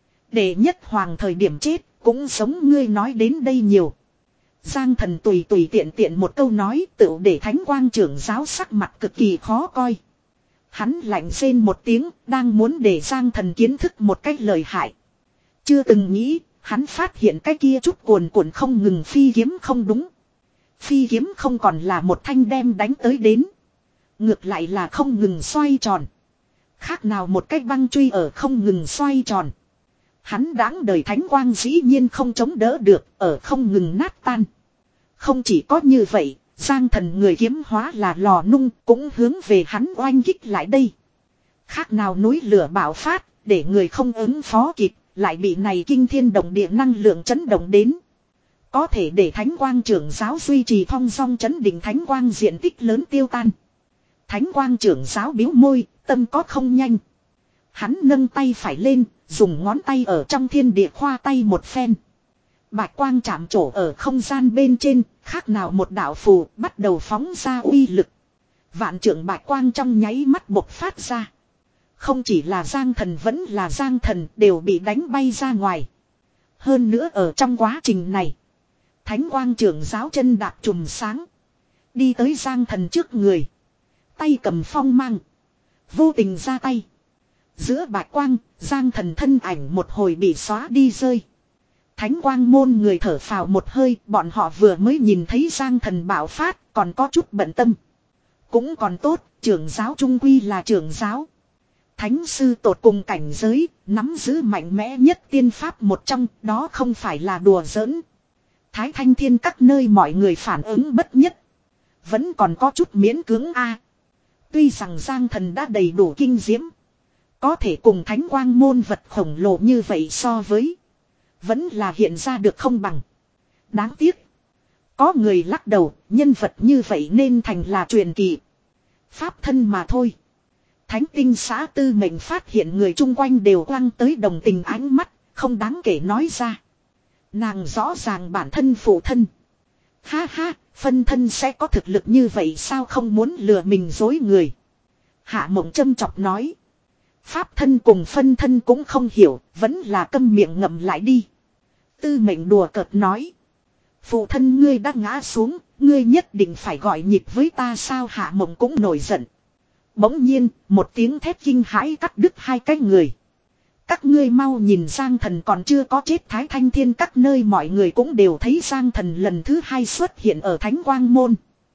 Để nhất hoàng thời điểm chết cũng giống ngươi nói đến đây nhiều. Giang thần tùy tùy tiện tiện một câu nói tự để thánh quang trưởng giáo sắc mặt cực kỳ khó coi. Hắn lạnh rên một tiếng đang muốn để Giang thần kiến thức một cách lời hại. Chưa từng nghĩ hắn phát hiện cái kia chút cuồn cuộn không ngừng phi kiếm không đúng. Phi kiếm không còn là một thanh đem đánh tới đến. Ngược lại là không ngừng xoay tròn. Khác nào một cái băng truy ở không ngừng xoay tròn. Hắn đáng đời thánh quang dĩ nhiên không chống đỡ được, ở không ngừng nát tan. Không chỉ có như vậy, Giang thần người kiếm hóa là lò nung cũng hướng về hắn oanh kích lại đây. Khác nào núi lửa bạo phát, để người không ứng phó kịp, lại bị này kinh thiên động địa năng lượng chấn động đến. Có thể để thánh quang trưởng giáo duy trì thong dong chấn định thánh quang diện tích lớn tiêu tan. Thánh quang trưởng giáo biếu môi, tâm có không nhanh. Hắn nâng tay phải lên, dùng ngón tay ở trong thiên địa khoa tay một phen. Bạch quang chạm trổ ở không gian bên trên, khác nào một đạo phù bắt đầu phóng ra uy lực. Vạn trưởng bạch quang trong nháy mắt bộc phát ra. Không chỉ là Giang Thần vẫn là Giang Thần đều bị đánh bay ra ngoài. Hơn nữa ở trong quá trình này, thánh quang trưởng giáo chân đạp chùm sáng. Đi tới Giang Thần trước người. Tay cầm phong mang. Vô tình ra tay. Giữa bạch quang, Giang Thần thân ảnh một hồi bị xóa đi rơi. Thánh quang môn người thở phào một hơi, bọn họ vừa mới nhìn thấy Giang Thần bạo phát, còn có chút bận tâm. Cũng còn tốt, trưởng giáo trung quy là trưởng giáo. Thánh sư tột cùng cảnh giới, nắm giữ mạnh mẽ nhất tiên pháp một trong, đó không phải là đùa giỡn. Thái Thanh Thiên các nơi mọi người phản ứng bất nhất. Vẫn còn có chút miễn cưỡng a. Tuy rằng Giang Thần đã đầy đủ kinh diễm. Có thể cùng thánh quang môn vật khổng lồ như vậy so với. Vẫn là hiện ra được không bằng. Đáng tiếc. Có người lắc đầu, nhân vật như vậy nên thành là truyền kỳ. Pháp thân mà thôi. Thánh tinh xã tư mệnh phát hiện người chung quanh đều quăng tới đồng tình ánh mắt, không đáng kể nói ra. Nàng rõ ràng bản thân phụ thân. Ha ha, phân thân sẽ có thực lực như vậy sao không muốn lừa mình dối người. Hạ Mộng châm chọc nói. Pháp thân cùng phân thân cũng không hiểu, vẫn là câm miệng ngậm lại đi. Tư mệnh đùa cợt nói. Phụ thân ngươi đã ngã xuống, ngươi nhất định phải gọi nhịp với ta sao. Hạ Mộng cũng nổi giận. Bỗng nhiên, một tiếng thét kinh hãi cắt đứt hai cái người. Các ngươi mau nhìn Giang Thần còn chưa có chết. Thái Thanh Thiên các nơi mọi người cũng đều thấy Giang Thần lần thứ hai xuất hiện ở Thánh Quang Môn.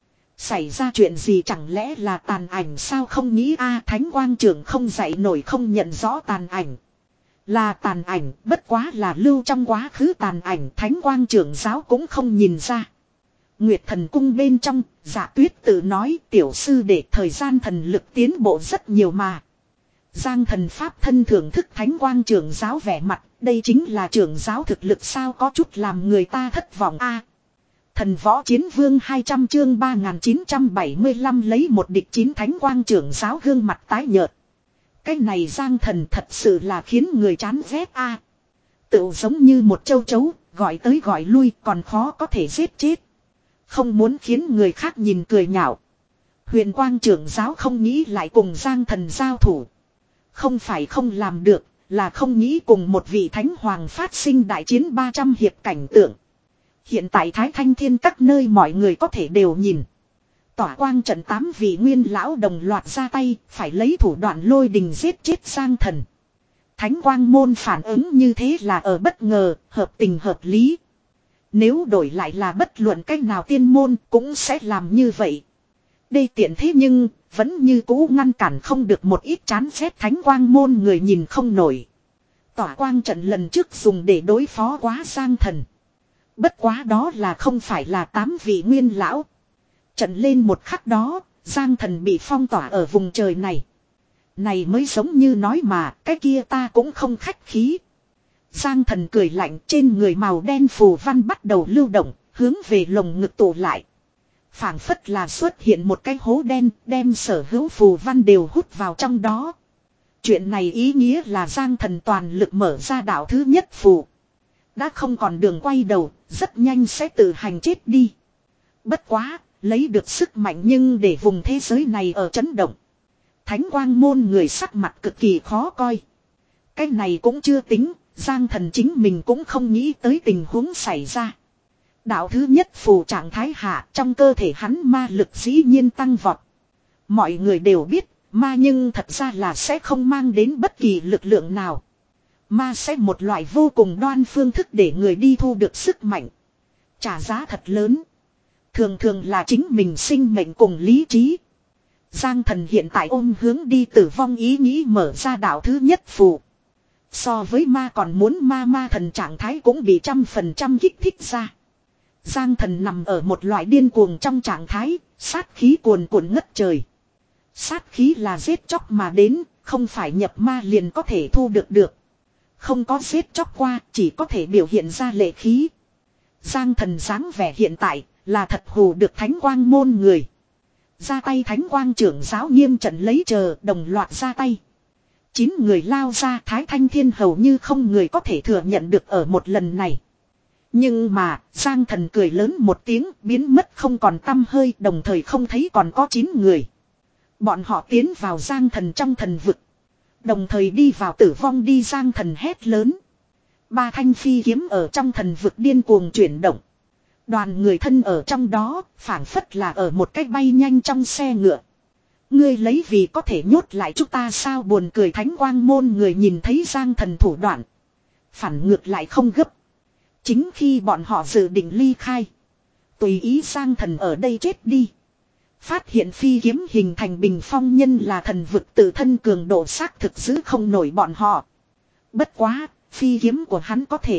Xảy ra chuyện gì chẳng lẽ là tàn ảnh sao không nghĩ a. Thánh Quang trưởng không dậy nổi không nhận rõ tàn ảnh. Là tàn ảnh, bất quá là lưu trong quá khứ tàn ảnh. Thánh Quang trưởng giáo cũng không nhìn ra. Nguyệt Thần cung bên trong, Dạ Tuyết tự nói tiểu sư để thời gian thần lực tiến bộ rất nhiều mà. Giang Thần pháp thân thưởng thức Thánh Quang trưởng giáo vẻ mặt, đây chính là trưởng giáo thực lực sao có chút làm người ta thất vọng a. Thần võ chiến vương hai trăm chương ba nghìn chín trăm bảy mươi lăm lấy một địch chín. Thánh Quang trưởng giáo gương mặt tái nhợt. Cái này Giang Thần thật sự là khiến người chán ghét a. Tựu giống như một châu chấu, gọi tới gọi lui còn khó có thể giết chết. Không muốn khiến người khác nhìn cười nhạo. Huyền Quang trưởng giáo không nghĩ lại cùng Giang Thần giao thủ. Không phải không làm được, là không nghĩ cùng một vị thánh hoàng phát sinh đại chiến ba trăm hiệp cảnh tượng. Hiện tại Thái Thanh Thiên các nơi mọi người có thể đều nhìn. Tỏa quang trận tám vị nguyên lão đồng loạt ra tay, phải lấy thủ đoạn lôi đình giết chết Giang Thần. Thánh Quang môn phản ứng như thế là ở bất ngờ, hợp tình hợp lý. Nếu đổi lại là bất luận cách nào tiên môn cũng sẽ làm như vậy. Đây tiện thế nhưng vẫn như cũ ngăn cản không được một ít chán ghét Thánh Quang môn người nhìn không nổi. Tỏa quang trận lần trước dùng để đối phó quá Giang Thần. Bất quá đó là không phải là tám vị nguyên lão. Trận lên một khắc đó, Giang Thần bị phong tỏa ở vùng trời này. Này mới giống như nói mà, cái kia ta cũng không khách khí. Giang Thần cười lạnh, trên người màu đen phù văn bắt đầu lưu động, hướng về lồng ngực tụ lại. Phảng phất là xuất hiện một cái hố đen, đem sở hữu phù văn đều hút vào trong đó. Chuyện này ý nghĩa là Giang Thần toàn lực mở ra đạo thứ nhất phù. Đã không còn đường quay đầu, rất nhanh sẽ tự hành chết đi. Bất quá, lấy được sức mạnh nhưng để vùng thế giới này ở chấn động. Thánh Quang môn người sắc mặt cực kỳ khó coi. Cái này cũng chưa tính, Giang Thần chính mình cũng không nghĩ tới tình huống xảy ra. Đạo thứ nhất phù trạng thái hạ, trong cơ thể hắn ma lực dĩ nhiên tăng vọt. Mọi người đều biết, ma nhưng thật ra là sẽ không mang đến bất kỳ lực lượng nào. Ma sẽ một loại vô cùng đoan phương thức để người đi thu được sức mạnh. Trả giá thật lớn. Thường thường là chính mình sinh mệnh cùng lý trí. Giang Thần hiện tại ôm hướng đi tử vong ý nghĩ mở ra đạo thứ nhất phù. So với ma còn muốn ma ma thần trạng thái cũng bị trăm phần trăm kích thích ra. Giang Thần nằm ở một loại điên cuồng trong trạng thái, sát khí cuồn cuộn ngất trời. Sát khí là giết chóc mà đến, không phải nhập ma liền có thể thu được được. Không có giết chóc qua, chỉ có thể biểu hiện ra lệ khí. Giang Thần dáng vẻ hiện tại là thật hù được Thánh Quang môn người. Ra tay Thánh Quang trưởng giáo nghiêm trận lấy chờ đồng loạt ra tay. Chín người lao ra, Thái Thanh Thiên hầu như không người có thể thừa nhận được ở một lần này. Nhưng mà Giang Thần cười lớn một tiếng biến mất không còn tăm hơi, đồng thời không thấy còn có chín người. Bọn họ tiến vào Giang Thần trong thần vực. Đồng thời đi vào tử vong đi. Giang Thần hét lớn. Ba thanh phi kiếm ở trong thần vực điên cuồng chuyển động. Đoàn người thân ở trong đó, phảng phất là ở một cách bay nhanh trong xe ngựa. Ngươi lấy vì có thể nhốt lại chúng ta sao? Buồn cười. Thánh Quang môn người nhìn thấy Giang Thần thủ đoạn, phản ngược lại không gấp. Chính khi bọn họ dự định ly khai, tùy ý Giang Thần ở đây chết đi, phát hiện phi kiếm hình thành bình phong nhân là thần vực tự thân cường độ xác thực giữ không nổi bọn họ. Bất quá, phi kiếm của hắn có thể.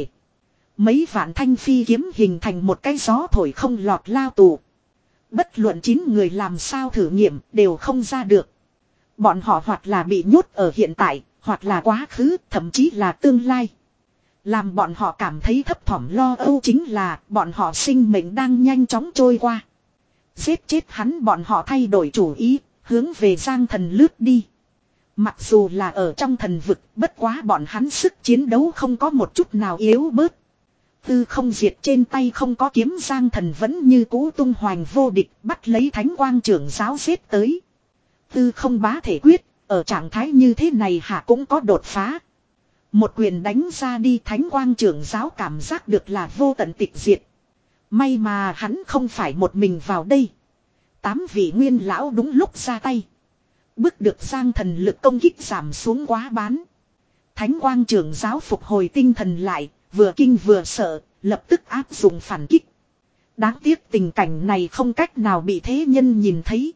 Mấy vạn thanh phi kiếm hình thành một cái gió thổi không lọt lao tù. Bất luận chín người làm sao thử nghiệm đều không ra được. Bọn họ hoặc là bị nhốt ở hiện tại, hoặc là quá khứ, thậm chí là tương lai. Làm bọn họ cảm thấy thấp thỏm lo âu chính là bọn họ sinh mệnh đang nhanh chóng trôi qua. Giết chết hắn, bọn họ thay đổi chủ ý, hướng về Giang Thần lướt đi. Mặc dù là ở trong thần vực, bất quá bọn hắn sức chiến đấu không có một chút nào yếu bớt. Tư không diệt trên tay không có kiếm, Giang Thần vẫn như cũ tung hoành vô địch, bắt lấy Thánh Quang trưởng giáo giết tới. Tư không bá thể quyết, ở trạng thái như thế này hạ cũng có đột phá. Một quyền đánh ra đi, Thánh Quang trưởng giáo cảm giác được là vô tận tịch diệt. May mà hắn không phải một mình vào đây. Tám vị nguyên lão đúng lúc ra tay. Bức được Giang Thần lực công kích giảm xuống quá bán. Thánh Quang trưởng giáo phục hồi tinh thần lại, vừa kinh vừa sợ, lập tức áp dụng phản kích. Đáng tiếc tình cảnh này không cách nào bị thế nhân nhìn thấy.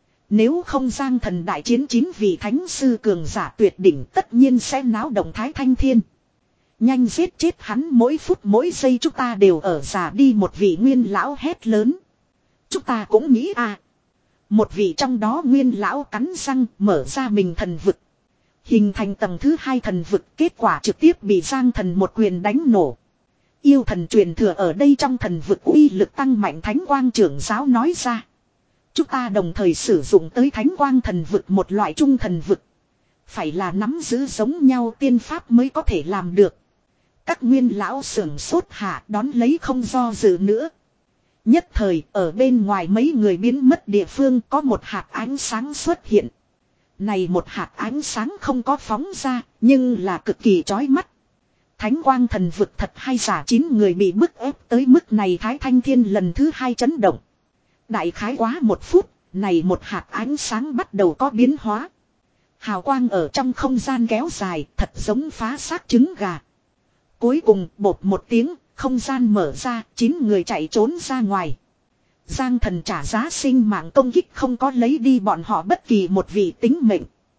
Nếu không Giang Thần đại chiến chín vị thánh sư cường giả tuyệt đỉnh tất nhiên sẽ náo động Thái Thanh Thiên. Nhanh giết chết hắn, mỗi phút mỗi giây chúng ta đều ở già đi. Một vị nguyên lão hét lớn. Chúng ta cũng nghĩ à. Một vị trong đó nguyên lão cắn răng mở ra mình thần vực. Hình thành tầng thứ hai thần vực, kết quả trực tiếp bị Giang Thần một quyền đánh nổ. Yêu thần truyền thừa ở đây trong thần vực uy lực tăng mạnh, Thánh Quang trưởng giáo nói ra. Chúng ta đồng thời sử dụng tới Thánh Quang thần vực, một loại trung thần vực. Phải là nắm giữ giống nhau tiên pháp mới có thể làm được. Các nguyên lão sưởng sốt hạ đón lấy không do dự nữa. Nhất thời ở bên ngoài mấy người biến mất địa phương có một hạt ánh sáng xuất hiện. Này một hạt ánh sáng không có phóng ra, nhưng là cực kỳ chói mắt. Thánh Quang thần vực thật hay giả? Chín người bị bức ép tới mức này. Thái Thanh Thiên lần thứ hai chấn động. Đại khái quá một phút, này một hạt ánh sáng bắt đầu có biến hóa. Hào quang ở trong không gian kéo dài, thật giống phá xác trứng gà. Cuối cùng bột một tiếng, không gian mở ra, chín người chạy trốn ra ngoài. Giang Thần trả giá sinh mạng công kích không có lấy đi bọn họ bất kỳ một vị tính mệnh.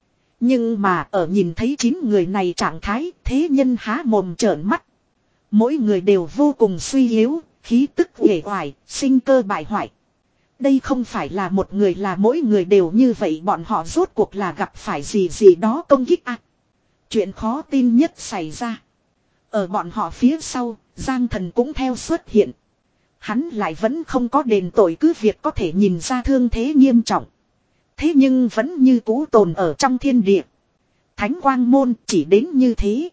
Nhưng mà ở nhìn thấy chín người này trạng thái, thế nhân há mồm trợn mắt. Mỗi người đều vô cùng suy yếu, khí tức uể oải, sinh cơ bại hoại. Đây không phải là một người, là mỗi người đều như vậy. Bọn họ rốt cuộc là gặp phải gì gì đó công kích à. Chuyện khó tin nhất xảy ra. Ở bọn họ phía sau, Giang Thần cũng theo xuất hiện. Hắn lại vẫn không có đền tội, cứ việc có thể nhìn ra thương thế nghiêm trọng. Thế nhưng vẫn như cũ tồn ở trong thiên địa. Thánh Quang môn chỉ đến như thế.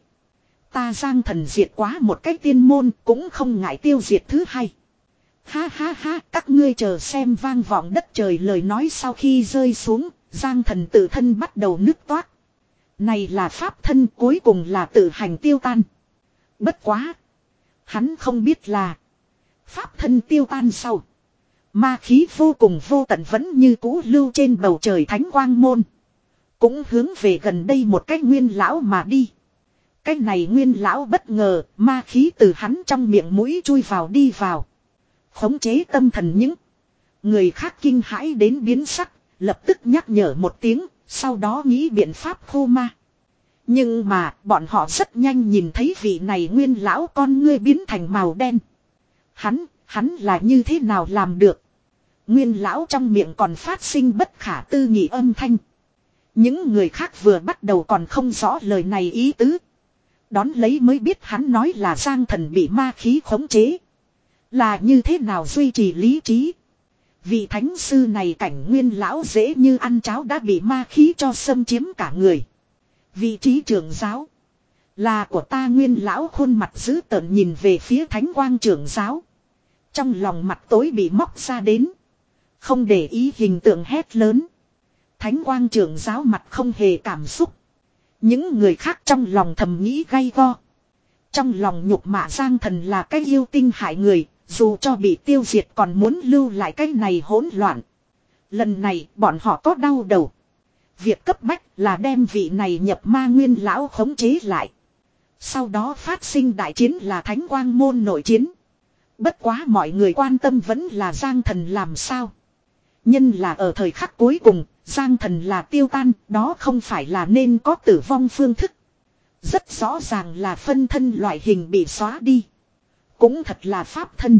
Ta Giang Thần diệt quá một cái tiên môn cũng không ngại tiêu diệt thứ hai. Ha ha ha, các ngươi chờ xem. Vang vọng đất trời lời nói sau khi rơi xuống, Giang Thần tự thân bắt đầu nứt toát. Này là pháp thân, cuối cùng là tự hành tiêu tan. Bất quá. Hắn không biết là pháp thân tiêu tan sau, ma khí vô cùng vô tận vẫn như cũ lưu trên bầu trời. Thánh Quang môn cũng hướng về gần đây một cái nguyên lão mà đi. Cái này nguyên lão bất ngờ, ma khí từ hắn trong miệng mũi chui vào đi vào. Khống chế tâm thần những người khác kinh hãi đến biến sắc, lập tức nhắc nhở một tiếng, sau đó nghĩ biện pháp khu ma. Nhưng mà bọn họ rất nhanh nhìn thấy vị này nguyên lão con ngươi biến thành màu đen. Hắn, hắn là như thế nào làm được? Nguyên lão trong miệng còn phát sinh bất khả tư nghị âm thanh. Những người khác vừa bắt đầu còn không rõ lời này ý tứ. Đón lấy mới biết hắn nói là Giang Thần bị ma khí khống chế. Là như thế nào duy trì lý trí? Vị thánh sư này cảnh nguyên lão dễ như ăn cháo đã bị ma khí cho xâm chiếm cả người. Vị trí trưởng giáo. Là của ta nguyên lão khuôn mặt dữ tợn nhìn về phía thánh quang trưởng giáo. Trong lòng mặt tối bị móc ra đến. Không để ý hình tượng hét lớn. Thánh quang trưởng giáo mặt không hề cảm xúc. Những người khác trong lòng thầm nghĩ gay go. Trong lòng nhục mạ Giang Thần là cái yêu tinh hại người. Dù cho bị tiêu diệt còn muốn lưu lại cái này hỗn loạn. Lần này bọn họ có đau đầu. Việc cấp bách là đem vị này nhập ma nguyên lão khống chế lại. Sau đó phát sinh đại chiến là Thánh Quang môn nội chiến. Bất quá mọi người quan tâm vẫn là Giang Thần làm sao. Nhân là ở thời khắc cuối cùng, Giang Thần là tiêu tan, đó không phải là nên có tử vong phương thức. Rất rõ ràng là phân thân loại hình bị xóa đi. Cũng thật là pháp thân.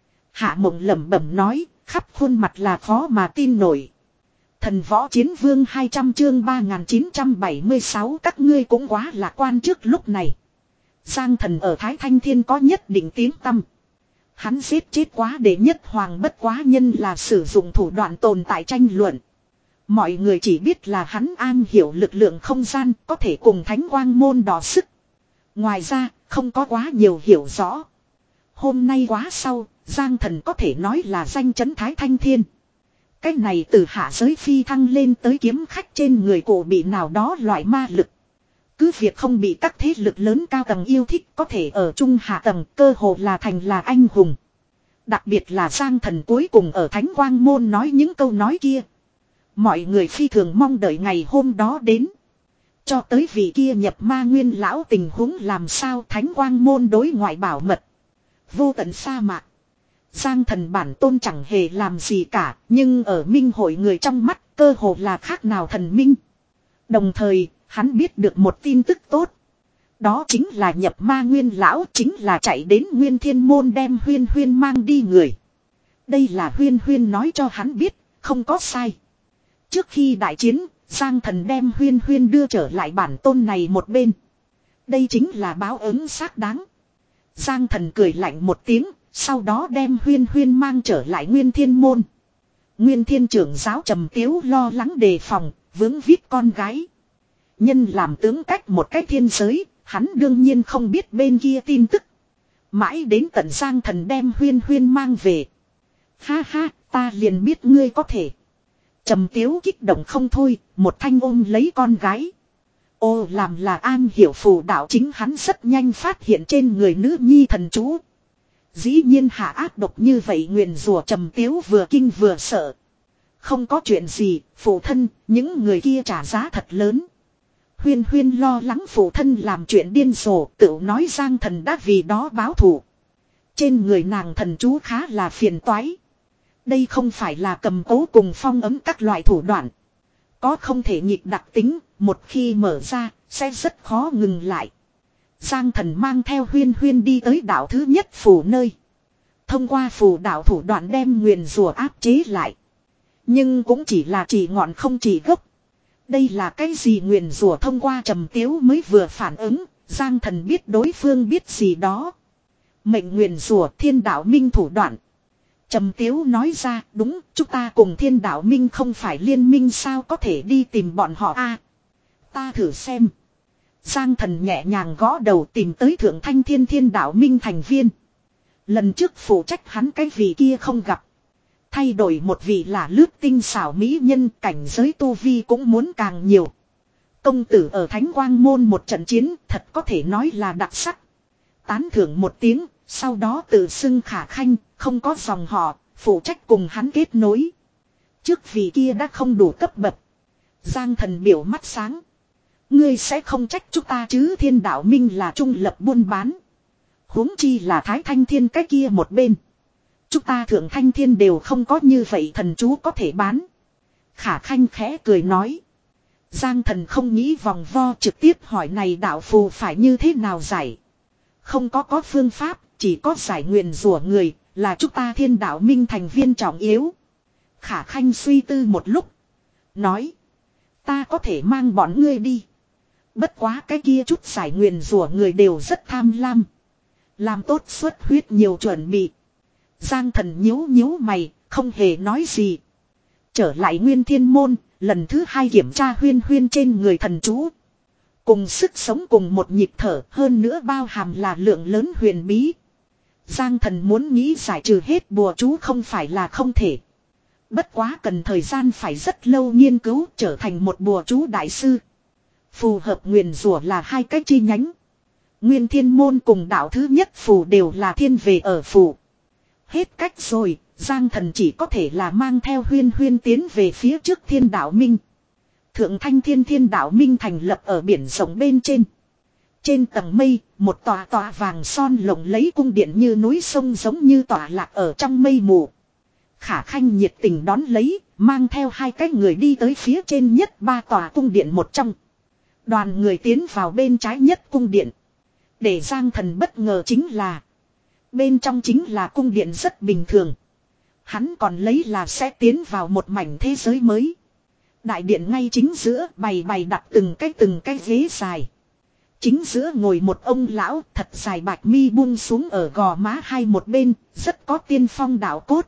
Hạ Mộng lẩm bẩm nói, khắp khuôn mặt là khó mà tin nổi. Thần võ chiến vương hai trăm chương ba nghìn chín trăm bảy mươi sáu các ngươi cũng quá lạc quan trước lúc này. Giang Thần ở Thái Thanh Thiên có nhất định tiếng tăm. Hắn giết chết quá đệ nhất hoàng bất quá nhân là sử dụng thủ đoạn tồn tại tranh luận. Mọi người chỉ biết là hắn an hiểu lực lượng không gian có thể cùng Thánh Quang môn đọ sức. Ngoài ra không có quá nhiều hiểu rõ. Hôm nay quá sau, Giang Thần có thể nói là danh chấn Thái Thanh Thiên. Cái này từ hạ giới phi thăng lên tới kiếm khách trên người cổ bị nào đó loại ma lực. Cứ việc không bị các thế lực lớn cao tầng yêu thích có thể ở trung hạ tầng cơ hồ là thành là anh hùng. Đặc biệt là Giang Thần cuối cùng ở Thánh Quang môn nói những câu nói kia. Mọi người phi thường mong đợi ngày hôm đó đến. Cho tới vị kia nhập ma nguyên lão tình huống làm sao Thánh Quang môn đối ngoại bảo mật. Vô tận sa mạc. Giang Thần bản tôn chẳng hề làm gì cả, nhưng ở minh hội người trong mắt cơ hồ là khác nào thần minh. Đồng thời, hắn biết được một tin tức tốt. Đó chính là nhập ma nguyên lão chính là chạy đến Nguyên Thiên Môn đem Huyên Huyên mang đi người. Đây là Huyên Huyên nói cho hắn biết, không có sai. Trước khi đại chiến, Giang Thần đem Huyên Huyên đưa trở lại bản tôn này một bên. Đây chính là báo ứng xác đáng. Giang Thần cười lạnh một tiếng, sau đó đem Huyên Huyên mang trở lại Nguyên Thiên Môn. Nguyên Thiên trưởng giáo Trầm Tiếu lo lắng đề phòng, vướng víu con gái. Nhân làm tướng cách một cái thiên giới, hắn đương nhiên không biết bên kia tin tức. Mãi đến tận Giang Thần đem Huyên Huyên mang về. Ha ha, ta liền biết ngươi có thể. Trầm Tiếu kích động không thôi, một thanh ôm lấy con gái. Ô làm là an hiểu phù đạo chính hắn rất nhanh phát hiện trên người nữ nhi thần chú. Dĩ nhiên hạ ác độc như vậy nguyền rủa Trầm Tiếu vừa kinh vừa sợ. Không có chuyện gì, phụ thân, những người kia trả giá thật lớn. Huyên Huyên lo lắng phụ thân làm chuyện điên rồ, tự nói Giang Thần đã vì đó báo thù. Trên người nàng thần chú khá là phiền toái. Đây không phải là cầm cố cùng phong ấm các loại thủ đoạn. Có không thể nhịp đặc tính, một khi mở ra, sẽ rất khó ngừng lại. Giang Thần mang theo Huyên Huyên đi tới đảo thứ nhất phù nơi. Thông qua phù đảo thủ đoạn đem nguyền rủa áp chế lại. Nhưng cũng chỉ là chỉ ngọn không chỉ gốc. Đây là cái gì nguyền rủa thông qua Trầm Tiếu mới vừa phản ứng, Giang Thần biết đối phương biết gì đó. Mệnh nguyền rủa Thiên Đạo Minh thủ đoạn. Trầm Tiếu nói ra, đúng, chúng ta cùng Thiên Đạo Minh không phải liên minh sao có thể đi tìm bọn họ a? Ta thử xem. Giang Thần nhẹ nhàng gõ đầu tìm tới Thượng Thanh Thiên Thiên Đạo Minh thành viên. Lần trước phụ trách hắn cái vị kia không gặp. Thay đổi một vị là lướt tinh xảo mỹ nhân, cảnh giới tu vi cũng muốn càng nhiều. Công tử ở Thánh Quang môn một trận chiến thật có thể nói là đặc sắc. Tán thưởng một tiếng, sau đó tự xưng Khả Khanh, không có dòng họ, phụ trách cùng hắn kết nối. Trước vị kia đã không đủ cấp bậc. Giang Thần biểu mắt sáng. Ngươi sẽ không trách chúng ta chứ, Thiên Đạo Minh là trung lập buôn bán. Huống chi là Thái Thanh Thiên cái kia một bên. Chúng ta Thượng Thanh Thiên đều không có như vậy thần chú có thể bán. Khả Khanh khẽ cười nói. Giang Thần không nghĩ vòng vo, trực tiếp hỏi này đạo phù phải như thế nào giải. Không có có phương pháp, chỉ có giải nguyền rủa người, là chúng ta Thiên Đạo Minh thành viên trọng yếu. Khả Khanh suy tư một lúc. Nói. Ta có thể mang bọn ngươi đi. Bất quá cái kia chút giải nguyền rủa người đều rất tham lam. Làm tốt xuất huyết nhiều chuẩn bị. Giang thần nhíu nhíu mày, không hề nói gì. Trở lại Nguyên Thiên Môn, lần thứ hai kiểm tra Huyên Huyên trên người thần chú. Cùng sức sống cùng một nhịp thở, hơn nữa bao hàm là lượng lớn huyền bí. Giang thần muốn nghĩ giải trừ hết bùa chú không phải là không thể. Bất quá cần thời gian phải rất lâu nghiên cứu trở thành một bùa chú đại sư. Phù hợp nguyền rủa là hai cách chi nhánh. Nguyên Thiên Môn cùng đạo thứ nhất phù đều là thiên về ở phù. Hết cách rồi, Giang thần chỉ có thể là mang theo Huyên Huyên tiến về phía trước Thiên Đạo Minh. Thượng Thanh Thiên Thiên Đạo Minh thành lập ở biển rộng bên trên. Trên tầng mây, một tòa tòa vàng son lộng lấy cung điện như núi sông giống như tòa lạc ở trong mây mù. Khả Khanh nhiệt tình đón lấy, mang theo hai cái người đi tới phía trên nhất ba tòa cung điện một trong. Đoàn người tiến vào bên trái nhất cung điện. Để Giang thần bất ngờ chính là bên trong chính là cung điện rất bình thường. Hắn còn lấy là sẽ tiến vào một mảnh thế giới mới. Đại điện ngay chính giữa bày bày đặt từng cái từng cái ghế dài. Chính giữa ngồi một ông lão thật dài bạch mi buông xuống ở gò má hai một bên, rất có tiên phong đạo cốt.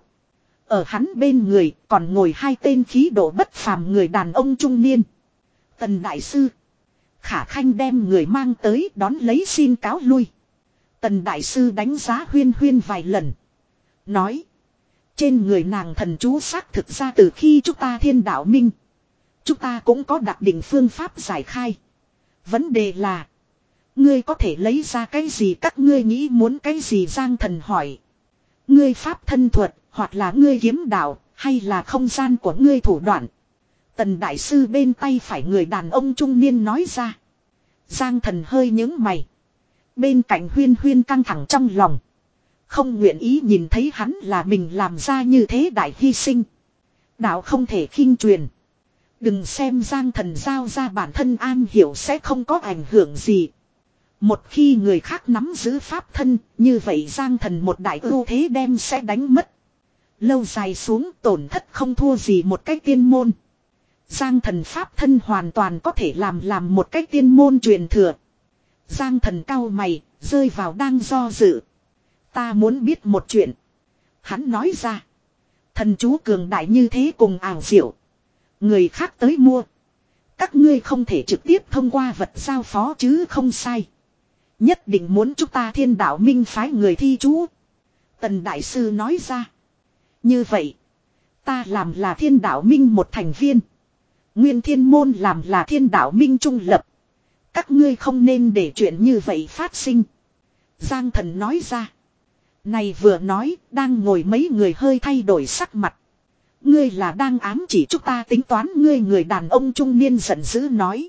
Ở hắn bên người còn ngồi hai tên khí độ bất phàm người đàn ông trung niên. Tần Đại Sư. Khả Khanh đem người mang tới đón lấy xin cáo lui. Tần Đại Sư đánh giá Huyên Huyên vài lần. Nói. Trên người nàng thần chú xác thực ra từ khi chúng ta Thiên Đạo Minh. Chúng ta cũng có đặc định phương pháp giải khai. Vấn đề là. Ngươi có thể lấy ra cái gì các ngươi nghĩ muốn cái gì Giang thần hỏi. Ngươi pháp thân thuật, hoặc là ngươi kiếm đạo, hay là không gian của ngươi thủ đoạn. Tần Đại Sư bên tay phải người đàn ông trung niên nói ra. Giang thần hơi nhướng mày. Bên cạnh Huyên Huyên căng thẳng trong lòng. Không nguyện ý nhìn thấy hắn là mình làm ra như thế đại hy sinh. Đạo không thể khinh truyền. Đừng xem Giang thần giao ra bản thân an hiểu sẽ không có ảnh hưởng gì. Một khi người khác nắm giữ pháp thân, như vậy Giang thần một đại ưu thế đem sẽ đánh mất. Lâu dài xuống tổn thất không thua gì một cái tiên môn. Giang thần pháp thân hoàn toàn có thể làm làm một cái tiên môn truyền thừa. Giang thần cau mày, rơi vào đang do dự. Ta muốn biết một chuyện. Hắn nói ra. Thần chú cường đại như thế cùng ảo diệu. Người khác tới mua. Các ngươi không thể trực tiếp thông qua vật giao phó chứ không sai. Nhất định muốn chúng ta Thiên Đạo Minh phái người thi chú. Tần Đại Sư nói ra. Như vậy. Ta làm là Thiên Đạo Minh một thành viên. Nguyên Thiên Môn làm là Thiên Đạo Minh trung lập. Các ngươi không nên để chuyện như vậy phát sinh. Giang thần nói ra. Này vừa nói, đang ngồi mấy người hơi thay đổi sắc mặt. Ngươi là đang ám chỉ chúng ta tính toán ngươi người đàn ông trung niên giận dữ nói.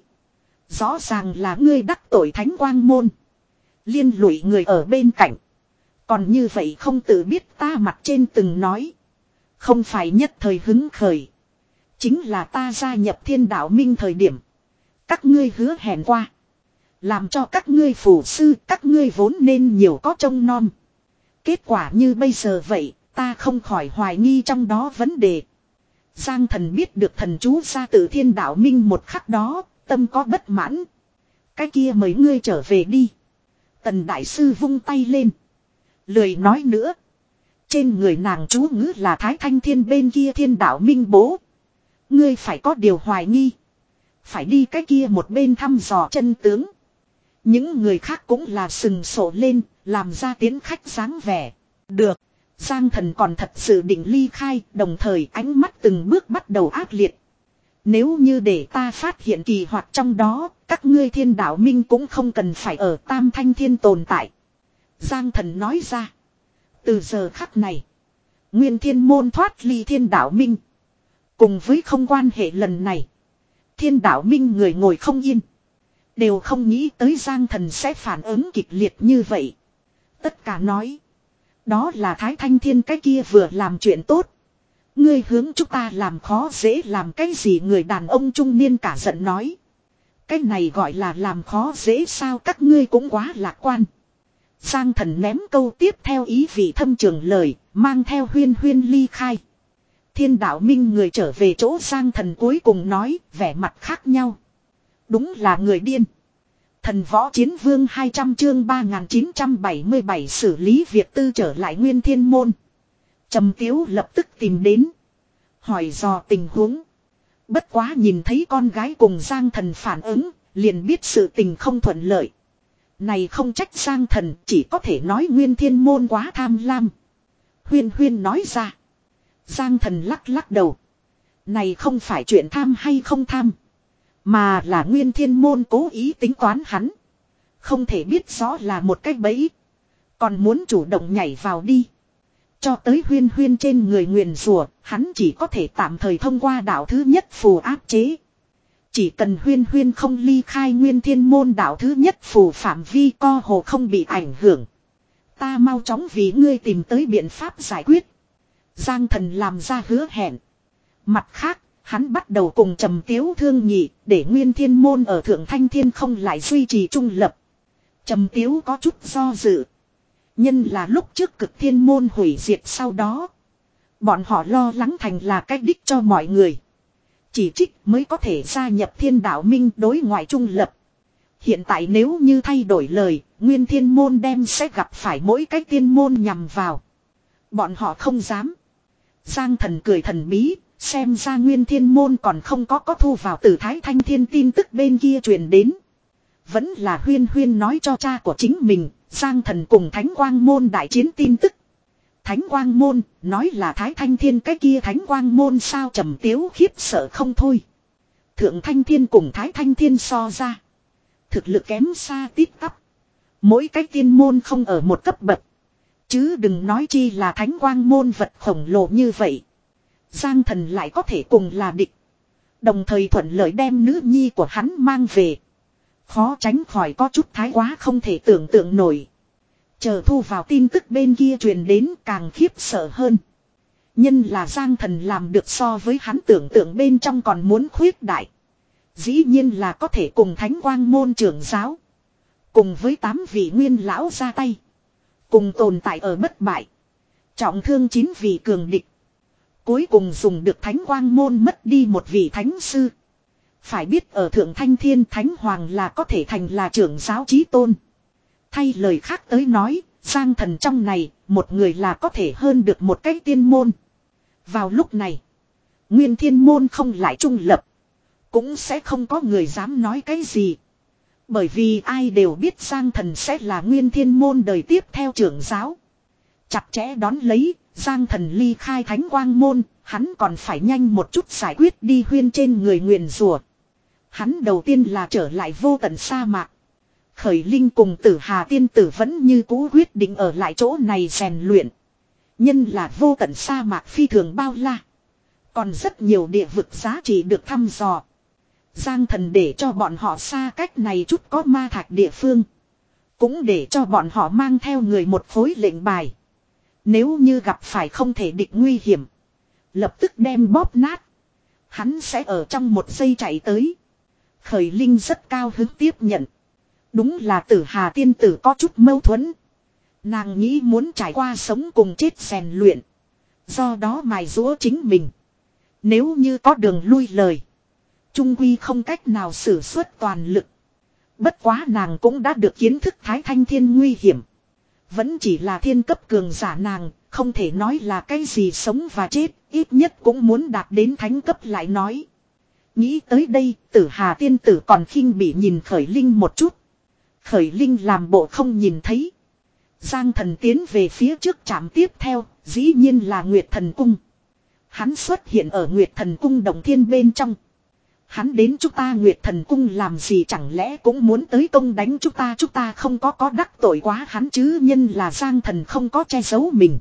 Rõ ràng là ngươi đắc tội Thánh Quang Môn. Liên lụy người ở bên cạnh. Còn như vậy không tự biết ta mặt trên từng nói. Không phải nhất thời hứng khởi. Chính là ta gia nhập Thiên Đạo Minh thời điểm. Các ngươi hứa hẹn qua. Làm cho các ngươi phù sư, các ngươi vốn nên nhiều có trông nom. Kết quả như bây giờ vậy, ta không khỏi hoài nghi trong đó vấn đề. Giang thần biết được thần chú ra từ Thiên Đạo Minh một khắc đó, tâm có bất mãn. Cái kia mấy ngươi trở về đi. Tần Đại Sư vung tay lên. Lười nói nữa. Trên người nàng chú ngữ là Thái Thanh Thiên bên kia Thiên Đạo Minh bố. Ngươi phải có điều hoài nghi. Phải đi cái kia một bên thăm dò chân tướng. Những người khác cũng là sừng sổ lên, làm ra tiến khách dáng vẻ. Được. Giang thần còn thật sự định ly khai, đồng thời ánh mắt từng bước bắt đầu ác liệt. Nếu như để ta phát hiện kỳ hoạt trong đó, các ngươi Thiên Đạo Minh cũng không cần phải ở Tam Thanh Thiên tồn tại. Giang thần nói ra. Từ giờ khắc này, Nguyên Thiên Môn thoát ly Thiên Đạo Minh. Cùng với không quan hệ lần này, Thiên Đạo Minh người ngồi không yên. Đều không nghĩ tới Giang thần sẽ phản ứng kịch liệt như vậy. Tất cả nói. Đó là Thái Thanh Thiên cái kia vừa làm chuyện tốt. Ngươi hướng chúng ta làm khó dễ làm cái gì người đàn ông trung niên cả giận nói. Cái này gọi là làm khó dễ sao các ngươi cũng quá lạc quan. Giang thần ném câu tiếp theo ý vị thâm trường lời, mang theo Huyên Huyên ly khai. Thiên Đạo Minh người trở về chỗ Giang thần cuối cùng nói, vẻ mặt khác nhau. Đúng là người điên. Thần võ chiến vương hai trăm chương ba nghìn chín trăm bảy mươi bảy xử lý việc tư trở lại Nguyên Thiên Môn. Trầm Tiếu lập tức tìm đến. Hỏi dò tình huống. Bất quá nhìn thấy con gái cùng Giang Thần phản ứng, liền biết sự tình không thuận lợi. Này không trách Giang Thần, chỉ có thể nói Nguyên Thiên Môn quá tham lam. Huyên Huyên nói ra. Giang Thần lắc lắc đầu. Này không phải chuyện tham hay không tham. Mà là Nguyên Thiên Môn cố ý tính toán hắn. Không thể biết rõ là một cách bẫy. Còn muốn chủ động nhảy vào đi. Cho tới Huyên Huyên trên người nguyền rủa, hắn chỉ có thể tạm thời thông qua đạo thứ nhất phù áp chế. Chỉ cần Huyên Huyên không ly khai Nguyên Thiên Môn đạo thứ nhất phù phạm vi co hồ không bị ảnh hưởng. Ta mau chóng vì ngươi tìm tới biện pháp giải quyết. Giang Thần làm ra hứa hẹn. Mặt khác, hắn bắt đầu cùng Trầm Tiếu thương nghị để Nguyên Thiên Môn ở Thượng Thanh Thiên không lại duy trì trung lập. Trầm Tiếu có chút do dự. Nhân là lúc trước Cực Thiên Môn hủy diệt sau đó. Bọn họ lo lắng thành là cách đích cho mọi người. Chỉ trích mới có thể gia nhập Thiên Đạo Minh đối ngoại trung lập. Hiện tại nếu như thay đổi lời, Nguyên Thiên Môn đem sẽ gặp phải mỗi cái tiên môn nhằm vào. Bọn họ không dám. Giang Thần cười thần bí, xem ra Nguyên Thiên Môn còn không có có thu vào từ Thái Thanh Thiên tin tức bên kia truyền đến. Vẫn là Huyên Huyên nói cho cha của chính mình, Giang Thần cùng Thánh Quang Môn đại chiến tin tức. Thánh Quang Môn, nói là Thái Thanh Thiên cái kia Thánh Quang Môn sao? Trầm Tiếu khiếp sợ không thôi. Thượng Thanh Thiên cùng Thái Thanh Thiên so ra. Thực lực kém xa tít tắp. Mỗi cái tiên môn không ở một cấp bậc. Chứ đừng nói chi là Thánh Quang Môn vật khổng lồ như vậy. Giang Thần lại có thể cùng là địch. Đồng thời thuận lợi đem nữ nhi của hắn mang về. Khó tránh khỏi có chút thái quá không thể tưởng tượng nổi. Chờ thu vào tin tức bên kia truyền đến càng khiếp sợ hơn. Nhân là Giang Thần làm được so với hắn tưởng tượng bên trong còn muốn khuyết đại. Dĩ nhiên là có thể cùng Thánh Quang Môn trưởng giáo. Cùng với tám vị nguyên lão ra tay. Cùng tồn tại ở bất bại. Trọng thương chín vị cường địch. Cuối cùng dùng được Thánh Quang Môn mất đi một vị thánh sư. Phải biết ở Thượng Thanh Thiên Thánh Hoàng là có thể thành là trưởng giáo chí tôn. Thay lời khác tới nói, Giang Thần trong này, một người là có thể hơn được một cái tiên môn. Vào lúc này, Nguyên Thiên Môn không lại trung lập. Cũng sẽ không có người dám nói cái gì. Bởi vì ai đều biết Giang Thần sẽ là Nguyên Thiên Môn đời tiếp theo trưởng giáo. Chặt chẽ đón lấy, Giang Thần ly khai Thánh Quang Môn, hắn còn phải nhanh một chút giải quyết đi Huyên trên người nguyền rủa. Hắn đầu tiên là trở lại vô tận sa mạc. Khởi Linh cùng Tử Hà tiên tử vẫn như cũ quyết định ở lại chỗ này rèn luyện. Nhân là vô tận sa mạc phi thường bao la. Còn rất nhiều địa vực giá trị được thăm dò. Giang Thần để cho bọn họ xa cách này chút có ma thạch địa phương. Cũng để cho bọn họ mang theo người một khối lệnh bài. Nếu như gặp phải không thể địch nguy hiểm. Lập tức đem bóp nát. Hắn sẽ ở trong một giây chạy tới. Khởi Linh rất cao hứng tiếp nhận. Đúng là Tử Hà tiên tử có chút mâu thuẫn. Nàng nghĩ muốn trải qua sống cùng chết rèn luyện. Do đó mài giũa chính mình. Nếu như có đường lui lời. Trung quy không cách nào sử xuất toàn lực. Bất quá nàng cũng đã được kiến thức Thái Thanh Thiên nguy hiểm. Vẫn chỉ là thiên cấp cường giả nàng, không thể nói là cái gì sống và chết, ít nhất cũng muốn đạt đến thánh cấp lại nói. Nghĩ tới đây, Tử Hà tiên tử còn khinh bị nhìn Khởi Linh một chút. Khởi Linh làm bộ không nhìn thấy. Giang Thần tiến về phía trước trạm tiếp theo, dĩ nhiên là Nguyệt Thần Cung. Hắn xuất hiện ở Nguyệt Thần Cung Động Thiên bên trong. Hắn đến chúng ta Nguyệt Thần Cung làm gì, chẳng lẽ cũng muốn tới công đánh chúng ta? Chúng ta không có có đắc tội quá hắn chứ. Nhân là Giang Thần không có che giấu mình.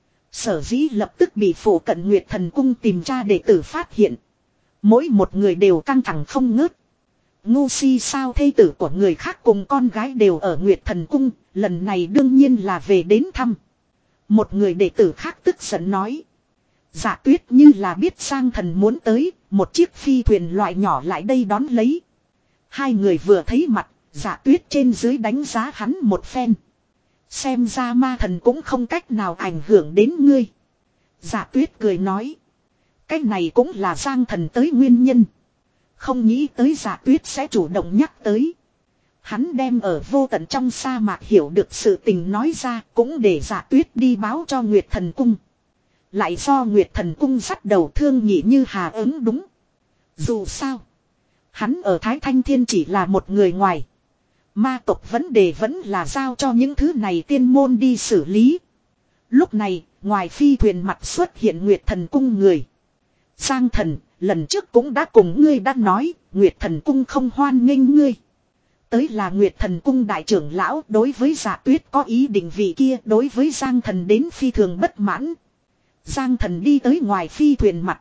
Sở dĩ lập tức bị phổ cận Nguyệt Thần Cung tìm ra đệ tử phát hiện. Mỗi một người đều căng thẳng không ngớt. Ngu si sao, thê tử của người khác cùng con gái đều ở Nguyệt Thần Cung, lần này đương nhiên là về đến thăm. Một người đệ tử khác tức giận nói. Dạ Tuyết như là biết Giang Thần muốn tới, một chiếc phi thuyền loại nhỏ lại đây đón lấy. Hai người vừa thấy mặt, Dạ Tuyết trên dưới đánh giá hắn một phen. Xem ra ma thần cũng không cách nào ảnh hưởng đến ngươi. Dạ Tuyết cười nói. Cái này cũng là Giang Thần tới nguyên nhân. Không nghĩ tới Dạ Tuyết sẽ chủ động nhắc tới. Hắn đem ở vô tận trong sa mạc hiểu được sự tình nói ra, cũng để Dạ Tuyết đi báo cho Nguyệt Thần Cung. Lại do Nguyệt Thần Cung dắt đầu thương nhị như hà ứng đúng. Dù sao. Hắn ở Thái Thanh Thiên chỉ là một người ngoài. Ma tộc vấn đề vẫn là giao cho những thứ này tiên môn đi xử lý. Lúc này, ngoài phi thuyền mặt xuất hiện Nguyệt Thần Cung người. Giang Thần, lần trước cũng đã cùng ngươi đã nói, Nguyệt Thần Cung không hoan nghênh ngươi. Tới là Nguyệt Thần Cung đại trưởng lão, đối với Dạ Tuyết có ý định vị kia, đối với Giang Thần đến phi thường bất mãn. Giang Thần đi tới ngoài phi thuyền mặt.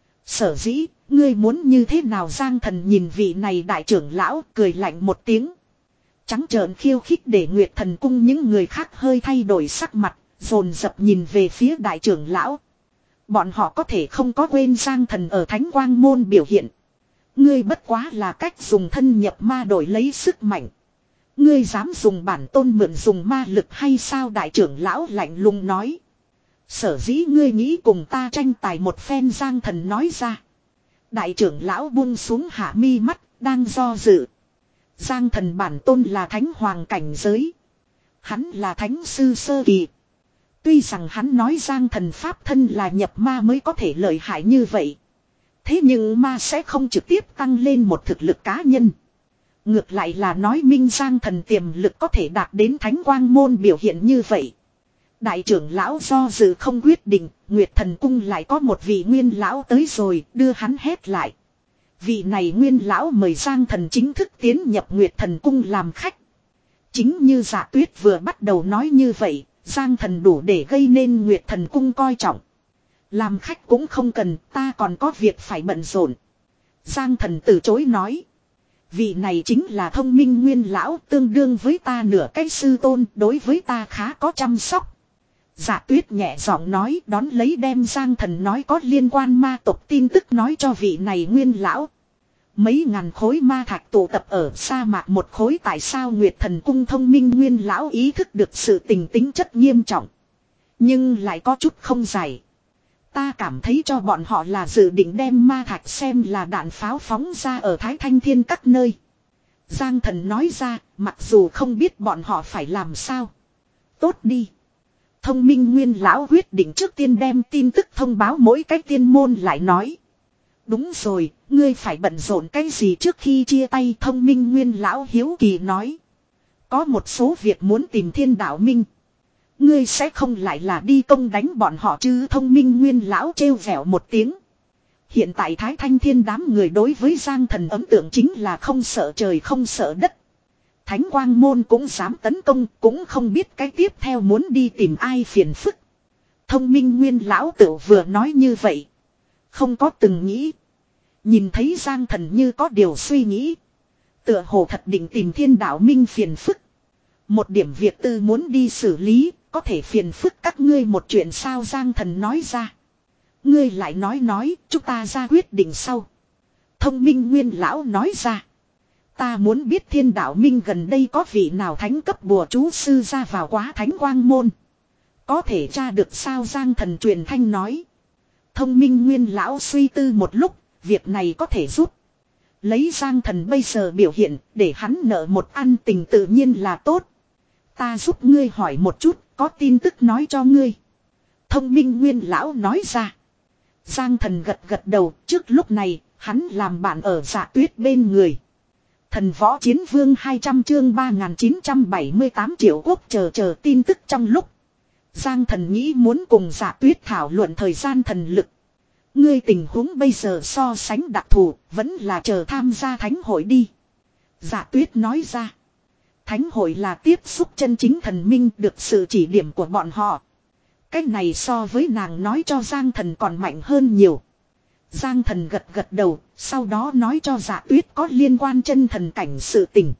Sở dĩ, ngươi muốn như thế nào? Giang Thần nhìn vị này đại trưởng lão, cười lạnh một tiếng. Trắng trợn khiêu khích để Nguyệt Thần Cung những người khác hơi thay đổi sắc mặt, dồn dập nhìn về phía đại trưởng lão. Bọn họ có thể không có quên Giang Thần ở Thánh Quang Môn biểu hiện. Ngươi bất quá là cách dùng thân nhập ma đổi lấy sức mạnh. Ngươi dám dùng bản tôn mượn dùng ma lực hay sao? Đại trưởng lão lạnh lùng nói. Sở dĩ ngươi nghĩ cùng ta tranh tài một phen, Giang Thần nói ra. Đại trưởng lão buông xuống hạ mi mắt, đang do dự. Giang Thần bản tôn là thánh hoàng cảnh giới. Hắn là thánh sư sơ kỳ. Tuy rằng hắn nói Giang Thần pháp thân là nhập ma mới có thể lợi hại như vậy. Thế nhưng ma sẽ không trực tiếp tăng lên một thực lực cá nhân. Ngược lại là nói minh Giang Thần tiềm lực có thể đạt đến Thánh Quang Môn biểu hiện như vậy. Đại trưởng lão do dự không quyết định, Nguyệt Thần Cung lại có một vị nguyên lão tới rồi, đưa hắn hét lại. Vị này nguyên lão mời Giang Thần chính thức tiến nhập Nguyệt Thần Cung làm khách. Chính như Dạ Tuyết vừa bắt đầu nói như vậy, Giang Thần đủ để gây nên Nguyệt Thần Cung coi trọng. Làm khách cũng không cần, ta còn có việc phải bận rộn. Giang Thần từ chối nói. Vị này chính là thông minh nguyên lão, tương đương với ta nửa cái sư tôn, đối với ta khá có chăm sóc. Dạ Tuyết nhẹ giọng nói, đón lấy đem Giang Thần nói có liên quan ma tộc tin tức nói cho vị này nguyên lão. Mấy ngàn khối ma thạch tụ tập ở sa mạc một khối, tại sao Nguyệt Thần Cung thông minh nguyên lão ý thức được sự tình tính chất nghiêm trọng. Nhưng lại có chút không giải. Ta cảm thấy cho bọn họ là dự định đem ma thạch xem là đạn pháo phóng ra ở Thái Thanh Thiên các nơi. Giang Thần nói ra, mặc dù không biết bọn họ phải làm sao. Tốt đi. Thông minh nguyên lão quyết định trước tiên đem tin tức thông báo mỗi cái tiên môn lại nói. Đúng rồi, ngươi phải bận rộn cái gì trước khi chia tay? Thông minh nguyên lão hiếu kỳ nói. Có một số việc muốn tìm Thiên Đạo Minh. Ngươi sẽ không lại là đi công đánh bọn họ chứ? Thông minh nguyên lão trêu vẻo một tiếng. Hiện tại Thái Thanh Thiên đám người đối với Giang Thần ấn tượng chính là không sợ trời không sợ đất. Thánh Quang Môn cũng dám tấn công, cũng không biết cái tiếp theo muốn đi tìm ai phiền phức. Thông minh nguyên lão tự vừa nói như vậy. Không có từng nghĩ. Nhìn thấy Giang Thần như có điều suy nghĩ. Tựa hồ thật định tìm Thiên Đạo Minh phiền phức. Một điểm việc tư muốn đi xử lý, có thể phiền phức các ngươi một chuyện sao? Giang Thần nói ra. Ngươi lại nói nói, chúng ta ra quyết định sau. Thông minh nguyên lão nói ra. Ta muốn biết Thiên Đạo Minh gần đây có vị nào thánh cấp bùa chú sư ra vào quá Thánh Quang Môn. Có thể tra được sao? Giang Thần truyền thanh nói. Thông minh nguyên lão suy tư một lúc, việc này có thể giúp. Lấy Giang Thần bây giờ biểu hiện, để hắn nợ một ăn tình tự nhiên là tốt. Ta giúp ngươi hỏi một chút, có tin tức nói cho ngươi. Thông minh nguyên lão nói ra. Giang Thần gật gật đầu, trước lúc này, hắn làm bạn ở Dạ Tuyết bên người. Thần võ chiến vương hai trăm chương ba nghìn chín trăm bảy mươi tám triệu quốc chờ chờ tin tức trong lúc. Giang Thần nghĩ muốn cùng Dạ Tuyết thảo luận thời gian thần lực. Ngươi tình huống bây giờ so sánh đặc thù, vẫn là chờ tham gia thánh hội đi. Dạ Tuyết nói ra. Thánh hội là tiếp xúc chân chính thần minh, được sự chỉ điểm của bọn họ. Cái này so với nàng nói cho Giang Thần còn mạnh hơn nhiều. Giang Thần gật gật đầu, sau đó nói cho Dạ Tuyết có liên quan chân thần cảnh sự tình.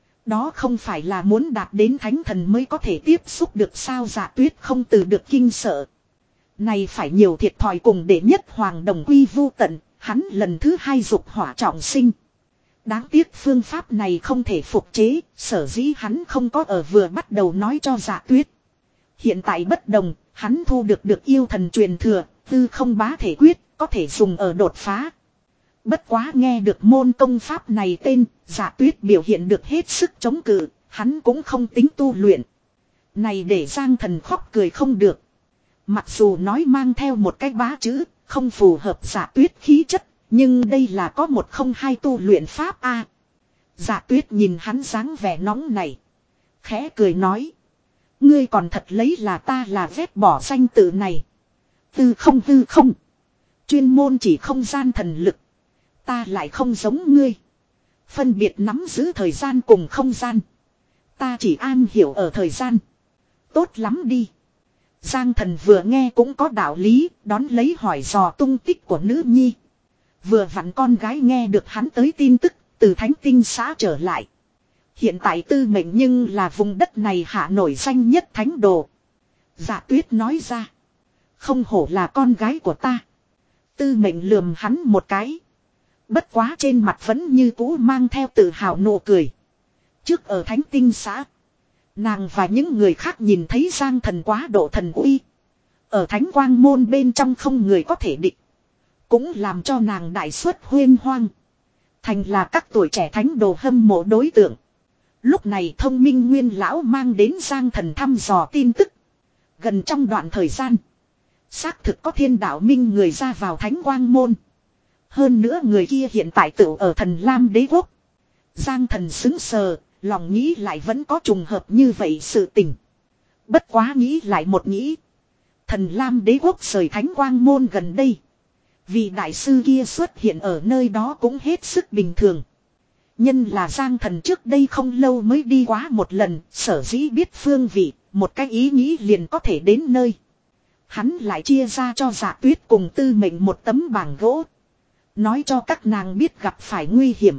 Đó không phải là muốn đạt đến thánh thần mới có thể tiếp xúc được sao? Dạ Tuyết không từ được kinh sợ. Này phải nhiều thiệt thòi cùng đệ nhất hoàng đồng quy vu tận, hắn lần thứ hai dục hỏa trọng sinh. Đáng tiếc phương pháp này không thể phục chế, sở dĩ hắn không có ở vừa bắt đầu nói cho Dạ Tuyết. Hiện tại bất đồng, hắn thu được được yêu thần truyền thừa, tư không bá thể quyết, có thể dùng ở đột phá. Bất quá nghe được môn công pháp này tên, Dạ Tuyết biểu hiện được hết sức chống cự, hắn cũng không tính tu luyện. Này để Giang Thần khóc cười không được. Mặc dù nói mang theo một cái bá chữ, không phù hợp Dạ Tuyết khí chất, nhưng đây là có một không hai tu luyện pháp a. Dạ Tuyết nhìn hắn dáng vẻ nóng này, khẽ cười nói. Ngươi còn thật lấy là ta là vét bỏ danh tự này. Tư không tư không. Chuyên môn chỉ không gian thần lực. Ta lại không giống ngươi. Phân biệt nắm giữ thời gian cùng không gian. Ta chỉ an hiểu ở thời gian. Tốt lắm đi. Giang Thần vừa nghe cũng có đạo lý, đón lấy hỏi dò tung tích của nữ nhi. Vừa vặn con gái nghe được hắn tới tin tức, từ Thánh Tinh xã trở lại. Hiện tại Tư Mệnh nhưng là vùng đất này hạ nổi danh nhất thánh đồ. Dạ Tuyết nói ra. Không hổ là con gái của ta. Tư Mệnh lườm hắn một cái. Bất quá trên mặt vẫn như cũ mang theo tự hào nụ cười. Trước ở Thánh Tinh xã, nàng và những người khác nhìn thấy Giang Thần quá độ thần uy. Ở Thánh Quang môn bên trong không người có thể địch. Cũng làm cho nàng đại xuất huyên hoang. Thành là các tuổi trẻ thánh đồ hâm mộ đối tượng. Lúc này Thông Minh Nguyên lão mang đến Giang Thần thăm dò tin tức. Gần trong đoạn thời gian, xác thực có Thiên Đạo Minh người ra vào Thánh Quang môn. Hơn nữa người kia hiện tại tự ở Thần Lam Đế quốc. Giang Thần xứng sờ, lòng nghĩ lại vẫn có trùng hợp như vậy sự tình. Bất quá nghĩ lại một nghĩ. Thần Lam Đế quốc rời Thánh Quang môn gần đây. Vì đại sư kia xuất hiện ở nơi đó cũng hết sức bình thường. Nhân là Giang Thần trước đây không lâu mới đi quá một lần, sở dĩ biết phương vị, một cái ý nghĩ liền có thể đến nơi. Hắn lại chia ra cho Dạ Tuyết cùng Tư Mệnh một tấm bảng gỗ. Nói cho các nàng biết gặp phải nguy hiểm.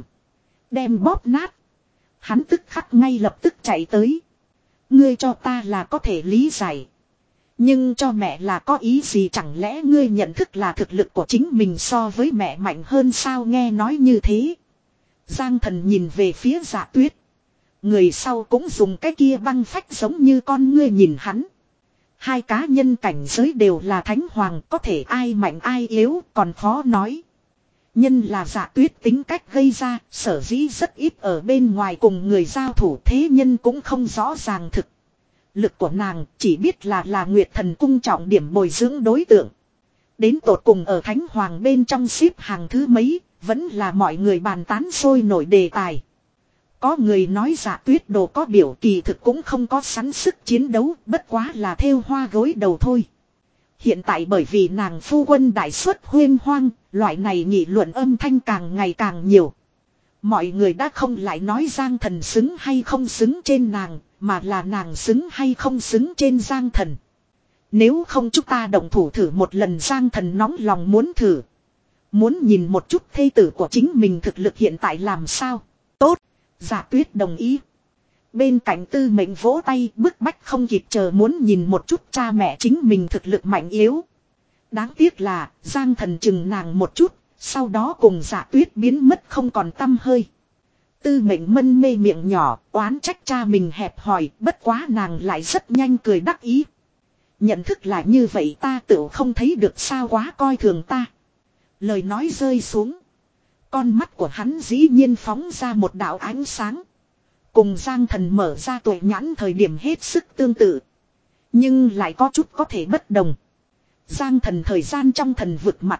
Đem bóp nát. Hắn tức khắc ngay lập tức chạy tới. Ngươi cho ta là có thể lý giải. Nhưng cho mẹ là có ý gì, chẳng lẽ ngươi nhận thức là thực lực của chính mình so với mẹ mạnh hơn sao? Nghe nói như thế, Giang Thần nhìn về phía Dạ Tuyết. Người sau cũng dùng cái kia băng phách giống như con ngươi nhìn hắn. Hai cá nhân cảnh giới đều là thánh hoàng, có thể ai mạnh ai yếu còn khó nói. Nhân là Dạ Tuyết tính cách gây ra, sở dĩ rất ít ở bên ngoài cùng người giao thủ, thế nhân cũng không rõ ràng thực lực của nàng, chỉ biết là là Nguyệt Thần cung trọng điểm bồi dưỡng đối tượng. Đến tột cùng ở Thánh Hoàng bên trong xếp hàng thứ mấy, vẫn là mọi người bàn tán sôi nổi đề tài. Có người nói Dạ Tuyết đồ có biểu kỳ thực cũng không có sẵn sức chiến đấu, bất quá là thêu hoa gối đầu thôi. Hiện tại bởi vì nàng phu quân đại xuất huyên hoang, loại này nghị luận âm thanh càng ngày càng nhiều. Mọi người đã không lại nói Giang Thần xứng hay không xứng trên nàng, mà là nàng xứng hay không xứng trên Giang Thần. Nếu không chúng ta động thủ thử một lần. Giang Thần nóng lòng muốn thử. Muốn nhìn một chút thê tử của chính mình thực lực hiện tại làm sao. Tốt, Dạ Tuyết đồng ý. Bên cạnh Tư Mệnh vỗ tay bức bách không kịp chờ muốn nhìn một chút cha mẹ chính mình thực lực mạnh yếu. Đáng tiếc là Giang Thần chừng nàng một chút, sau đó cùng Dạ Tuyết biến mất không còn tăm hơi. Tư Mệnh mân mê miệng nhỏ, oán trách cha mình hẹp hòi, bất quá nàng lại rất nhanh cười đắc ý. Nhận thức là như vậy, ta tự không thấy được sao, quá coi thường ta. Lời nói rơi xuống, con mắt của hắn dĩ nhiên phóng ra một đạo ánh sáng. Cùng Giang Thần mở ra tuệ nhãn thời điểm hết sức tương tự, nhưng lại có chút có thể bất đồng. Giang Thần thời gian trong thần vực mặt.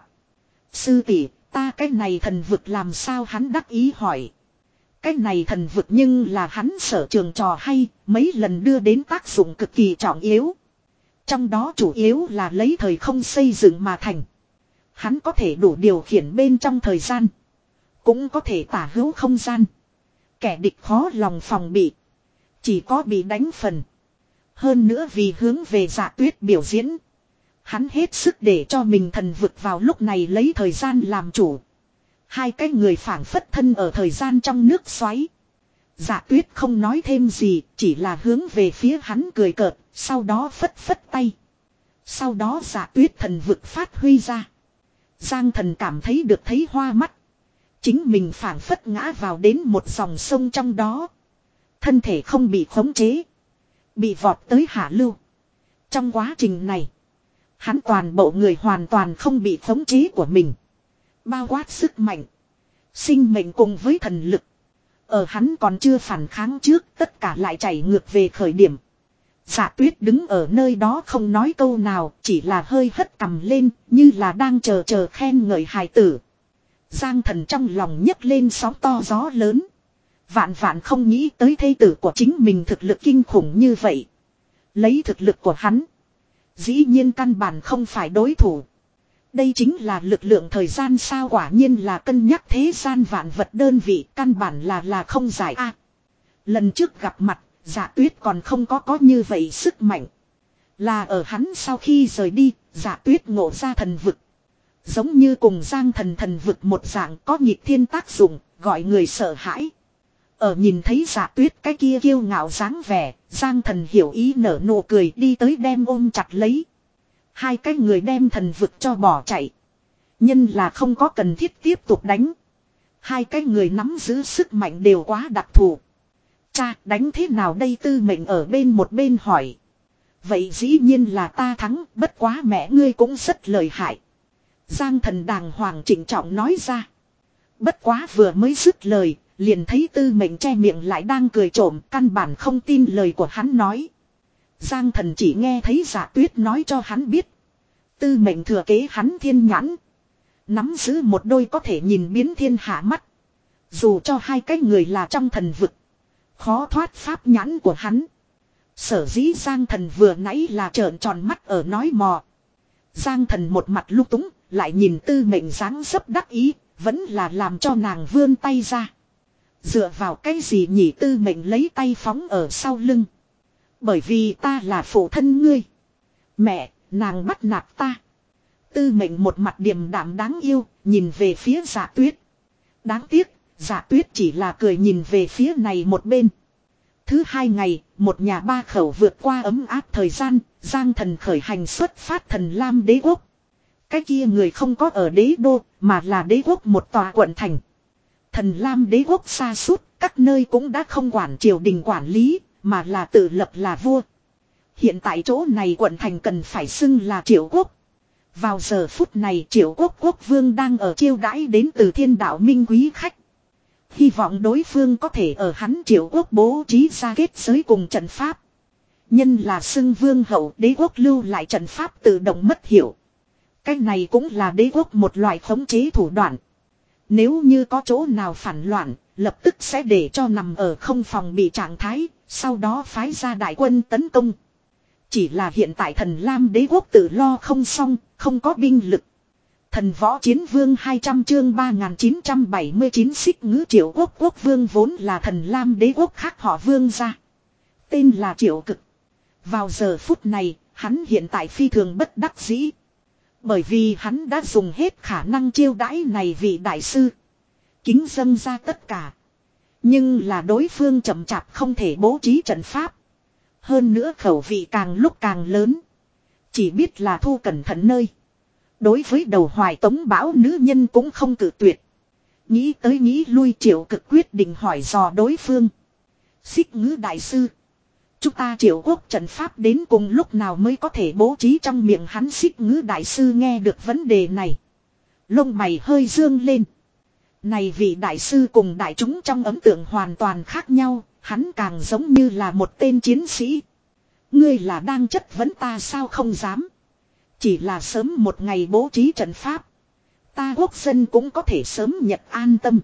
Sư tỷ, ta cái này thần vực làm sao? Hắn đắc ý hỏi. Cái này thần vực nhưng là hắn sở trường trò hay, mấy lần đưa đến tác dụng cực kỳ trọng yếu. Trong đó chủ yếu là lấy thời không xây dựng mà thành. Hắn có thể đủ điều khiển bên trong thời gian, cũng có thể tả hữu không gian. Kẻ địch khó lòng phòng bị, chỉ có bị đánh phần. Hơn nữa vì hướng về Dạ Tuyết biểu diễn, hắn hết sức để cho mình thần vực vào lúc này lấy thời gian làm chủ. Hai cái người phảng phất thân ở thời gian trong nước xoáy. Dạ Tuyết không nói thêm gì, chỉ là hướng về phía hắn cười cợt, sau đó phất phất tay. Sau đó Dạ Tuyết thần vực phát huy ra. Giang Thần cảm thấy được thấy hoa mắt. Chính mình phảng phất ngã vào đến một dòng sông trong đó. Thân thể không bị khống chế, bị vọt tới hạ lưu. Trong quá trình này, hắn toàn bộ người hoàn toàn không bị khống chế của mình. Bao quát sức mạnh, sinh mệnh cùng với thần lực. Ở hắn còn chưa phản kháng trước, tất cả lại chảy ngược về khởi điểm. Dạ Tuyết đứng ở nơi đó không nói câu nào, chỉ là hơi hất cằm lên, như là đang chờ chờ khen ngợi hài tử. Giang Thần trong lòng nhấc lên sóng to gió lớn. Vạn vạn không nghĩ tới thê tử của chính mình thực lực kinh khủng như vậy. Lấy thực lực của hắn, dĩ nhiên căn bản không phải đối thủ. Đây chính là lực lượng thời gian sao, quả nhiên là cân nhắc thế gian vạn vật đơn vị, căn bản là là không giải a. Lần trước gặp mặt, Dạ Tuyết còn không có có như vậy sức mạnh. Là ở hắn sau khi rời đi, Dạ Tuyết ngộ ra thần vực. Giống như cùng Giang Thần thần vực một dạng có nhịp thiên tác dụng, gọi người sợ hãi. Ở nhìn thấy Dạ Tuyết cái kia kiêu ngạo dáng vẻ, Giang Thần hiểu ý nở nụ cười đi tới đem ôm chặt lấy. Hai cái người đem thần vực cho bỏ chạy. Nhân là không có cần thiết tiếp tục đánh. Hai cái người nắm giữ sức mạnh đều quá đặc thù. Cha, đánh thế nào đây? Tư Mệnh ở bên một bên hỏi. Vậy dĩ nhiên là ta thắng, bất quá mẹ ngươi cũng rất lợi hại. Giang Thần đàng hoàng trịnh trọng nói ra. Bất quá vừa mới dứt lời, liền thấy Tư Mệnh che miệng lại đang cười trộm, căn bản không tin lời của hắn nói. Giang Thần chỉ nghe thấy Dạ Tuyết nói cho hắn biết. Tư Mệnh thừa kế hắn thiên nhãn. Nắm giữ một đôi có thể nhìn biến thiên hạ mắt. Dù cho hai cái người là trong thần vực, khó thoát pháp nhãn của hắn. Sở dĩ Giang Thần vừa nãy là trợn tròn mắt ở nói mò. Giang Thần một mặt lúc túng, lại nhìn Tư Mệnh dáng dấp đắc ý, vẫn là làm cho nàng vươn tay ra. Dựa vào cái gì nhỉ? Tư Mệnh lấy tay phóng ở sau lưng. Bởi vì ta là phụ thân ngươi. Mẹ, nàng bắt nạt ta. Tư Mệnh một mặt điềm đạm đáng yêu, nhìn về phía Dạ Tuyết. Đáng tiếc, Dạ Tuyết chỉ là cười nhìn về phía này một bên. Thứ hai ngày, một nhà ba khẩu vượt qua ấm áp thời gian, Giang Thần khởi hành xuất phát Thần Lam đế quốc. Cái kia người không có ở đế đô, mà là đế quốc một tòa quận thành. Thần Lam đế quốc xa suốt, các nơi cũng đã không quản triều đình quản lý, mà là tự lập là vua. Hiện tại chỗ này quận thành cần phải xưng là Triệu Quốc. Vào giờ phút này Triệu Quốc quốc vương đang ở chiêu đãi đến từ thiên đạo minh quý khách. Hy vọng đối phương có thể ở hắn Triệu Quốc bố trí ra kết giới cùng trận pháp. Nhân là xưng vương hậu, đế quốc lưu lại trận pháp tự động mất hiệu. Cái này cũng là đế quốc một loại khống chế thủ đoạn. Nếu như có chỗ nào phản loạn, lập tức sẽ để cho nằm ở không phòng bị trạng thái, sau đó phái ra đại quân tấn công. Chỉ là hiện tại Thần Lam đế quốc tự lo không xong, không có binh lực. Thần Võ Chiến Vương hai trăm chương ba nghìn chín trăm bảy mươi chín Xích Ngữ Triệu Quốc quốc vương vốn là Thần Lam đế quốc khác họ Vương gia. Tên là Triệu Cực. Vào giờ phút này, hắn hiện tại phi thường bất đắc dĩ. Bởi vì hắn đã dùng hết khả năng chiêu đãi này vị đại sư. Kính dâng ra tất cả. Nhưng là đối phương chậm chạp không thể bố trí trận pháp. Hơn nữa khẩu vị càng lúc càng lớn. Chỉ biết là thu cẩn thận nơi. Đối với đầu hoài tống bão nữ nhân cũng không cự tuyệt. Nghĩ tới nghĩ lui Triệu Cực quyết định hỏi dò đối phương. Xích Ngữ đại sư. Chúng ta Triệu Quốc trận pháp đến cùng lúc nào mới có thể bố trí? Trong miệng hắn Xích Ngữ đại sư nghe được vấn đề này. Lông mày hơi dương lên. Này vị đại sư cùng đại chúng trong ấn tượng hoàn toàn khác nhau. Hắn càng giống như là một tên chiến sĩ. Ngươi là đang chất vấn ta sao? Không dám. Chỉ là sớm một ngày bố trí trận pháp. Ta quốc dân cũng có thể sớm nhật an tâm.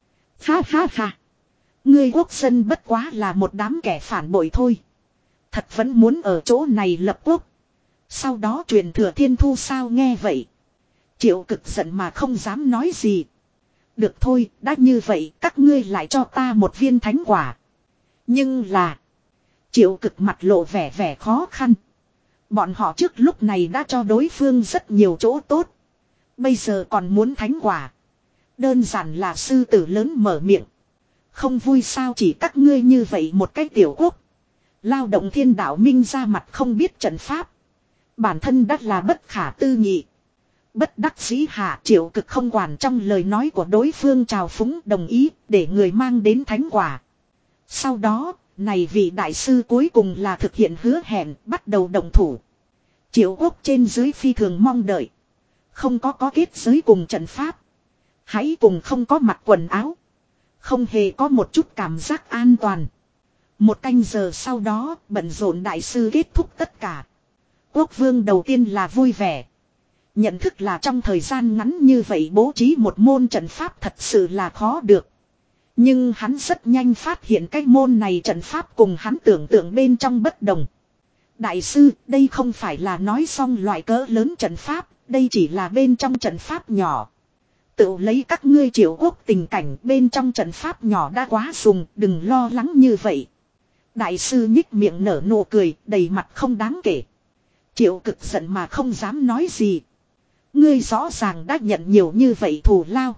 Ha ha ha. Ngươi quốc dân bất quá là một đám kẻ phản bội thôi. Thật vẫn muốn ở chỗ này lập quốc. Sau đó truyền thừa thiên thu sao? Nghe vậy. Triệu Cực giận mà không dám nói gì. Được thôi, đã như vậy các ngươi lại cho ta một viên thánh quả. Nhưng là. Triệu Cực mặt lộ vẻ vẻ khó khăn. Bọn họ trước lúc này đã cho đối phương rất nhiều chỗ tốt. Bây giờ còn muốn thánh quả. Đơn giản là sư tử lớn mở miệng. Không vui sao? Chỉ các ngươi như vậy một cái tiểu quốc. Lao động thiên đạo minh ra mặt không biết trận pháp. Bản thân đắt là bất khả tư nghị. Bất đắc dĩ hạ Triệu Cực không quản trong lời nói của đối phương trào phúng, đồng ý để người mang đến thánh quả. Sau đó, này vị đại sư cuối cùng là thực hiện hứa hẹn, bắt đầu động thủ. Triệu Quốc trên dưới phi thường mong đợi. Không có có kết giới cùng trận pháp. Hãy cùng không có mặc quần áo. Không hề có một chút cảm giác an toàn. Một canh giờ sau đó, bận rộn đại sư kết thúc tất cả. Quốc vương đầu tiên là vui vẻ. Nhận thức là trong thời gian ngắn như vậy bố trí một môn trận pháp thật sự là khó được. Nhưng hắn rất nhanh phát hiện cái môn này trận pháp cùng hắn tưởng tượng bên trong bất đồng. Đại sư, đây không phải là nói xong loại cỡ lớn trận pháp, đây chỉ là bên trong trận pháp nhỏ. Tự lấy các ngươi Triệu Quốc tình cảnh bên trong trận pháp nhỏ đã quá dùng, đừng lo lắng như vậy. Đại sư nhích miệng nở nụ cười, đầy mặt không đáng kể. Triệu Cực giận mà không dám nói gì. Ngươi rõ ràng đã nhận nhiều như vậy thù lao.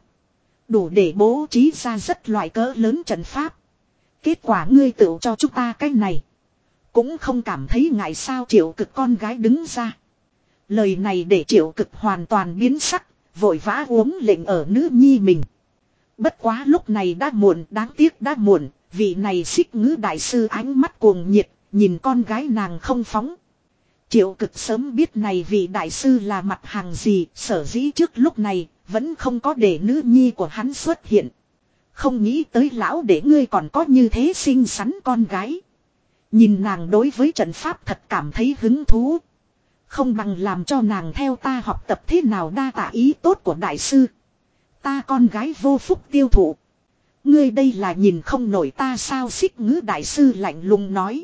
Đủ để bố trí ra rất loại cỡ lớn trận pháp. Kết quả ngươi tự cho chúng ta cái này. Cũng không cảm thấy ngại sao. Triệu Cực con gái đứng ra. Lời này để Triệu Cực hoàn toàn biến sắc. Vội vã uống lệnh ở nữ nhi mình. Bất quá lúc này đã muộn, đáng tiếc đã muộn. Vị này Xích Ngữ đại sư ánh mắt cuồng nhiệt. Nhìn con gái nàng không phóng. Triệu Cực sớm biết này vị đại sư là mặt hàng gì. Sở dĩ trước lúc này vẫn không có để nữ nhi của hắn xuất hiện. Không nghĩ tới lão để ngươi còn có như thế xinh xắn con gái. Nhìn nàng đối với trận pháp thật cảm thấy hứng thú. Không bằng làm cho nàng theo ta học tập thế nào đa tạ ý tốt của đại sư. Ta con gái vô phúc tiêu thụ. Ngươi đây là nhìn không nổi ta sao. Xích Ngữ đại sư lạnh lùng nói.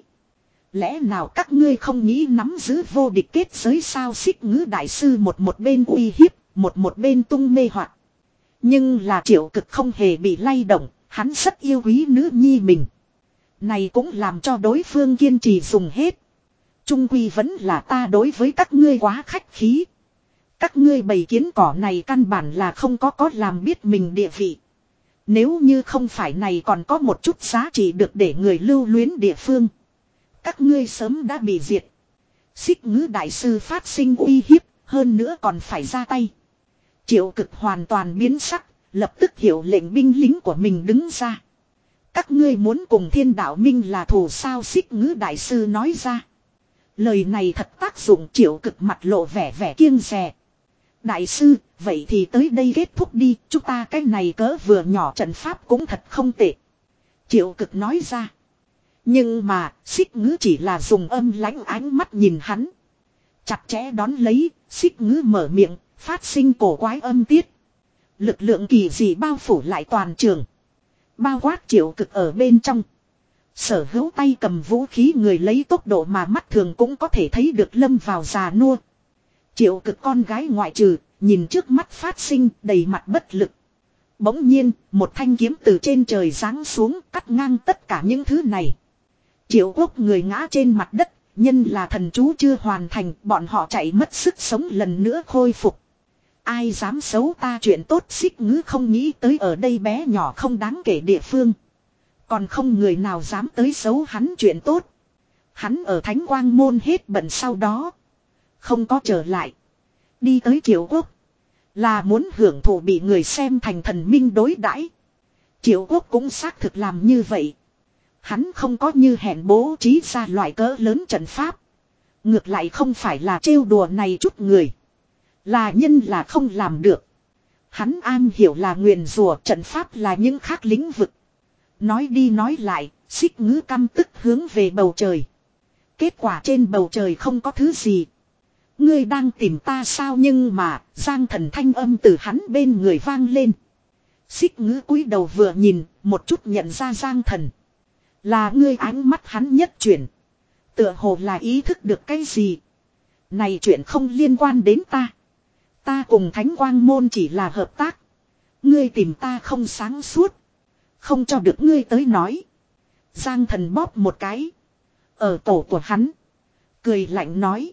Lẽ nào các ngươi không nghĩ nắm giữ vô địch kết giới sao. Xích Ngữ đại sư một một bên uy hiếp. Một một bên tung mê hoặc. Nhưng là Triệu Cực không hề bị lay động. Hắn rất yêu quý nữ nhi mình. Này cũng làm cho đối phương kiên trì dùng hết. Trung quy vẫn là ta đối với các ngươi quá khách khí. Các ngươi bầy kiến cỏ này căn bản là không có có làm biết mình địa vị. Nếu như không phải này còn có một chút giá trị được để người lưu luyến địa phương. Các ngươi sớm đã bị diệt. Xích Ngữ đại sư phát sinh uy hiếp. Hơn nữa còn phải ra tay. Triệu Cực hoàn toàn biến sắc. Lập tức hiểu lệnh binh lính của mình đứng ra. Các ngươi muốn cùng Thiên Đạo Minh là thù sao. Xích Ngữ đại sư nói ra. Lời này thật tác dụng. Triệu Cực mặt lộ vẻ vẻ kiêng dè. Đại sư, vậy thì tới đây kết thúc đi. Chúng ta cái này cỡ vừa nhỏ trận pháp cũng thật không tệ. Triệu Cực nói ra. Nhưng mà, Xích Ngữ chỉ là dùng âm lãnh ánh mắt nhìn hắn. Chặt chẽ đón lấy, Xích Ngữ mở miệng, phát sinh cổ quái âm tiết. Lực lượng kỳ dị bao phủ lại toàn trường. Bao quát Triệu Cực ở bên trong. Sở hữu tay cầm vũ khí người lấy tốc độ mà mắt thường cũng có thể thấy được lâm vào già nua. Triệu Cực con gái ngoại trừ, nhìn trước mắt phát sinh đầy mặt bất lực. Bỗng nhiên, một thanh kiếm từ trên trời giáng xuống cắt ngang tất cả những thứ này. Triệu Quốc người ngã trên mặt đất, nhân là thần chú chưa hoàn thành, bọn họ chạy mất sức sống lần nữa khôi phục. Ai dám xấu ta chuyện tốt. Xích Ngữ không nghĩ tới ở đây bé nhỏ không đáng kể địa phương. Còn không người nào dám tới xấu hắn chuyện tốt. Hắn ở Thánh Quang Môn hết bận sau đó. Không có trở lại. Đi tới Triệu Quốc. Là muốn hưởng thụ bị người xem thành thần minh đối đãi. Triệu Quốc cũng xác thực làm như vậy. Hắn không có như hẹn bố trí ra loại cỡ lớn trận pháp. Ngược lại không phải là trêu đùa này chút người. Là nhân là không làm được. Hắn an hiểu là nguyền rủa, trận pháp là những khác lĩnh vực. Nói đi nói lại, Xích Ngữ căm tức hướng về bầu trời. Kết quả trên bầu trời không có thứ gì. Ngươi đang tìm ta sao? Nhưng mà Giang Thần thanh âm từ hắn bên người vang lên. Xích Ngữ cúi đầu vừa nhìn, một chút nhận ra Giang Thần. Là ngươi. Ánh mắt hắn nhất chuyển. Tựa hồ là ý thức được cái gì. Này chuyện không liên quan đến ta. Ta cùng Thánh Quang Môn chỉ là hợp tác. Ngươi tìm ta không sáng suốt. Không cho được ngươi tới nói. Giang Thần bóp một cái. Ở cổ của hắn. Cười lạnh nói.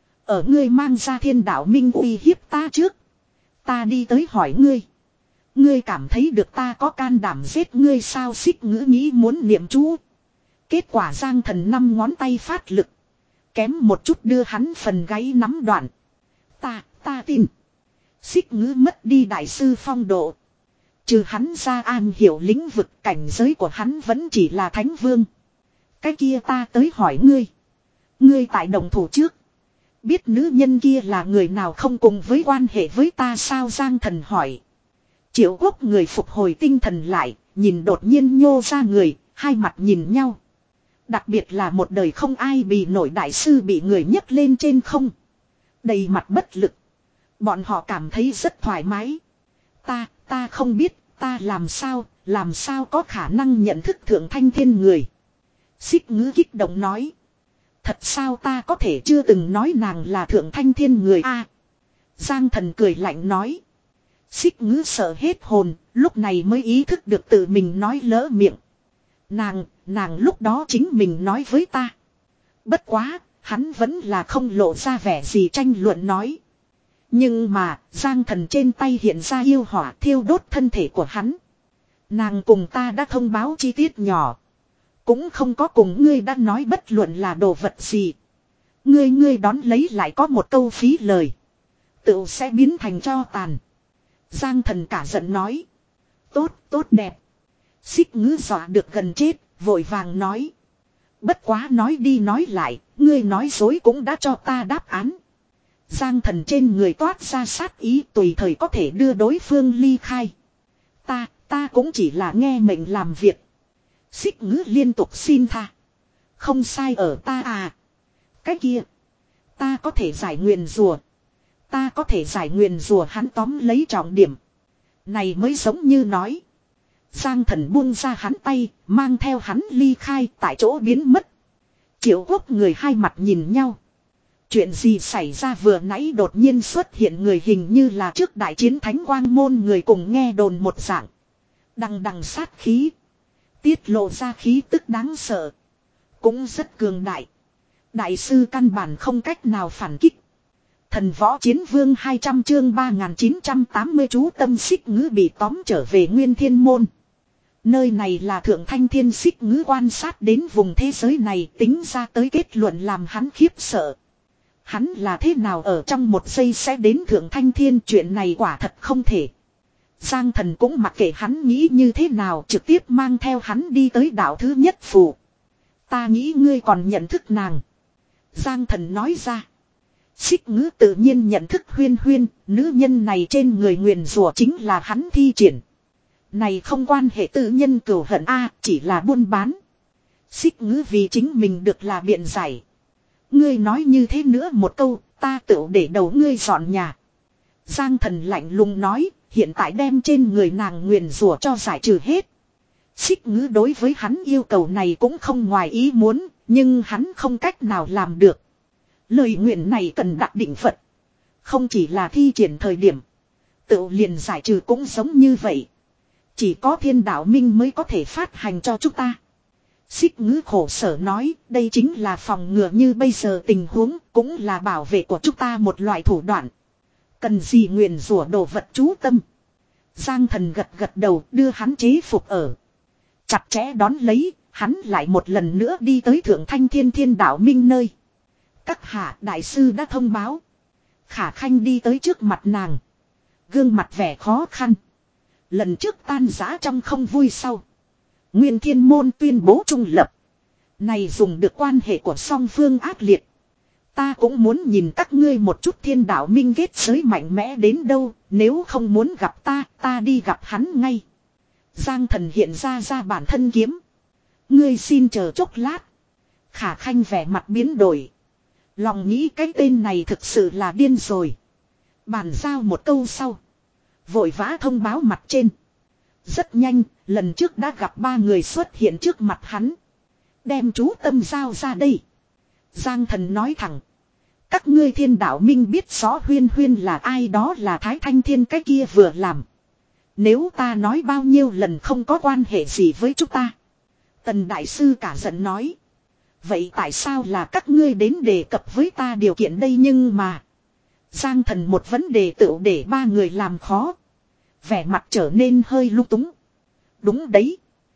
Ở ngươi mang ra Thiên Đạo Minh uy hiếp ta trước. Ta đi tới hỏi ngươi. Ngươi cảm thấy được ta có can đảm giết ngươi sao? Xích Ngữ nghĩ muốn niệm chú. Kết quả Giang Thần năm ngón tay phát lực. Kém một chút đưa hắn phần gáy nắm đoạn. Ta, ta tin. Xích Ngữ mất đi đại sư phong độ. Trừ hắn ra an hiểu lĩnh vực, cảnh giới của hắn vẫn chỉ là Thánh Vương. Cái kia ta tới hỏi ngươi. Ngươi tại đồng thủ trước. Biết nữ nhân kia là người nào không cùng với quan hệ với ta sao? Giang Thần hỏi. Triệu Quốc người phục hồi tinh thần lại, nhìn đột nhiên nhô ra người, hai mặt nhìn nhau. Đặc biệt là một đời không ai bị nổi đại sư bị người nhấc lên trên không. Đầy mặt bất lực. Bọn họ cảm thấy rất thoải mái. Ta, ta không biết, ta làm sao, làm sao có khả năng nhận thức thượng thanh thiên người. Xích Ngữ kích động nói. Thật sao ta có thể chưa từng nói nàng là thượng thanh thiên người a? Giang Thần cười lạnh nói. Xích Ngữ sợ hết hồn, lúc này mới ý thức được tự mình nói lỡ miệng. Nàng, nàng lúc đó chính mình nói với ta. Bất quá, hắn vẫn là không lộ ra vẻ gì tranh luận nói. Nhưng mà, Giang Thần trên tay hiện ra yêu hỏa thiêu đốt thân thể của hắn. Nàng cùng ta đã thông báo chi tiết nhỏ. Cũng không có cùng ngươi đã nói bất luận là đồ vật gì. Ngươi ngươi đón lấy lại có một câu phí lời. Tự sẽ biến thành tro tàn. Giang Thần cả giận nói. Tốt, tốt đẹp. Xích Ngữ dọa được gần chết, vội vàng nói. Bất quá nói đi nói lại, ngươi nói dối cũng đã cho ta đáp án. Giang Thần trên người toát ra sát ý tùy thời có thể đưa đối phương ly khai. Ta, ta cũng chỉ là nghe mệnh làm việc. Xích Ngữ liên tục xin tha. Không sai ở ta à. Cái kia. Ta có thể giải nguyền rùa. Ta có thể giải nguyền rùa hắn tóm lấy trọng điểm. Này mới giống như nói. Giang Thần buông ra hắn tay, mang theo hắn ly khai tại chỗ biến mất. Triệu Quốc người hai mặt nhìn nhau. Chuyện gì xảy ra vừa nãy đột nhiên xuất hiện người hình như là trước đại chiến Thánh Quang môn người cùng nghe đồn một dạng. Đằng đằng sát khí. Tiết lộ ra khí tức đáng sợ. Cũng rất cường đại. Đại sư căn bản không cách nào phản kích. Thần võ chiến vương hai trăm chương ba nghìn chín trăm tám mươi chú tâm Xích Ngữ bị tóm trở về Nguyên Thiên Môn. Nơi này là Thượng Thanh Thiên. Xích Ngữ quan sát đến vùng thế giới này tính ra tới kết luận làm hắn khiếp sợ. Hắn là thế nào ở trong một giây sẽ đến Thượng Thanh Thiên, chuyện này quả thật không thể. Giang Thần cũng mặc kệ hắn nghĩ như thế nào, trực tiếp mang theo hắn đi tới đảo thứ nhất phủ. Ta nghĩ ngươi còn nhận thức nàng. Giang Thần nói ra. Xích Ngữ tự nhiên nhận thức Huyên Huyên, nữ nhân này trên người nguyền rủa chính là hắn thi triển. Này không quan hệ tự nhân cửu hận a, chỉ là buôn bán. Xích Ngữ vì chính mình được là biện giải. Ngươi nói như thế nữa một câu, ta tự để đầu ngươi dọn nhà. Giang Thần lạnh lùng nói, hiện tại đem trên người nàng nguyền rủa cho giải trừ hết. Xích Ngữ đối với hắn yêu cầu này cũng không ngoài ý muốn, nhưng hắn không cách nào làm được. Lời nguyện này cần đặt định Phật. Không chỉ là thi triển thời điểm. Tự liền giải trừ cũng giống như vậy. Chỉ có Thiên Đạo Minh mới có thể phát hành cho chúng ta. Xích Ngữ khổ sở nói, đây chính là phòng ngừa như bây giờ tình huống, cũng là bảo vệ của chúng ta một loại thủ đoạn. Cần gì nguyền rủa đồ vật chú tâm. Giang Thần gật gật đầu, đưa hắn chế phục ở. Chặt chẽ đón lấy, hắn lại một lần nữa đi tới Thượng Thanh Thiên Thiên Đạo Minh nơi. Các hạ đại sư đã thông báo. Khả Khanh đi tới trước mặt nàng. Gương mặt vẻ khó khăn. Lần trước tan rã trong không vui sau. Nguyên Thiên Môn tuyên bố trung lập. Này dùng được quan hệ của song phương ác liệt. Ta cũng muốn nhìn các ngươi một chút. Thiên Đạo Minh kết giới mạnh mẽ đến đâu. Nếu không muốn gặp ta, ta đi gặp hắn ngay. Giang Thần hiện ra ra bản thân kiếm. Ngươi xin chờ chốc lát. Khả Khanh vẻ mặt biến đổi. Lòng nghĩ cái tên này thực sự là điên rồi. Bàn giao một câu sau. Vội vã thông báo mặt trên. Rất nhanh, lần trước đã gặp ba người xuất hiện trước mặt hắn. Đem chú tâm giao ra đây. Giang Thần nói thẳng. Các ngươi Thiên Đạo Minh biết rõ Huyên Huyên là ai, đó là Thái Thanh Thiên cái kia vừa làm. Nếu ta nói bao nhiêu lần không có quan hệ gì với chúng ta. Tần Đại Sư cả giận nói. Vậy tại sao là các ngươi đến đề cập với ta điều kiện đây nhưng mà. Giang Thần một vấn đề tự để ba người làm khó. Vẻ mặt trở nên hơi lung túng. Đúng đấy.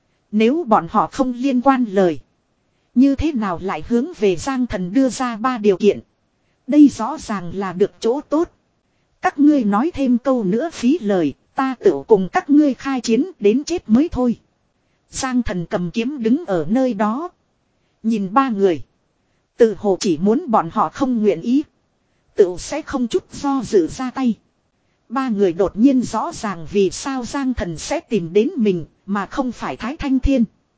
Nếu bọn họ không liên quan lời. Như thế nào lại hướng về Giang Thần đưa ra ba điều kiện. Đây rõ ràng là được chỗ tốt. Các ngươi nói thêm câu nữa phí lời. Ta tự cùng các ngươi khai chiến đến chết mới thôi. Giang Thần cầm kiếm đứng ở nơi đó. Nhìn ba người. Tự hồ chỉ muốn bọn họ không nguyện ý. Tự sẽ không chút do dự ra tay. Ba người đột nhiên rõ ràng vì sao Giang Thần sẽ tìm đến mình mà không phải Thái Thanh Thiên.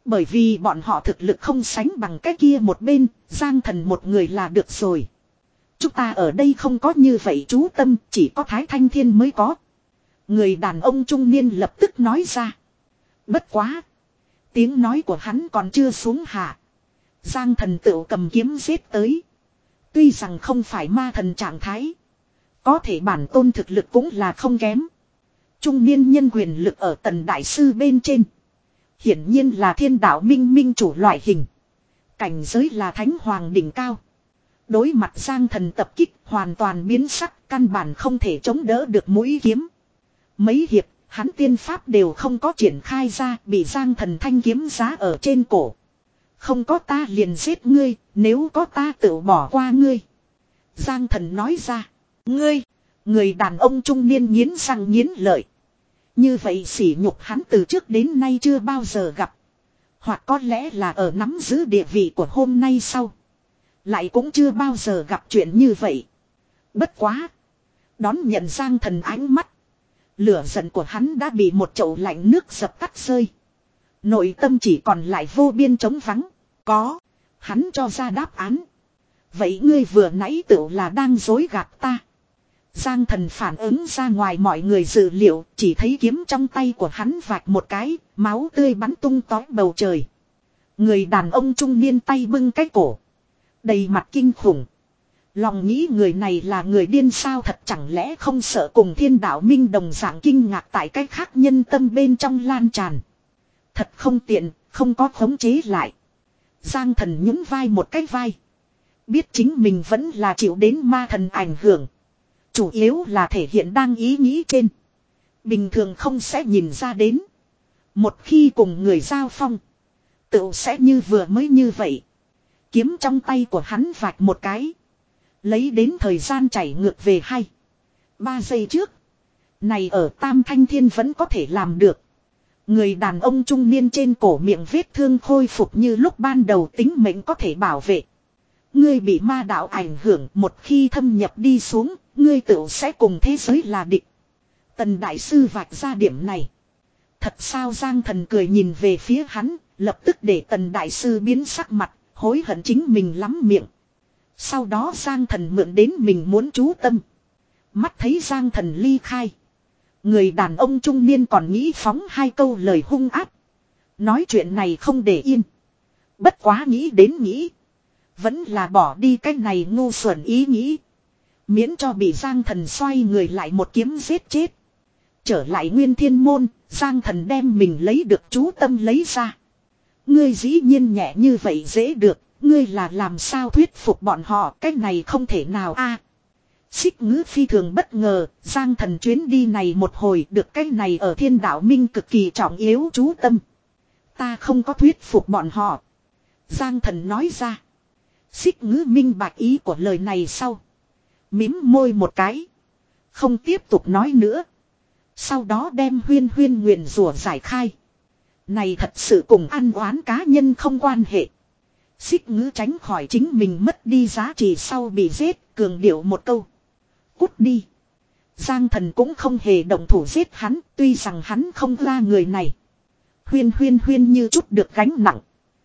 Bởi vì bọn họ thực lực không sánh bằng cái kia một bên, Giang Thần một người là được rồi. Chúng ta ở đây không có như vậy chú tâm, chỉ có Thái Thanh Thiên mới có. Người đàn ông trung niên lập tức nói ra. Bất quá. Tiếng nói của hắn còn chưa xuống hạ. Giang Thần tựu cầm kiếm giết tới. Tuy rằng không phải ma thần trạng thái. Có thể bản tôn thực lực cũng là không kém. Trung niên nhân quyền lực ở Tần Đại Sư bên trên. Hiển nhiên là thiên đạo minh minh chủ loại hình. Cảnh giới là thánh hoàng đỉnh cao. Đối mặt Giang Thần tập kích hoàn toàn biến sắc, căn bản không thể chống đỡ được mũi kiếm. Mấy hiệp, hắn tiên pháp đều không có triển khai ra, bị Giang Thần thanh kiếm giá ở trên cổ. Không có ta liền giết ngươi, nếu có ta tự bỏ qua ngươi. Giang Thần nói ra, ngươi, người đàn ông trung niên nghiến răng nghiến lợi. Như vậy sỉ nhục hắn từ trước đến nay chưa bao giờ gặp. Hoặc có lẽ là ở nắm giữ địa vị của hôm nay sau. Lại cũng chưa bao giờ gặp chuyện như vậy. Bất quá. Đón nhận Giang Thần ánh mắt. Lửa giận của hắn đã bị một chậu lạnh nước dập tắt rơi. Nội tâm chỉ còn lại vô biên trống vắng. Có. Hắn cho ra đáp án. Vậy ngươi vừa nãy tự là đang dối gạt ta. Giang Thần phản ứng ra ngoài mọi người dự liệu, chỉ thấy kiếm trong tay của hắn vạch một cái, máu tươi bắn tung tói bầu trời. Người đàn ông trung niên tay bưng cái cổ. Đầy mặt kinh khủng. Lòng nghĩ người này là người điên sao, thật chẳng lẽ không sợ cùng thiên đạo minh đồng dạng kinh ngạc tại cái khác nhân tâm bên trong lan tràn. Thật không tiện, không có khống chế lại. Giang Thần nhún vai một cái vai. Biết chính mình vẫn là chịu đến ma thần ảnh hưởng. Chủ yếu là thể hiện đang ý nghĩ trên. Bình thường không sẽ nhìn ra đến. Một khi cùng người giao phong. Tự sẽ như vừa mới như vậy. Kiếm trong tay của hắn vạch một cái. Lấy đến thời gian chảy ngược về hay. Ba giây trước. Này ở Tam Thanh Thiên vẫn có thể làm được. Người đàn ông trung niên trên cổ miệng vết thương khôi phục như lúc ban đầu, tính mệnh có thể bảo vệ. Ngươi bị ma đạo ảnh hưởng, một khi thâm nhập đi xuống, ngươi tự sẽ cùng thế giới là địch. Tần Đại Sư vạch ra điểm này. Thật sao? Giang Thần cười nhìn về phía hắn, lập tức để Tần Đại Sư biến sắc mặt, hối hận chính mình lắm miệng. Sau đó Giang Thần mượn đến mình muốn chú tâm. Mắt thấy Giang Thần ly khai. Người đàn ông trung niên còn nghĩ phóng hai câu lời hung ác. Nói chuyện này không để yên. Bất quá nghĩ đến nghĩ. Vẫn là bỏ đi cái này ngu xuẩn ý nghĩ. Miễn cho bị Giang Thần xoay người lại một kiếm giết chết. Trở lại Nguyên Thiên Môn, Giang Thần đem mình lấy được chú tâm lấy ra. Ngươi dĩ nhiên nhẹ như vậy dễ được, ngươi là làm sao thuyết phục bọn họ, cái này không thể nào a. Xích Ngữ phi thường bất ngờ, Giang Thần chuyến đi này một hồi được cái này ở Thiên Đạo Minh cực kỳ trọng yếu chú tâm. Ta không có thuyết phục bọn họ. Giang Thần nói ra. Xích Ngữ minh bạch ý của lời này sau. Mím môi một cái. Không tiếp tục nói nữa. Sau đó đem huyên huyên nguyền rủa giải khai. Này thật sự cùng ăn oán cá nhân không quan hệ. Xích Ngữ tránh khỏi chính mình mất đi giá trị sau bị giết, cường điệu một câu. Cút đi. Giang Thần cũng không hề động thủ giết hắn, tuy rằng hắn không ra người này. Huyên huyên huyên như chút được gánh nặng.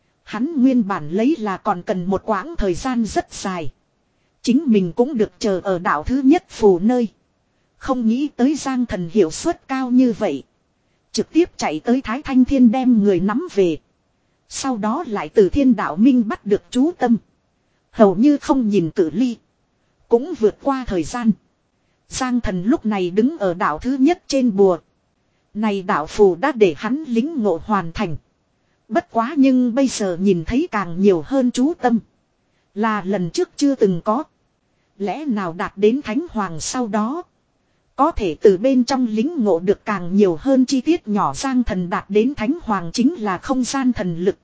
Hắn nguyên bản lấy là còn cần một quãng thời gian rất dài. Chính mình cũng được chờ ở đảo thứ nhất phù nơi. Không nghĩ tới Giang Thần hiệu suất cao như vậy. Trực tiếp chạy tới Thái Thanh Thiên đem người nắm về. Sau đó lại từ Thiên Đạo Minh bắt được chú tâm. Hầu như không nhìn cự ly. Cũng vượt qua thời gian. Giang Thần lúc này đứng ở đảo thứ nhất trên bùa. Này đạo phù đã để hắn lính ngộ hoàn thành. Bất quá nhưng bây giờ nhìn thấy càng nhiều hơn chú tâm. Là lần trước chưa từng có. Lẽ nào đạt đến Thánh Hoàng sau đó. Có thể từ bên trong lính ngộ được càng nhiều hơn chi tiết nhỏ. Giang Thần đạt đến Thánh Hoàng chính là không gian thần lực.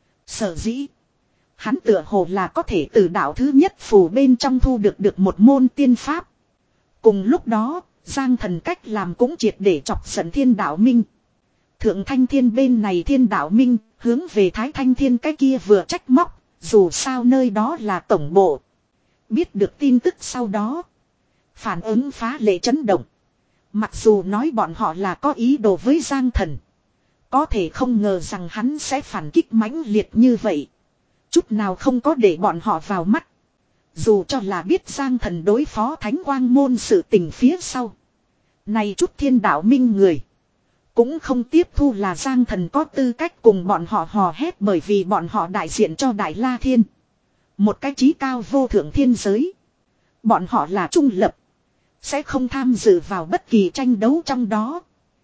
Sở dĩ. Hắn tựa hồ là có thể từ đạo thứ nhất phù bên trong thu được được một môn tiên pháp. Cùng lúc đó, Giang Thần cách làm cũng triệt để chọc giận Thiên Đạo Minh. Thượng Thanh Thiên bên này Thiên Đạo Minh, hướng về Thái Thanh Thiên cái kia vừa trách móc, dù sao nơi đó là tổng bộ. Biết được tin tức sau đó. Phản ứng phá lệ chấn động. Mặc dù nói bọn họ là có ý đồ với Giang Thần. Có thể không ngờ rằng hắn sẽ phản kích mãnh liệt như vậy. Chút nào không có để bọn họ vào mắt. Dù cho là biết Giang Thần đối phó Thánh Quang Môn sự tình phía sau. Này chút thiên đạo minh người. Cũng không tiếp thu là Giang Thần có tư cách cùng bọn họ hò hét, bởi vì bọn họ đại diện cho Đại La Thiên. Một cái chí cao vô thượng thiên giới. Bọn họ là trung lập. Sẽ không tham dự vào bất kỳ tranh đấu trong đó.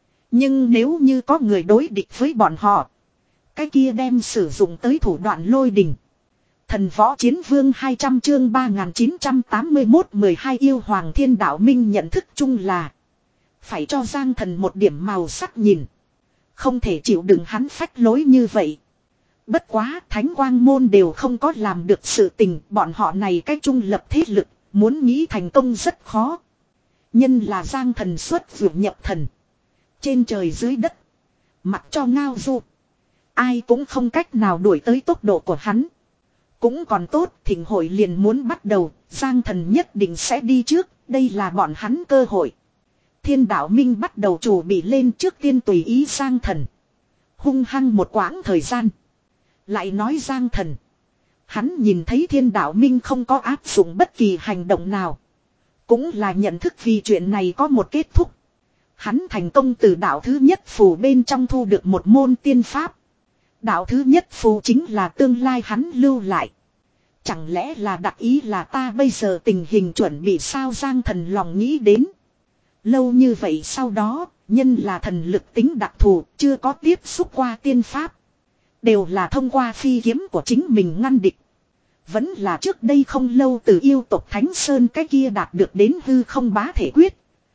Nhưng nếu như có người đối địch với bọn họ. Cái kia đem sử dụng tới thủ đoạn lôi đình. Thần võ chiến vương hai trăm chương ba nghìn chín trăm tám mươi mốt mười hai yêu hoàng thiên đạo minh nhận thức chung là. Phải cho Giang Thần một điểm màu sắc nhìn. Không thể chịu đựng hắn phách lối như vậy. Bất quá Thánh Quang Môn đều không có làm được sự tình. Bọn họ này cách trung lập thế lực. Muốn nghĩ thành công rất khó. Nhân là Giang Thần xuất vượt nhập thần. Trên trời dưới đất. Mặc cho ngao du. Ai cũng không cách nào đuổi tới tốc độ của hắn. Cũng còn tốt, thịnh hội liền muốn bắt đầu, Giang Thần nhất định sẽ đi trước, đây là bọn hắn cơ hội. Thiên đạo minh bắt đầu chủ bị lên, trước tiên tùy ý Giang Thần. Hung hăng một quãng thời gian. Lại nói Giang Thần. Hắn nhìn thấy thiên đạo minh không có áp dụng bất kỳ hành động nào. Cũng là nhận thức vì chuyện này có một kết thúc. Hắn thành công từ đạo thứ nhất phù bên trong thu được một môn tiên pháp. Đạo thứ nhất phù chính là tương lai hắn lưu lại. Chẳng lẽ là đặc ý là ta bây giờ tình hình chuẩn bị sao, Giang Thần lòng nghĩ đến. Lâu như vậy sau đó, nhân là thần lực tính đặc thù, chưa có tiếp xúc qua tiên pháp. Đều là thông qua phi kiếm của chính mình ngăn địch. Vẫn là trước đây không lâu từ yêu tộc Thánh Sơn cái kia đạt được đến hư không bá thể quyết.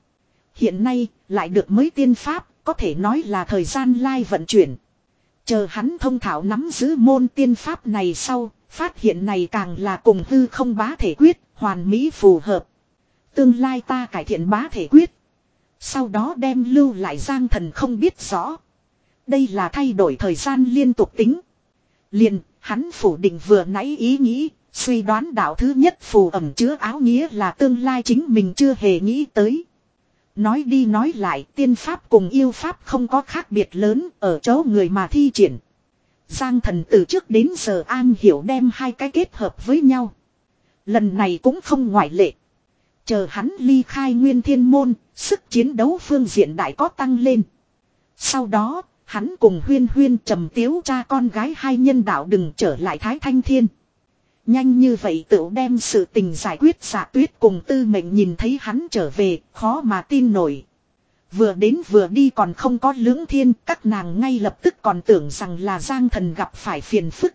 Hiện nay, lại được mới tiên pháp, có thể nói là thời gian lai vận chuyển. Chờ hắn thông thạo nắm giữ môn tiên pháp này sau, phát hiện này càng là cùng hư không bá thể quyết, hoàn mỹ phù hợp. Tương lai ta cải thiện bá thể quyết. Sau đó đem lưu lại Giang Thần không biết rõ. Đây là thay đổi thời gian liên tục tính. Liền, hắn phủ định vừa nãy ý nghĩ, suy đoán đạo thứ nhất phù ẩm chứa áo nghĩa là tương lai chính mình chưa hề nghĩ tới. Nói đi nói lại, tiên pháp cùng yêu pháp không có khác biệt lớn ở chỗ người mà thi triển. Giang Thần từ trước đến giờ an hiểu đem hai cái kết hợp với nhau. Lần này cũng không ngoại lệ. Chờ hắn ly khai Nguyên Thiên Môn, sức chiến đấu phương diện đại có tăng lên. Sau đó, hắn cùng Huyên Huyên Trầm Tiếu cha con gái hai nhân đạo đừng trở lại Thái Thanh Thiên. Nhanh như vậy tự đem sự tình giải quyết. Dạ Tuyết cùng Tư Mệnh nhìn thấy hắn trở về, khó mà tin nổi. Vừa đến vừa đi còn không có Lưỡng Thiên, các nàng ngay lập tức còn tưởng rằng là Giang Thần gặp phải phiền phức.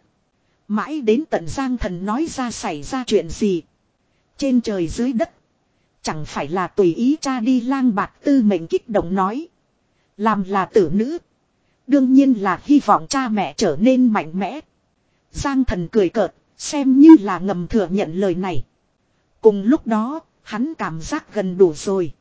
Mãi đến tận Giang Thần nói ra xảy ra chuyện gì. Trên trời dưới đất. Chẳng phải là tùy ý cha đi lang bạt. Tư Mệnh kích động nói. Làm là tử nữ. Đương nhiên là hy vọng cha mẹ trở nên mạnh mẽ. Giang Thần cười cợt. Xem như là ngầm thừa nhận lời này. Cùng lúc đó, hắn cảm giác gần đủ rồi.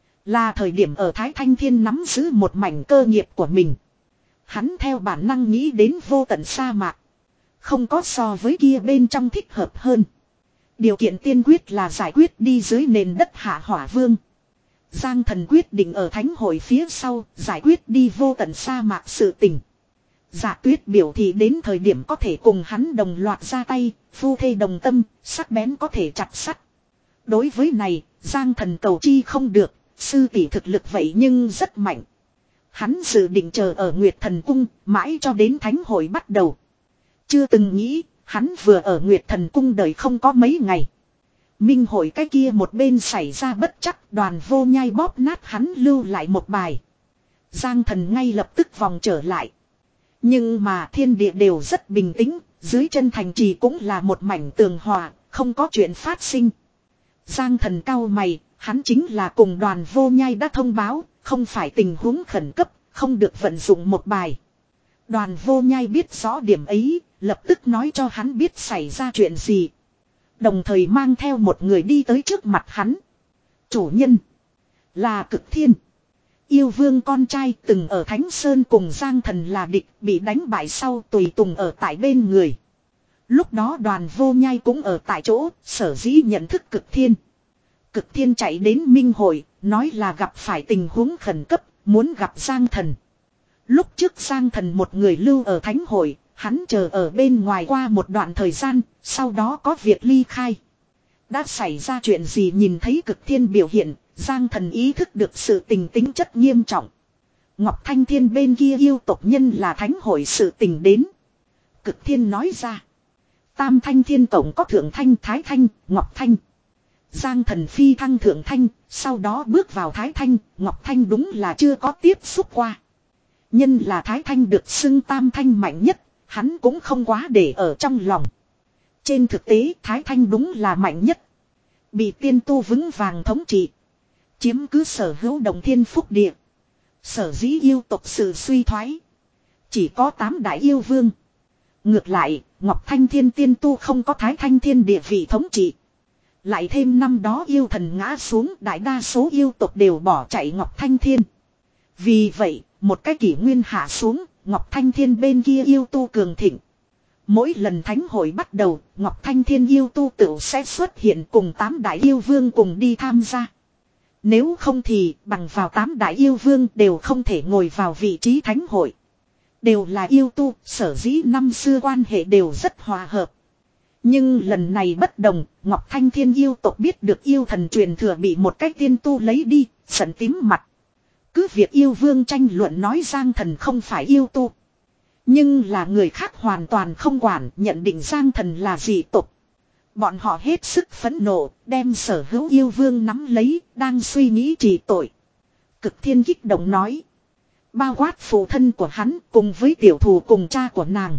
Là thời điểm ở Thái Thanh Thiên nắm giữ một mảnh cơ nghiệp của mình. Hắn theo bản năng nghĩ đến vô tận sa mạc. Không có so với kia bên trong thích hợp hơn. Điều kiện tiên quyết là giải quyết đi dưới nền đất Hạ Hỏa Vương. Giang Thần quyết định ở thánh hội phía sau giải quyết đi vô tận sa mạc sự tình. Dạ Tuyết biểu thị đến thời điểm có thể cùng hắn đồng loạt ra tay, phu thê đồng tâm, sắc bén có thể chặt sắt. Đối với này, Giang Thần cầu chi không được, sư tỷ thực lực vậy nhưng rất mạnh. Hắn dự định chờ ở Nguyệt Thần Cung, mãi cho đến thánh hội bắt đầu. Chưa từng nghĩ, hắn vừa ở Nguyệt Thần Cung đợi không có mấy ngày. Minh hội cái kia một bên xảy ra bất chắc, Đoàn Vô Nhai bóp nát hắn lưu lại một bài. Giang Thần ngay lập tức vòng trở lại. Nhưng mà thiên địa đều rất bình tĩnh, dưới chân thành trì cũng là một mảnh tường hòa, không có chuyện phát sinh. Giang Thần cau mày, hắn chính là cùng Đoàn Vô Nhai đã thông báo, không phải tình huống khẩn cấp, không được vận dụng một bài. Đoàn Vô Nhai biết rõ điểm ấy, lập tức nói cho hắn biết xảy ra chuyện gì. Đồng thời mang theo một người đi tới trước mặt hắn. Chủ nhân là Cực Thiên. Yêu vương con trai từng ở Thánh Sơn cùng Giang Thần là địch, bị đánh bại sau tùy tùng ở tại bên người. Lúc đó Đoàn Vô Nhai cũng ở tại chỗ, sở dĩ nhận thức Cực Thiên. Cực Thiên chạy đến Minh hội, nói là gặp phải tình huống khẩn cấp, muốn gặp Giang Thần. Lúc trước Giang Thần một người lưu ở thánh hội, hắn chờ ở bên ngoài qua một đoạn thời gian, sau đó có việc ly khai. Đã xảy ra chuyện gì nhìn thấy Cực Thiên biểu hiện, Giang Thần ý thức được sự tình tính chất nghiêm trọng. Ngọc Thanh Thiên bên kia yêu tộc nhân là thánh hội sự tình đến. Cực Thiên nói ra. Tam Thanh Thiên tổng có Thượng Thanh, Thái Thanh, Ngọc Thanh. Giang Thần phi thăng Thượng Thanh, sau đó bước vào Thái Thanh, Ngọc Thanh đúng là chưa có tiếp xúc qua. Nhân là Thái Thanh được xưng Tam Thanh mạnh nhất, hắn cũng không quá để ở trong lòng. Trên thực tế Thái Thanh đúng là mạnh nhất. Bị tiên tu vững vàng thống trị. Chiếm cứ sở hữu Đồng Thiên Phúc Địa. Sở dĩ yêu tộc sự suy thoái. Chỉ có tám đại yêu vương. Ngược lại, Ngọc Thanh Thiên tiên tu không có Thái Thanh Thiên địa vị thống trị. Lại thêm năm đó yêu thần ngã xuống, đại đa số yêu tộc đều bỏ chạy Ngọc Thanh Thiên. Vì vậy, một cái kỷ nguyên hạ xuống, Ngọc Thanh Thiên bên kia yêu tu cường thịnh. Mỗi lần thánh hội bắt đầu, Ngọc Thanh Thiên yêu tu tự sẽ xuất hiện cùng tám đại yêu vương cùng đi tham gia. Nếu không thì bằng vào tám đại yêu vương đều không thể ngồi vào vị trí thánh hội. Đều là yêu tu, sở dĩ năm xưa quan hệ đều rất hòa hợp. Nhưng lần này bất đồng, Ngọc Thanh Thiên yêu tộc biết được yêu thần truyền thừa bị một cái tiên tu lấy đi, giận tím mặt. Cứ việc yêu vương tranh luận nói Giang Thần không phải yêu tu. Nhưng là người khác hoàn toàn không quản, nhận định Giang Thần là dị tộc. Bọn họ hết sức phẫn nộ, đem sở hữu yêu vương nắm lấy, đang suy nghĩ trị tội. Cực Thiên kích động nói. Bao quát phụ thân của hắn cùng với tiểu thù cùng cha của nàng.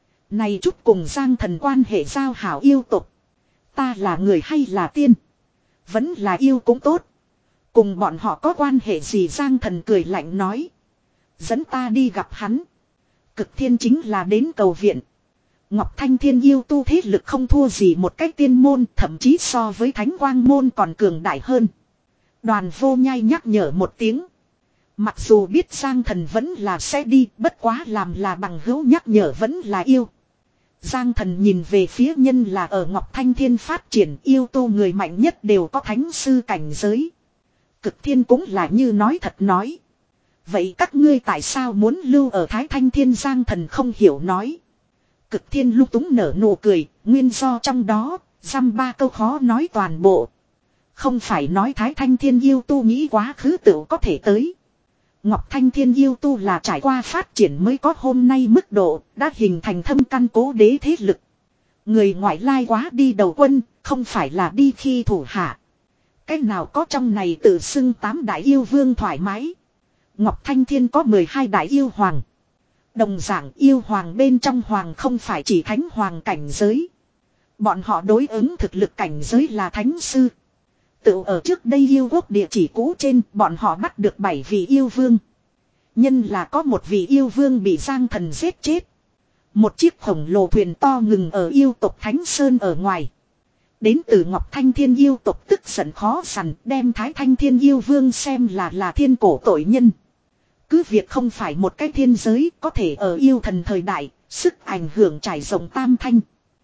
Này chút cùng Giang Thần quan hệ giao hảo yêu tộc. Ta là người hay là tiên? Vẫn là yêu cũng tốt. Cùng bọn họ có quan hệ gì? Giang Thần cười lạnh nói. Dẫn ta đi gặp hắn. Cực Thiên chính là đến cầu viện. Ngọc Thanh Thiên yêu tu thế lực không thua gì một cách tiên môn, thậm chí so với Thánh Quang môn còn cường đại hơn. Đoàn Vô Nhai nhắc nhở một tiếng. Mặc dù biết Giang Thần vẫn là sẽ đi, bất quá làm là bằng hữu nhắc nhở vẫn là yêu. Giang Thần nhìn về phía nhân là ở Ngọc Thanh Thiên phát triển, yêu tu người mạnh nhất đều có thánh sư cảnh giới. Cực Thiên cũng là như nói thật nói. Vậy các ngươi tại sao muốn lưu ở Thái Thanh Thiên? Giang Thần không hiểu nói. Cực Thiên lúc túng nở nụ cười, nguyên do trong đó, dăm ba câu khó nói toàn bộ. Không phải nói Thái Thanh Thiên yêu tu nghĩ quá khứ tự có thể tới. Ngọc Thanh Thiên yêu tu là trải qua phát triển mới có hôm nay mức độ, đã hình thành thâm căn cố đế thế lực. Người ngoại lai quá đi đầu quân, không phải là đi khi thủ hạ. Cái nào có trong này tự xưng tám đại yêu vương thoải mái. Ngọc Thanh Thiên có mười hai đại yêu hoàng. Đồng dạng yêu hoàng bên trong hoàng không phải chỉ thánh hoàng cảnh giới. Bọn họ đối ứng thực lực cảnh giới là thánh sư. Tự ở trước đây yêu quốc địa chỉ cũ trên, bọn họ bắt được bảy vị yêu vương. Nhân là có một vị yêu vương bị Giang Thần giết chết. Một chiếc khổng lồ thuyền to ngừng ở yêu tộc Thánh Sơn ở ngoài. Đến từ Ngọc Thanh Thiên yêu tộc tức giận khó sằn, đem Thái Thanh Thiên yêu vương xem là là thiên cổ tội nhân. Cứ việc không phải một cái thiên giới, có thể ở yêu thần thời đại, sức ảnh hưởng trải rộng tam thanh.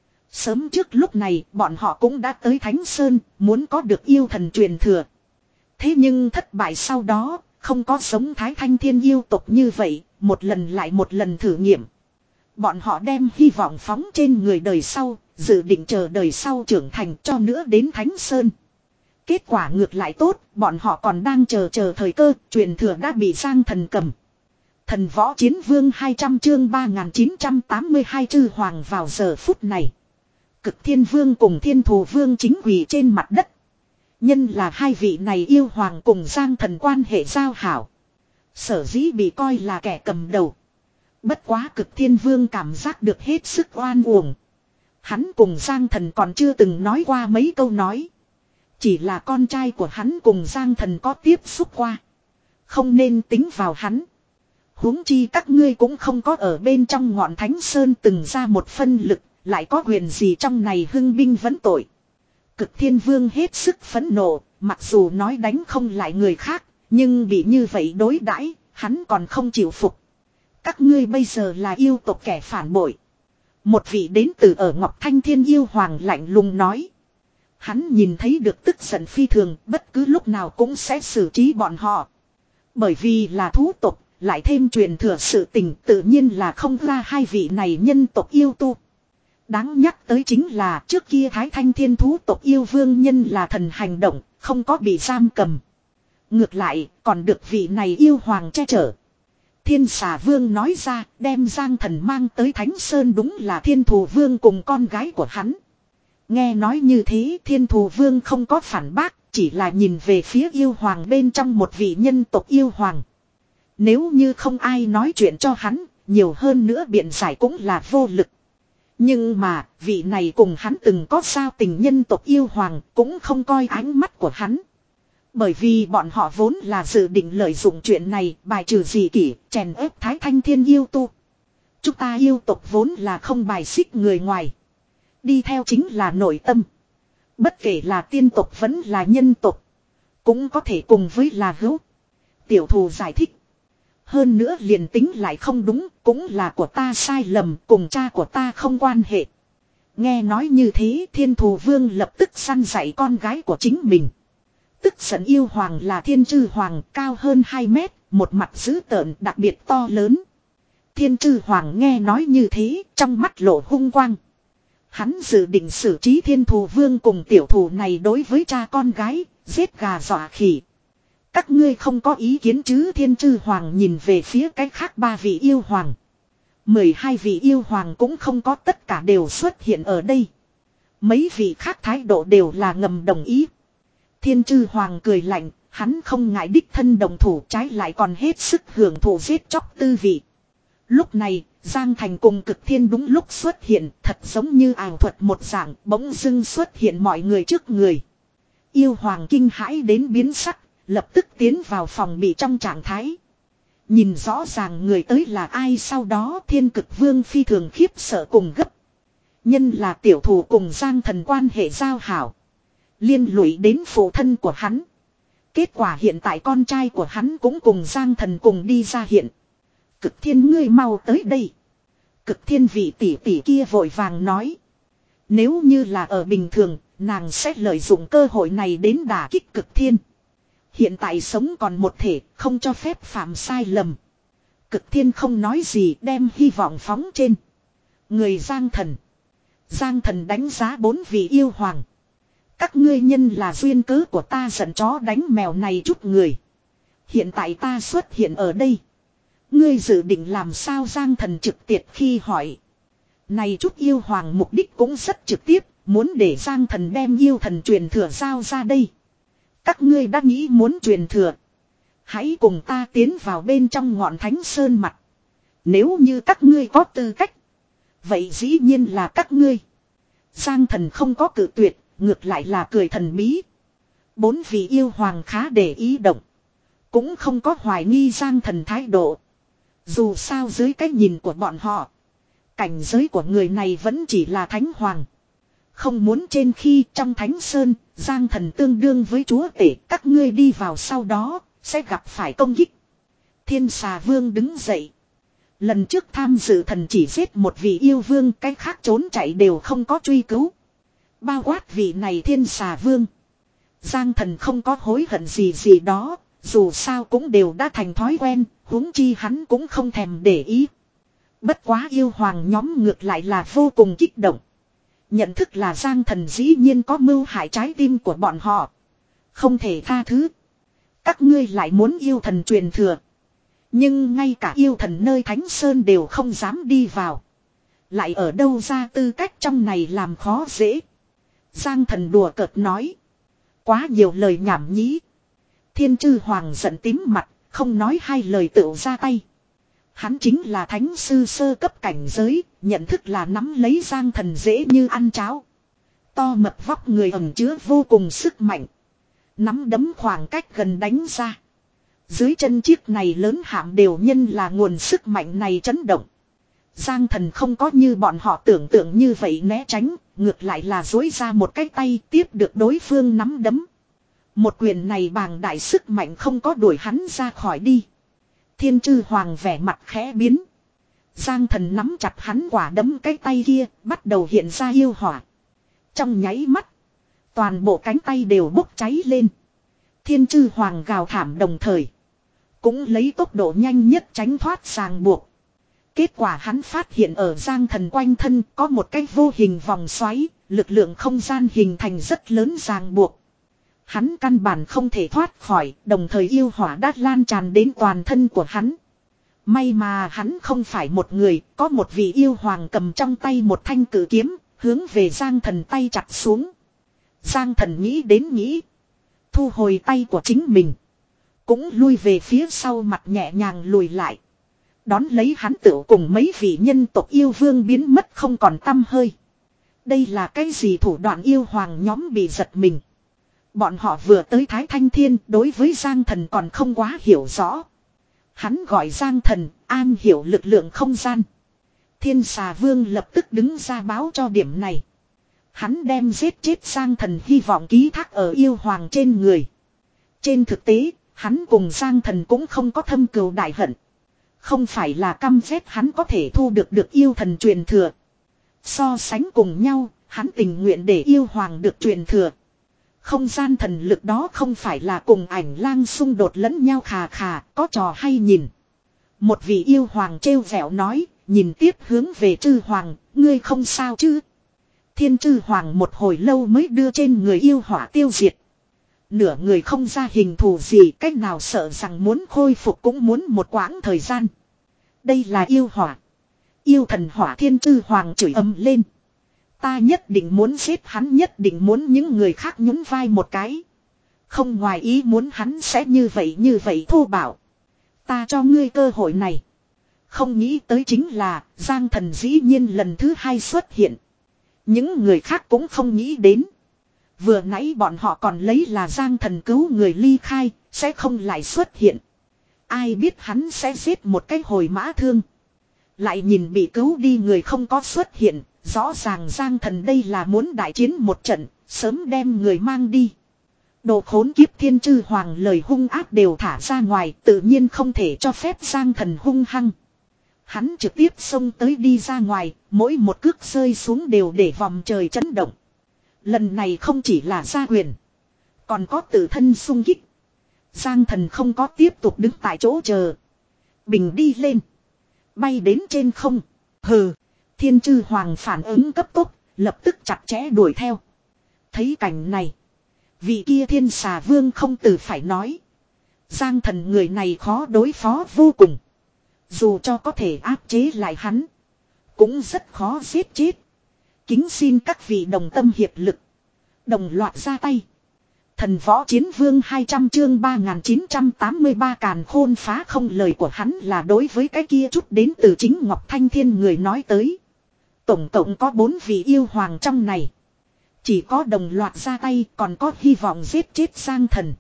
Sớm trước lúc này, bọn họ cũng đã tới Thánh Sơn, muốn có được yêu thần truyền thừa. Thế nhưng thất bại sau đó, không có sống Thái Thanh Thiên yêu tộc như vậy, một lần lại một lần thử nghiệm. Bọn họ đem hy vọng phóng trên người đời sau, dự định chờ đời sau trưởng thành cho nữa đến Thánh Sơn. Kết quả ngược lại tốt, bọn họ còn đang chờ chờ thời cơ, truyền thừa đã bị Giang Thần cầm. Thần Võ Chiến Vương hai trăm chương ba nghìn chín trăm tám mươi hai chư hoàng vào giờ phút này. Cực Thiên Vương cùng Thiên Thù Vương chính quỳ trên mặt đất. Nhân là hai vị này yêu hoàng cùng Giang Thần quan hệ giao hảo. Sở dĩ bị coi là kẻ cầm đầu. Bất quá Cực Thiên Vương cảm giác được hết sức oan uổng. Hắn cùng Giang Thần còn chưa từng nói qua mấy câu nói. Chỉ là con trai của hắn cùng Giang Thần có tiếp xúc qua. Không nên tính vào hắn. Huống chi các ngươi cũng không có ở bên trong ngọn Thánh Sơn từng ra một phân lực. Lại có quyền gì trong này hưng binh vấn tội. Cực Thiên Vương hết sức phẫn nộ. Mặc dù nói đánh không lại người khác. Nhưng bị như vậy đối đãi, hắn còn không chịu phục. Các ngươi bây giờ là yêu tộc kẻ phản bội. Một vị đến từ ở Ngọc Thanh Thiên yêu hoàng lạnh lùng nói. Hắn nhìn thấy được tức giận phi thường, bất cứ lúc nào cũng sẽ xử trí bọn họ. Bởi vì là thú tộc, lại thêm truyền thừa sự tình tự nhiên là không ra hai vị này nhân tộc yêu tu. Đáng nhắc tới chính là trước kia Thái Thanh Thiên Thú tộc yêu vương nhân là thần hành động, không có bị giam cầm. Ngược lại, còn được vị này yêu hoàng che chở. Thiên Xà Vương nói ra, đem Giang Thần mang tới Thánh Sơn đúng là Thiên Thù Vương cùng con gái của hắn. Nghe nói như thế, Thiên Thù Vương không có phản bác, chỉ là nhìn về phía yêu hoàng bên trong một vị nhân tộc yêu hoàng. Nếu như không ai nói chuyện cho hắn, nhiều hơn nữa biện giải cũng là vô lực. Nhưng mà, vị này cùng hắn từng có sao tình nhân tộc yêu hoàng cũng không coi ánh mắt của hắn. Bởi vì bọn họ vốn là dự định lợi dụng chuyện này bài trừ dị kỷ, chèn ép Thái Thanh Thiên yêu tu. Chúng ta yêu tộc vốn là không bài xích người ngoài. Đi theo chính là nội tâm. Bất kể là tiên tộc vẫn là nhân tộc. Cũng có thể cùng với là hữu. Tiểu thù giải thích. Hơn nữa liền tính lại không đúng, cũng là của ta sai lầm, cùng cha của ta không quan hệ. Nghe nói như thế, Thiên Thù Vương lập tức săn dạy con gái của chính mình. Tức giận yêu hoàng là Thiên Chư Hoàng, cao hơn hai mét, một mặt dữ tợn đặc biệt to lớn. Thiên Chư Hoàng nghe nói như thế, trong mắt lộ hung quang. Hắn dự định xử trí Thiên Thù Vương cùng tiểu thù này đối với cha con gái, giết gà dọa khỉ. Các ngươi không có ý kiến chứ? Thiên Chư Hoàng nhìn về phía cái khác ba vị yêu hoàng. Mười hai vị yêu hoàng cũng không có tất cả đều xuất hiện ở đây. Mấy vị khác thái độ đều là ngầm đồng ý. Thiên Chư Hoàng cười lạnh, hắn không ngại đích thân đồng thủ, trái lại còn hết sức hưởng thụ giết chóc tư vị. Lúc này, Giang Thành cùng Cực Thiên đúng lúc xuất hiện, thật giống như ảo thuật một dạng, bỗng dưng xuất hiện mọi người trước người. Yêu hoàng kinh hãi đến biến sắc, lập tức tiến vào phòng bị trong trạng thái. Nhìn rõ ràng người tới là ai, sau đó Thiên Cực Vương phi thường khiếp sợ cùng gấp. Nhân là tiểu thủ cùng Giang Thần quan hệ giao hảo. Liên lụy đến phụ thân của hắn. Kết quả hiện tại con trai của hắn cũng cùng Giang Thần cùng đi ra hiện. Cực Thiên ngươi mau tới đây. Cực Thiên vị tỷ tỷ kia vội vàng nói. Nếu như là ở bình thường, nàng sẽ lợi dụng cơ hội này đến đả kích Cực Thiên. Hiện tại sống còn một thể, không cho phép phạm sai lầm. Cực Thiên không nói gì, đem hy vọng phóng trên người Giang Thần. Giang Thần đánh giá bốn vị yêu hoàng. Các ngươi nhân là duyên cớ của ta giận chó đánh mèo này chút người. Hiện tại ta xuất hiện ở đây. Ngươi dự định làm sao? Giang Thần trực tiệt khi hỏi. Này chút yêu hoàng mục đích cũng rất trực tiếp, muốn để Giang Thần đem yêu thần truyền thừa giao ra đây. Các ngươi đã nghĩ muốn truyền thừa. Hãy cùng ta tiến vào bên trong ngọn Thánh Sơn mặt. Nếu như các ngươi có tư cách. Vậy dĩ nhiên là các ngươi. Giang Thần không có cự tuyệt, ngược lại là cười thần bí. Bốn vị yêu hoàng khá để ý động. Cũng không có hoài nghi Giang Thần thái độ. Dù sao dưới cái nhìn của bọn họ. Cảnh giới của người này vẫn chỉ là thánh hoàng. Không muốn trên khi trong Thánh Sơn, Giang Thần tương đương với chúa tể, các ngươi đi vào sau đó, sẽ gặp phải công kích. Thiên Xà Vương đứng dậy. Lần trước tham dự thần chỉ giết một vị yêu vương, cái khác trốn chạy đều không có truy cứu. Bao quát vị này Thiên Xà Vương. Giang Thần không có hối hận gì gì đó, dù sao cũng đều đã thành thói quen, huống chi hắn cũng không thèm để ý. Bất quá yêu hoàng nhóm ngược lại là vô cùng kích động. Nhận thức là Giang Thần dĩ nhiên có mưu hại trái tim của bọn họ. Không thể tha thứ. Các ngươi lại muốn yêu thần truyền thừa. Nhưng ngay cả yêu thần nơi Thánh Sơn đều không dám đi vào. Lại ở đâu ra tư cách trong này làm khó dễ. Giang Thần đùa cợt nói. Quá nhiều lời nhảm nhí. Thiên Chư Hoàng giận tím mặt, không nói hai lời tựu ra tay. Hắn chính là thánh sư sơ cấp cảnh giới, nhận thức là nắm lấy Giang Thần dễ như ăn cháo. To mập vóc người ẩn chứa vô cùng sức mạnh. Nắm đấm khoảng cách gần đánh ra. Dưới chân chiếc này lớn hạm đều nhân là nguồn sức mạnh này chấn động. Giang Thần không có như bọn họ tưởng tượng như vậy né tránh, ngược lại là dối ra một cái tay tiếp được đối phương nắm đấm. Một quyền này bàng đại sức mạnh không có đuổi hắn ra khỏi đi. Thiên Chư Hoàng vẻ mặt khẽ biến. Giang Thần nắm chặt hắn quả đấm cái tay kia, bắt đầu hiện ra yêu hỏa. Trong nháy mắt, toàn bộ cánh tay đều bốc cháy lên. Thiên Chư Hoàng gào thảm đồng thời, cũng lấy tốc độ nhanh nhất tránh thoát ràng buộc. Kết quả hắn phát hiện ở Giang Thần quanh thân có một cái vô hình vòng xoáy, lực lượng không gian hình thành rất lớn ràng buộc. Hắn căn bản không thể thoát khỏi, đồng thời yêu hỏa đã lan tràn đến toàn thân của hắn. May mà hắn không phải một người, có một vị yêu hoàng cầm trong tay một thanh cử kiếm, hướng về Giang Thần tay chặt xuống. Giang Thần nghĩ đến nghĩ, thu hồi tay của chính mình, cũng lui về phía sau, mặt nhẹ nhàng lùi lại. Đón lấy hắn tựu cùng mấy vị nhân tộc yêu vương biến mất không còn tăm hơi. Đây là cái gì thủ đoạn? Yêu hoàng nhóm bị giật mình. Bọn họ vừa tới Thái Thanh Thiên, đối với Giang Thần còn không quá hiểu rõ. Hắn gọi Giang Thần, an hiểu lực lượng không gian. Thiên Xà Vương lập tức đứng ra báo cho điểm này. Hắn đem giết chết Giang Thần hy vọng ký thác ở yêu hoàng trên người. Trên thực tế, hắn cùng Giang Thần cũng không có thâm cừu đại hận. Không phải là căm ghét hắn có thể thu được được yêu thần truyền thừa. So sánh cùng nhau, hắn tình nguyện để yêu hoàng được truyền thừa. Không gian thần lực đó không phải là cùng ảnh lang xung đột lẫn nhau, khà khà, có trò hay nhìn. Một vị yêu hoàng trêu vẹo nói, nhìn tiếp hướng về Trư Hoàng, ngươi không sao chứ? Thiên Trư Hoàng một hồi lâu mới đưa trên người yêu hỏa tiêu diệt. Nửa người không ra hình thù gì, cách nào sợ rằng muốn khôi phục cũng muốn một quãng thời gian. Đây là yêu hỏa. Yêu thần hỏa. Thiên Trư Hoàng chửi ầm lên. Ta nhất định muốn giết hắn, nhất định muốn những người khác nhún vai một cái. Không ngoài ý muốn hắn sẽ như vậy như vậy thô bạo. Ta cho ngươi cơ hội này. Không nghĩ tới chính là Giang Thần dĩ nhiên lần thứ hai xuất hiện. Những người khác cũng không nghĩ đến. Vừa nãy bọn họ còn lấy là Giang Thần cứu người ly khai, sẽ không lại xuất hiện. Ai biết hắn sẽ giết một cái hồi mã thương. Lại nhìn bị cứu đi người không có xuất hiện. Rõ ràng Giang Thần đây là muốn đại chiến một trận, sớm đem người mang đi. Đồ khốn kiếp. Thiên Trư Hoàng lời hung ác đều thả ra ngoài, tự nhiên không thể cho phép Giang Thần hung hăng. Hắn trực tiếp xông tới đi ra ngoài, mỗi một cước rơi xuống đều để vòng trời chấn động. Lần này không chỉ là ra quyền, còn có tự thân xung kích. Giang Thần không có tiếp tục đứng tại chỗ chờ. Bình đi lên, bay đến trên không. Hừ. Thiên Trư Hoàng phản ứng cấp tốc, lập tức chặt chẽ đuổi theo. Thấy cảnh này, vị kia Thiên Xà Vương không từ phải nói. Giang Thần người này khó đối phó vô cùng. Dù cho có thể áp chế lại hắn, cũng rất khó giết chết. Kính xin các vị đồng tâm hiệp lực, đồng loạt ra tay. Thần Võ Chiến Vương hai trăm chương ba nghìn chín trăm tám mươi ba càn khôn phá không. Lời của hắn là đối với cái kia chút đến từ chính Ngọc Thanh Thiên người nói tới. Tổng cộng có bốn vị yêu hoàng trong này. Chỉ có đồng loạt ra tay, còn có hy vọng giết chết Giang Thần.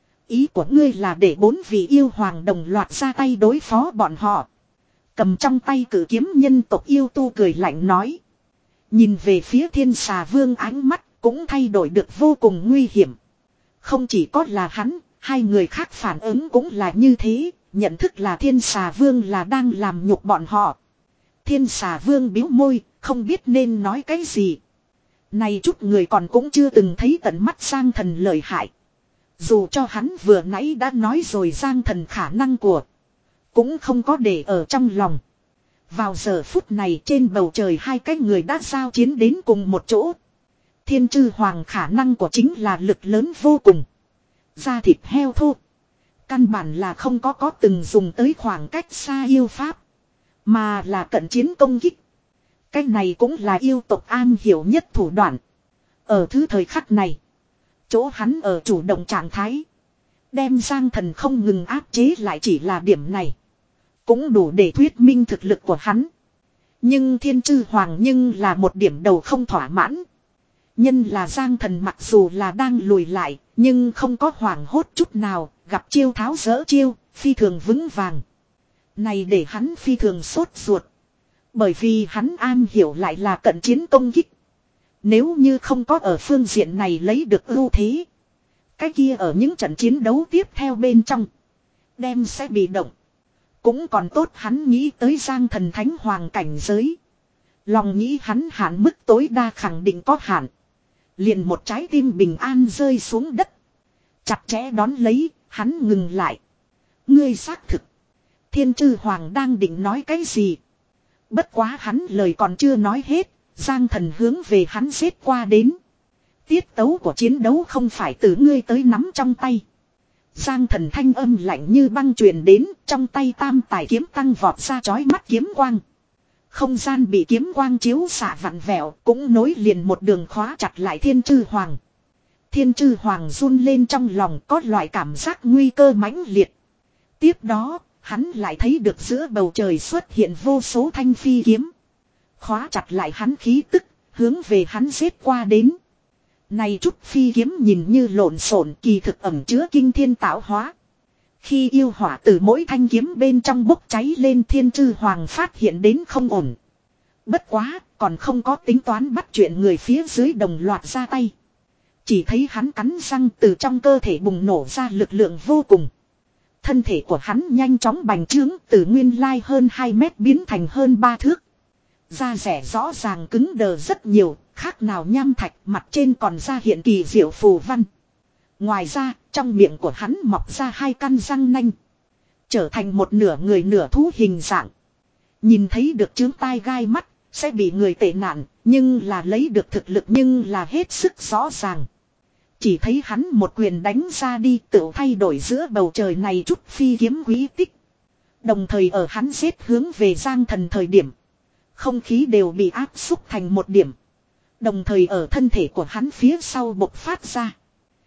Ý của ngươi là để bốn vị yêu hoàng đồng loạt ra tay đối phó bọn họ. Cầm trong tay cử kiếm nhân tộc yêu tu cười lạnh nói. Nhìn về phía Thiên Xà Vương, ánh mắt cũng thay đổi được vô cùng nguy hiểm. Không chỉ có là hắn, hai người khác phản ứng cũng là như thế, nhận thức là Thiên Xà Vương là đang làm nhục bọn họ. Thiên Xà Vương bĩu môi, không biết nên nói cái gì. Này chút người còn cũng chưa từng thấy tận mắt Giang Thần lợi hại. Dù cho hắn vừa nãy đã nói rồi Giang Thần khả năng của, cũng không có để ở trong lòng. Vào giờ phút này trên bầu trời hai cái người đã giao chiến đến cùng một chỗ. Thiên Trư Hoàng khả năng của chính là lực lớn vô cùng. Da thịt heo thô. Căn bản là không có có từng dùng tới khoảng cách xa yêu pháp. Mà là cận chiến công kích. Cái này cũng là yêu tộc an hiểu nhất thủ đoạn. Ở thứ thời khắc này, chỗ hắn ở chủ động trạng thái, đem Giang Thần không ngừng áp chế lại, chỉ là điểm này cũng đủ để thuyết minh thực lực của hắn. Nhưng Thiên Trư Hoàng nhưng là một điểm đầu không thỏa mãn. Nhân là Giang Thần mặc dù là đang lùi lại, nhưng không có hoảng hốt chút nào, gặp chiêu tháo dỡ chiêu, phi thường vững vàng. Này để hắn phi thường sốt ruột. Bởi vì hắn an hiểu lại là cận chiến công kích. Nếu như không có ở phương diện này lấy được ưu thế, cái kia ở những trận chiến đấu tiếp theo bên trong, đem sẽ bị động. Cũng còn tốt hắn nghĩ tới Giang Thần Thánh Hoàng cảnh giới. Lòng nghĩ hắn hạn mức tối đa khẳng định có hạn. Liền một trái tim bình an rơi xuống đất. Chặt chẽ đón lấy, hắn ngừng lại. Ngươi xác thực. Thiên Chư Hoàng đang định nói cái gì. Bất quá hắn lời còn chưa nói hết. Giang Thần hướng về hắn xếp qua đến. Tiết tấu của chiến đấu không phải từ ngươi tới nắm trong tay. Giang Thần thanh âm lạnh như băng truyền đến. Trong tay tam tài kiếm tăng vọt ra chói mắt kiếm quang. Không gian bị kiếm quang chiếu xạ vặn vẹo. Cũng nối liền một đường khóa chặt lại Thiên Chư Hoàng. Thiên Chư Hoàng run lên trong lòng, có loại cảm giác nguy cơ mãnh liệt. Tiếp đó, hắn lại thấy được giữa bầu trời xuất hiện vô số thanh phi kiếm. Khóa chặt lại hắn khí tức, hướng về hắn giết qua đến. Này chút phi kiếm nhìn như lộn xộn, kỳ thực ẩn chứa kinh thiên tạo hóa. Khi yêu hỏa từ mỗi thanh kiếm bên trong bốc cháy lên, Thiên Chư Hoàng phát hiện đến không ổn. Bất quá, còn không có tính toán bắt chuyện người phía dưới đồng loạt ra tay. Chỉ thấy hắn cắn răng, từ trong cơ thể bùng nổ ra lực lượng vô cùng. Thân thể của hắn nhanh chóng bành trướng, từ nguyên lai hơn hai mét biến thành hơn ba thước. Da rẻ rõ ràng cứng đờ rất nhiều, khác nào nham thạch, mặt trên còn ra hiện kỳ diệu phù văn. Ngoài ra, trong miệng của hắn mọc ra hai căn răng nanh. Trở thành một nửa người nửa thú hình dạng. Nhìn thấy được chướng tai gai mắt, sẽ bị người tệ nạn, nhưng là lấy được thực lực nhưng là hết sức rõ ràng. Chỉ thấy hắn một quyền đánh ra đi, tự thay đổi giữa bầu trời này chút phi kiếm quý tích. Đồng thời ở hắn giết hướng về Giang Thần thời điểm, không khí đều bị áp xúc thành một điểm. Đồng thời ở thân thể của hắn phía sau bộc phát ra.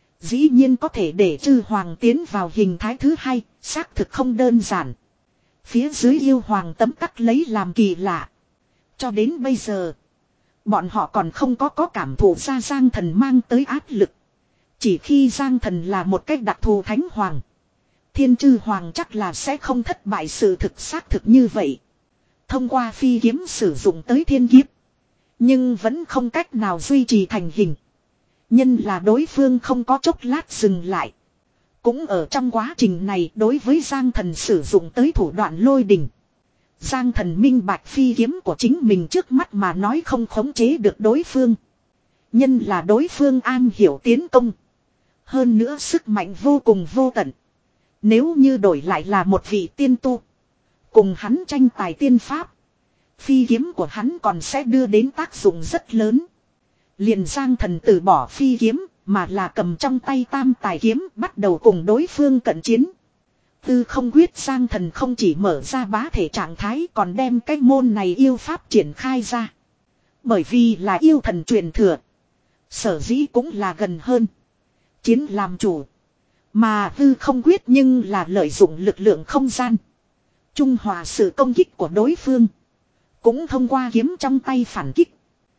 Dĩ nhiên có thể để Chư Hoàng tiến vào hình thái thứ hai, xác thực không đơn giản. Phía dưới yêu hoàng tấm tắc lấy làm kỳ lạ. Cho đến bây giờ, bọn họ còn không có có cảm thụ ra Giang Thần mang tới áp lực. Chỉ khi Giang Thần là một cách đặc thù thánh hoàng, Thiên Chư Hoàng chắc là sẽ không thất bại, sự thực xác thực như vậy. Thông qua phi kiếm sử dụng tới thiên kiếp, nhưng vẫn không cách nào duy trì thành hình. Nhân là đối phương không có chốc lát dừng lại. Cũng ở trong quá trình này, đối với Giang Thần sử dụng tới thủ đoạn lôi đình. Giang Thần minh bạch phi kiếm của chính mình trước mắt mà nói không khống chế được đối phương. Nhân là đối phương an hiểu tiến công. Hơn nữa sức mạnh vô cùng vô tận. Nếu như đổi lại là một vị tiên tu, cùng hắn tranh tài tiên pháp, phi kiếm của hắn còn sẽ đưa đến tác dụng rất lớn. Liền Giang Thần từ bỏ phi kiếm, mà là cầm trong tay tam tài kiếm, bắt đầu cùng đối phương cận chiến. Tư không quyết Giang Thần không chỉ mở ra bá thể trạng thái, còn đem cái môn này yêu pháp triển khai ra. Bởi vì là yêu thần truyền thừa, sở dĩ cũng là gần hơn. Chiến làm chủ. Mà tư không quyết nhưng là lợi dụng lực lượng không gian. Trung hòa sự công kích của đối phương. Cũng thông qua kiếm trong tay phản kích.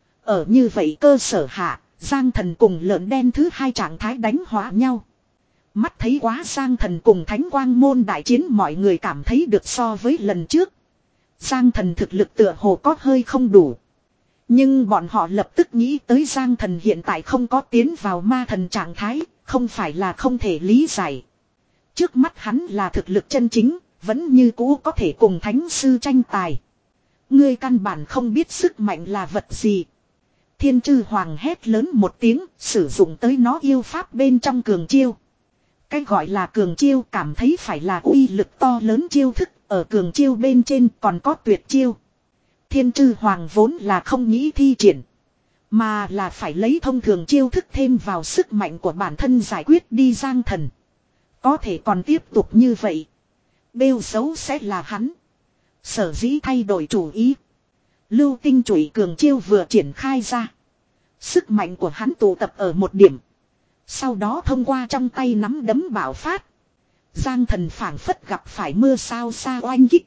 Ở như vậy cơ sở hạ, Giang Thần cùng lợn đen thứ hai trạng thái đánh hóa nhau. Mắt thấy quá Giang Thần cùng Thánh Quang môn đại chiến, mọi người cảm thấy được so với lần trước. Giang Thần thực lực tựa hồ có hơi không đủ. Nhưng bọn họ lập tức nghĩ tới Giang Thần hiện tại không có tiến vào ma thần trạng thái, không phải là không thể lý giải. Trước mắt hắn là thực lực chân chính, vẫn như cũ có thể cùng thánh sư tranh tài. Ngươi căn bản không biết sức mạnh là vật gì. Thiên Chư Hoàng hét lớn một tiếng, sử dụng tới nó yêu pháp bên trong cường chiêu. Cái gọi là cường chiêu cảm thấy phải là uy lực to lớn chiêu thức, ở cường chiêu bên trên còn có tuyệt chiêu. Thiên Chư Hoàng vốn là không nghĩ thi triển, mà là phải lấy thông thường chiêu thức thêm vào sức mạnh của bản thân giải quyết đi Giang Thần. Có thể còn tiếp tục như vậy, bêu xấu sẽ là hắn. Sở dĩ thay đổi chủ ý. Lưu tinh chủy cường chiêu vừa triển khai ra, sức mạnh của hắn tụ tập ở một điểm. Sau đó thông qua trong tay nắm đấm bạo phát. Giang Thần phảng phất gặp phải mưa sao xa oanh kích.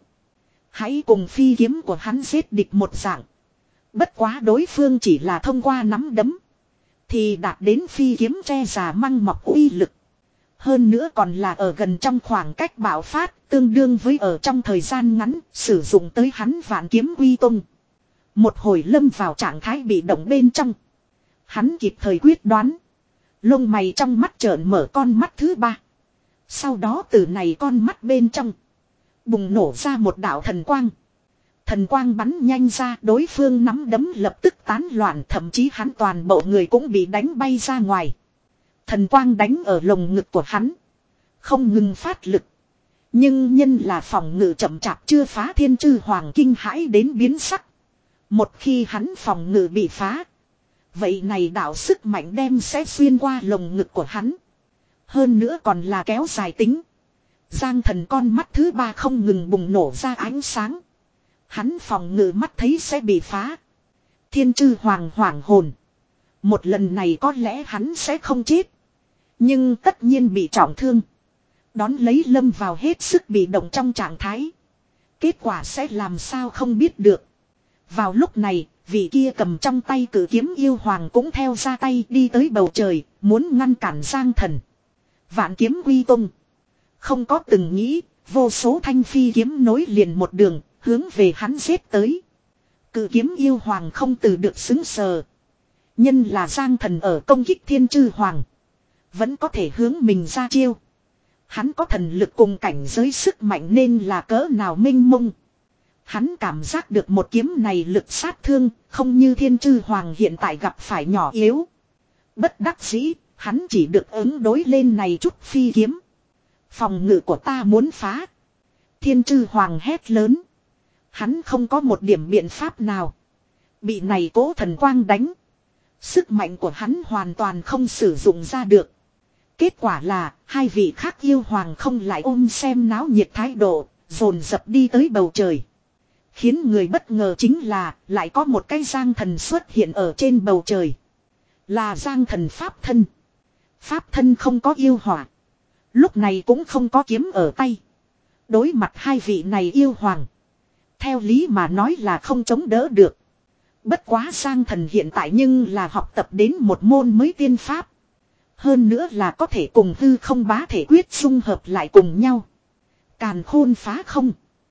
Hãy cùng phi kiếm của hắn giết địch một dạng. Bất quá đối phương chỉ là thông qua nắm đấm, thì đạt đến phi kiếm tre già măng mọc uy lực. Hơn nữa còn là ở gần trong khoảng cách bạo phát, tương đương với ở trong thời gian ngắn, sử dụng tới hắn vạn kiếm quy tung. Một hồi lâm vào trạng thái bị động bên trong. Hắn kịp thời quyết đoán. Lông mày trong mắt trợn mở con mắt thứ ba. Sau đó từ này con mắt bên trong bùng nổ ra một đạo thần quang. Thần quang bắn nhanh ra, đối phương nắm đấm lập tức tán loạn, thậm chí hắn toàn bộ người cũng bị đánh bay ra ngoài. Thần quang đánh ở lồng ngực của hắn, không ngừng phát lực. Nhưng nhân là phòng ngự chậm chạp chưa phá, Thiên Chư Hoàng kinh hãi đến biến sắc. Một khi hắn phòng ngự bị phá, vậy này đạo sức mạnh đem sẽ xuyên qua lồng ngực của hắn. Hơn nữa còn là kéo dài tính. Giang Thần con mắt thứ ba không ngừng bùng nổ ra ánh sáng. Hắn phòng ngự mắt thấy sẽ bị phá. Thiên Chư Hoàng hoảng hồn. Một lần này có lẽ hắn sẽ không chết, nhưng tất nhiên bị trọng thương. Đón lấy lâm vào hết sức bị động trong trạng thái. Kết quả sẽ làm sao không biết được. Vào lúc này, vị kia cầm trong tay cử kiếm yêu hoàng cũng theo ra tay đi tới bầu trời, muốn ngăn cản Giang Thần. Vạn kiếm quy tung. Không có từng nghĩ, vô số thanh phi kiếm nối liền một đường, hướng về hắn giết tới. Cử kiếm yêu hoàng không từ được xứng sờ. Nhân là Giang Thần ở công kích Thiên Chư Hoàng, vẫn có thể hướng mình ra chiêu. Hắn có thần lực cùng cảnh giới sức mạnh nên là cỡ nào mênh mông. Hắn cảm giác được một kiếm này lực sát thương, không như Thiên Chư Hoàng hiện tại gặp phải nhỏ yếu. Bất đắc dĩ, hắn chỉ được ứng đối lên này chút phi kiếm. Phòng ngự của ta muốn phá. Thiên Chư Hoàng hét lớn. Hắn không có một điểm biện pháp nào. Bị này cố thần quang đánh. Sức mạnh của hắn hoàn toàn không sử dụng ra được. Kết quả là, hai vị khác yêu hoàng không lại ôm xem náo nhiệt thái độ, dồn dập đi tới bầu trời. Khiến người bất ngờ chính là, lại có một cái Giang Thần xuất hiện ở trên bầu trời. Là Giang Thần Pháp Thân. Pháp Thân không có yêu hỏa. Lúc này cũng không có kiếm ở tay. Đối mặt hai vị này yêu hoàng, theo lý mà nói là không chống đỡ được. Bất quá Giang Thần hiện tại nhưng là học tập đến một môn mới tiên pháp. Hơn nữa là có thể cùng hư không bá thể quyết xung hợp lại cùng nhau. Càn khôn phá không.